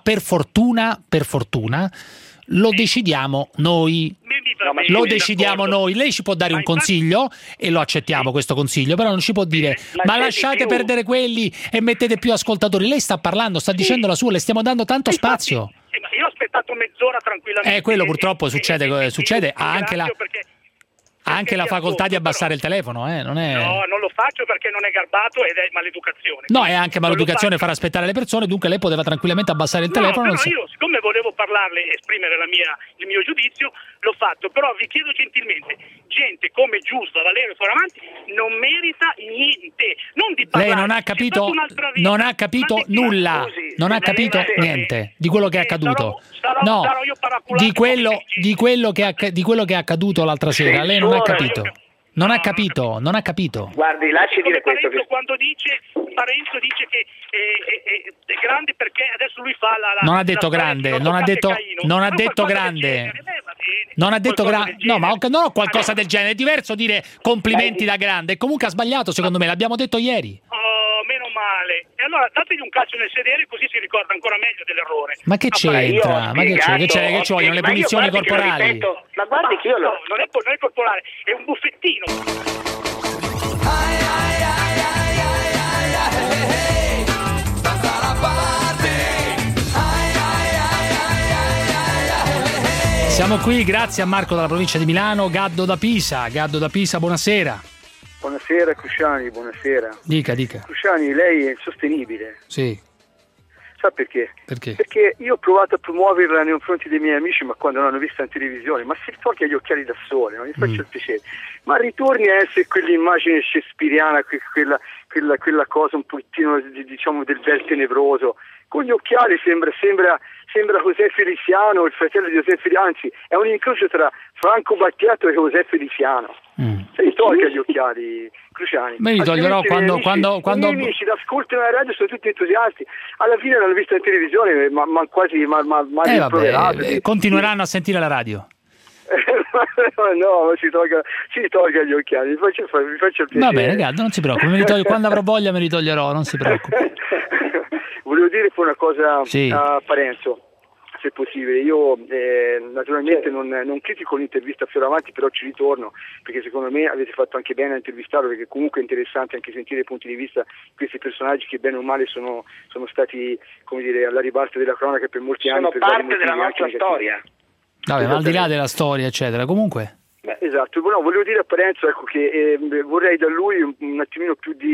lo decidiamo noi. Lo decidiamo noi. Lei ci può dare un consiglio e lo accettiamo questo consiglio, però non ci può dire ma lasciate perdere quelli e mettete più ascoltatori. Lei sta parlando, sta dicendo la sua, le stiamo dando tanto spazio. Io ho aspettato mezz'ora tranquillamente. Quello purtroppo succede, ha anche la facoltà di abbassare il telefono, non è... No, non lo faccio perché non è garbato ed è maleducazione. No, è anche maleducazione far aspettare le persone, dunque lei poteva tranquillamente abbassare il telefono. Però io, siccome volevo parlarle e esprimere il mio giudizio, l'ho fatto, però vi chiedo gentilmente, gente come Giusto, Valerio Fioravanti non merita niente, non di parlare. Lei non ha capito nulla, non ha capito niente di quello che è accaduto. Sarò io di quello che è accaduto l'altra sera, lei non ha capito. Non ha capito. Guardi, lasci dire questo. Quando Parenzo dice che è grande perché adesso lui fa la non ha detto grande, non ha detto grande. Non ha detto grande. No, ma non ho qualcosa del genere. È diverso dire complimenti da grande. Comunque ha sbagliato, secondo me, l'abbiamo detto ieri. Oh, meno male. E allora dategli un calcio nel sedere così si ricorda ancora meglio dell'errore. Ma che c'entra? Ma che ci vogliono le punizioni corporali? Ma guardi che io non è corporale, è un buffettino. Siamo qui grazie a Marco dalla provincia di Milano, Gaddo da Pisa, buonasera. Buonasera Cruciani, buonasera. Dica. Cruciani, lei è insostenibile. Sì. Sa perché? Perché? Perché io ho provato a promuoverla nei confronti dei miei amici, ma quando l'hanno vista in televisione, ma si toglie gli occhiali da sole, non mi faccio il piacere. Ma ritorni a essere quell'immagine shakespeariana, quella cosa un pochettino, diciamo, del bel tenebroso. Con gli occhiali sembra José Feliciano, il fratello di José Feliciano, anzi è un incrocio tra Franco Battiato e José Feliciano. Se li toglie gli occhiali, Cruciani. Me li toglierò quando i miei amici l'ascoltano alla radio, sono tutti entusiasti. Alla fine l'hanno vista in televisione, ma quasi continueranno a sentire la radio. No, ma si tolga gli occhiali, mi faccia il piacere. Va bene, Gaddo, non si preoccupi, quando avrò voglia me li toglierò, non si preoccupi. Volevo dire poi una cosa sì. a Parenzo, se possibile. Io naturalmente non critico l'intervista a Fioravanti, però ci ritorno perché secondo me avete fatto anche bene a intervistarlo, perché comunque è interessante anche sentire i punti di vista di questi personaggi che bene o male sono stati, come dire, alla ribalta della cronaca per molti anni. Sono parte della nostra storia. Vabbè, ma al di là della storia eccetera, comunque. Esatto, no, volevo dire a Parenzo, ecco, che vorrei da lui un attimino più di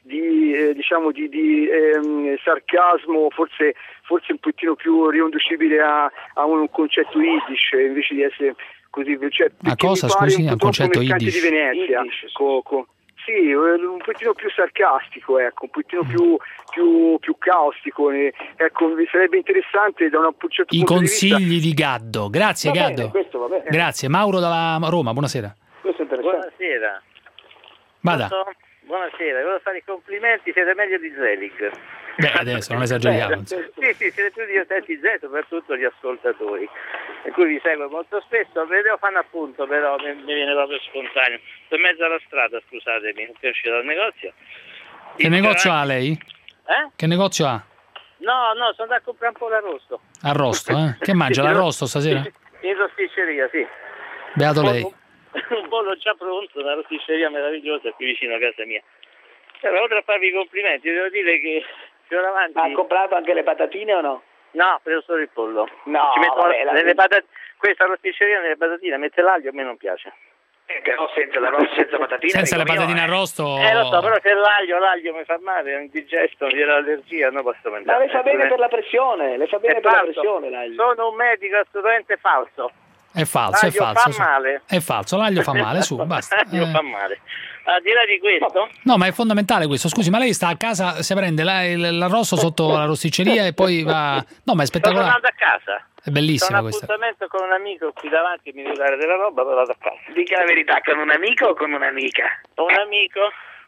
sarcasmo, forse un pochettino più riconducibile a un concetto Yiddish, invece di essere così, cioè, a cosa, scusi, un concetto Yiddish? Di Venezia, sì, un pochettino più sarcastico, ecco, un pochettino più caustico, ecco, mi sarebbe interessante da un certo punto consigli di vista di Gaddo. Grazie Gaddo. Va bene. Grazie. Mauro da Roma, buonasera. Questo è interessante. Buonasera. Vada. Buonasera, volevo fare i complimenti, siete meglio di Zelig. Beh, adesso non esageriamo. Sì, siete più divertenti di Zelig, soprattutto gli ascoltatori, per cui vi seguo molto spesso. Vi devo fare un appunto, però mi viene proprio spontaneo. Sono in mezzo alla strada, scusatemi, sono uscito dal negozio. Che negozio ha lei? Che negozio ha? No, sono andato a comprare un po' l'arrosto. Arrosto, eh? Che mangia l'arrosto stasera? In rosticceria, sì. Beato lei. Un bollo già pronto, una rosticceria meravigliosa qui vicino a casa mia. Però oltre a farvi i complimenti, devo dire che Fioravanti... Ha comprato anche le patatine o no? No, preso solo il pollo. No, ci metto questa rosticceria nelle patatine mette l'aglio, a me non piace. Però senza patatine. Senza le patatine arrosto. Lo so, però se l'aglio mi fa male, è un indigesto, mi viene l'allergia, non posso mangiare. Ma le fa bene per la pressione, l'aglio. Sono un medico assolutamente falso. È falso, l'aglio è falso. Fa male. È falso, l'aglio fa male, su, basta. L'aglio fa male. Al di là di questo... No, ma è fondamentale questo. Scusi, ma lei sta a casa, si prende l'arrosto sotto la rosticceria e poi va... No, ma è spettacolare. Sto tornando a casa. È bellissima Ho un questa. appuntamento con un amico qui davanti che mi deve dare della roba, poi vado a casa. Dica la verità, con un amico o con un'amica? Un amico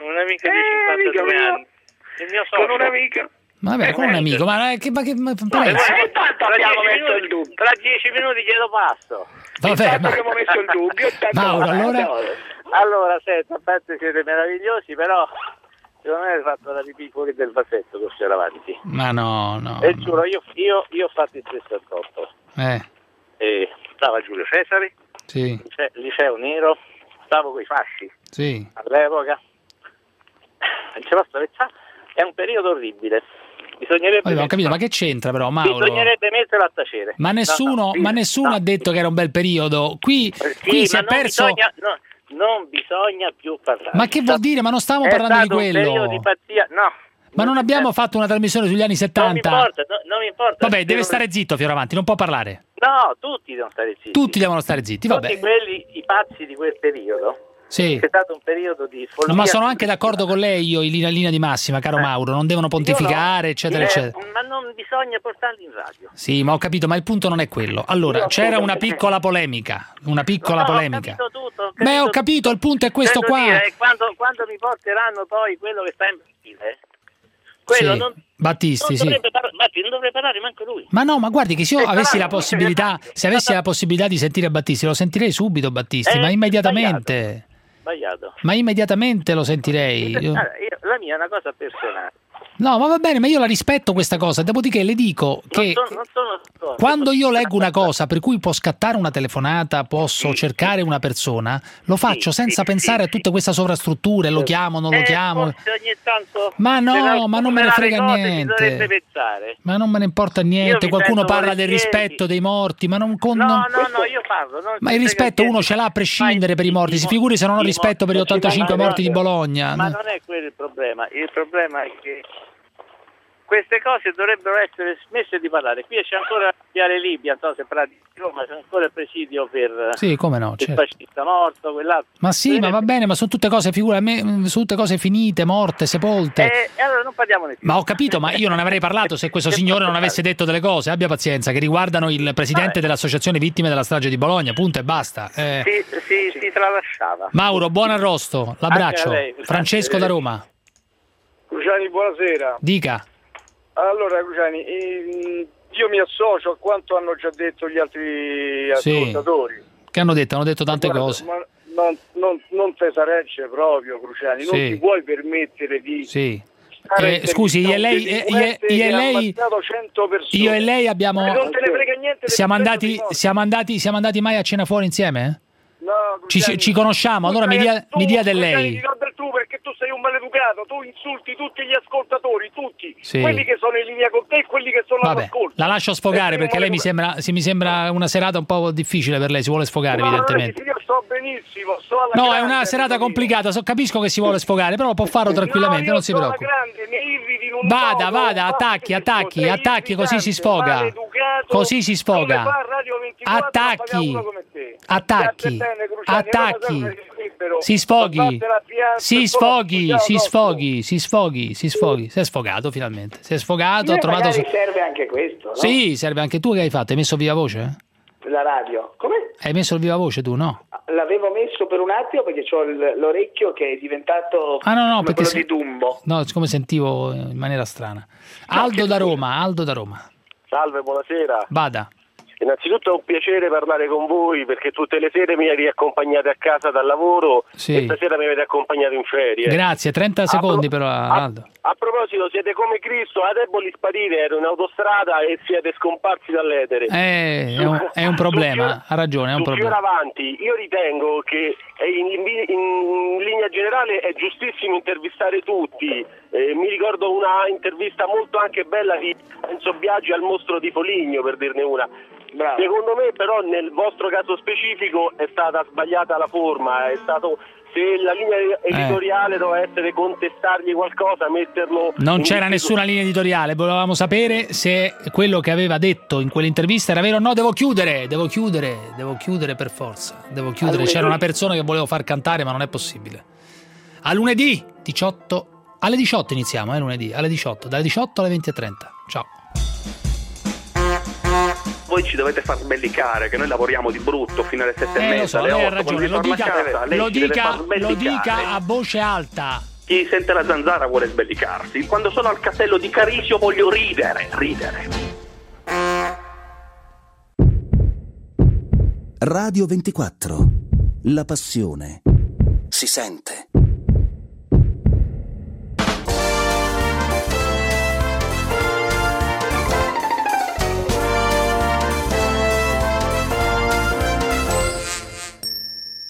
di 52 anni. Il mio socio. Con un amico? Vabbè, con un amico, ma tanto abbiamo messo il dubbio. Tra 10 minuti glielo passo. Vabbè, ma... abbiamo messo il dubbio. Mauro, allora, senta, a parte siete meravigliosi, però secondo me hai fatto la pipì fuori del vasetto con Fioravanti. Ma no. E giuro, io ho fatto il 68. E stava Giulio Cesari, sì. Liceo Nero, stavo coi fasci. Sì. All'epoca. Non ce posso pensare. È un periodo orribile. Bisognerebbe ho capito, ma che c'entra però, Mauro? Bisognerebbe metterlo a tacere. Ma nessuno, ha detto che era un bel periodo. Qui si è perso. Non bisogna più parlare. Ma che vuol dire? Ma non stavamo parlando di quello. È stato un periodo di pazzia. No. Ma non abbiamo fatto una trasmissione sugli anni 70? Non mi importa. Vabbè, deve stare zitto Fioravanti, non può parlare. No, tutti devono stare zitti. Tutti devono stare zitti, vabbè. Tutti quelli, i pazzi di quel periodo. Sì. È stato un periodo di follia. Ma sono anche d'accordo con lei, io in linea di massima, caro Mauro, non devono pontificare, eccetera, eccetera. Ma non bisogna portarli in radio. Sì, ma ho capito, ma il punto non è quello. Allora, c'era una piccola polemica, Ho capito tutto. Beh, ho capito, il punto è questo qua. Quando mi porteranno poi quello che sta in stile, quello sì. non... Battisti, non sì. non dovrebbe parlare manco lui. Ma no, ma guardi che se io avessi la possibilità, di sentire Battisti, lo sentirei subito Battisti, ma immediatamente. Sbagliato. Ma immediatamente lo sentirei. La mia è una cosa personale. No, ma va bene, ma io la rispetto questa cosa. Dopodiché le dico che quando io leggo una cosa per cui può scattare una telefonata, posso cercare una persona, lo faccio senza pensare a tutta questa sovrastruttura, lo chiamo, non lo chiamo. Ogni tanto ma no, ma non me ne frega niente. Ma non me ne importa niente. Qualcuno parla del rispetto dei morti, ma non con. No, io parlo. Ma il rispetto uno ce l'ha a prescindere per i morti. Si figuri se non ho rispetto per gli 85 morti di Bologna. Ma non è quello il problema. Il problema è che queste cose dovrebbero essere smesse di parlare. Qui c'è ancora Viale Libia, non so se parla di Roma, c'è ancora il presidio per sì, come no, il fascista morto, quell'altro. Ma sì, ma va bene, ma sono tutte cose, figura a me, sono tutte cose finite, morte, sepolte. E allora non parliamo di più. Ma ho capito, ma io non avrei parlato se questo signore non avesse detto delle cose, abbia pazienza, che riguardano il presidente dell'associazione vittime della strage di Bologna, punto e basta. Si tralasciava. Mauro, buon arrosto, l'abbraccio. Francesco da Roma. Cruciani, buonasera. Dica. Allora, Cruciani, io mi associo a quanto hanno già detto gli altri ascoltatori. Che hanno detto tante cose. Ma non te saregge proprio, Cruciani, non ti puoi permettere di... Sì. Scusi, io e lei abbiamo... Non te ne frega niente. Siamo andati mai a cena fuori insieme? No, ci conosciamo, allora mi dia del lei. Tu, perché tu sei un maleducato, tu insulti tutti gli ascoltatori, tutti, sì. Quelli che sono in linea con te e quelli che sono all'ascolto. La lascio sfogare perché lei mi sembra una serata un po' difficile per lei, si vuole sfogare evidentemente. Io sto benissimo, sto alla No, grande, è una serata complicata, capisco che si vuole sfogare, però può farlo tranquillamente, non si preoccupi. Vada, attacchi, così si sfoga. Così si sfoga. Attacchi. Si sfoghi. Si è sfogato finalmente. Si è sfogato, ho trovato. Serve anche questo, no? Sì, serve anche tu. Che hai fatto? Hai messo viva voce? La radio. Come? Hai messo il viva voce tu, no? L'avevo messo per un attimo perché ho l'orecchio che è diventato perché quello di Dumbo. No, siccome sentivo in maniera strana. Aldo da Roma. Salve, buonasera. Vada. Innanzitutto è un piacere parlare con voi perché tutte le sere mi riaccompagnate a casa dal lavoro e stasera mi avete accompagnato in ferie. Grazie, 30 secondi però Aldo. A proposito, siete come Cristo, a deboli sparire, ero in autostrada e siete scomparsi dall'etere. È un problema, ha ragione, è un problema. Avanti, io ritengo che in linea generale è giustissimo intervistare tutti. Mi ricordo una intervista molto anche bella di Enzo Biagi al mostro di Foligno, per dirne una. Bravo. Secondo me però nel vostro caso specifico è stata sbagliata la forma, è stato se la linea editoriale doveva essere contestargli qualcosa, metterlo... Non c'era nessuna linea editoriale, volevamo sapere se quello che aveva detto in quell'intervista era vero o no. Devo chiudere per forza, c'era una persona che volevo far cantare, ma non è possibile. A lunedì 18, alle 18 iniziamo, lunedì, alle 18, dalle 18 alle 20:30. Ciao. Voi ci dovete far sbellicare, che noi lavoriamo di brutto fino alle 7:30. Lo so, lei ha ragione, lo dica a voce alta. Chi sente la zanzara vuole sbellicarsi. Quando sono al castello di Carisio voglio ridere. Radio 24. La passione si sente.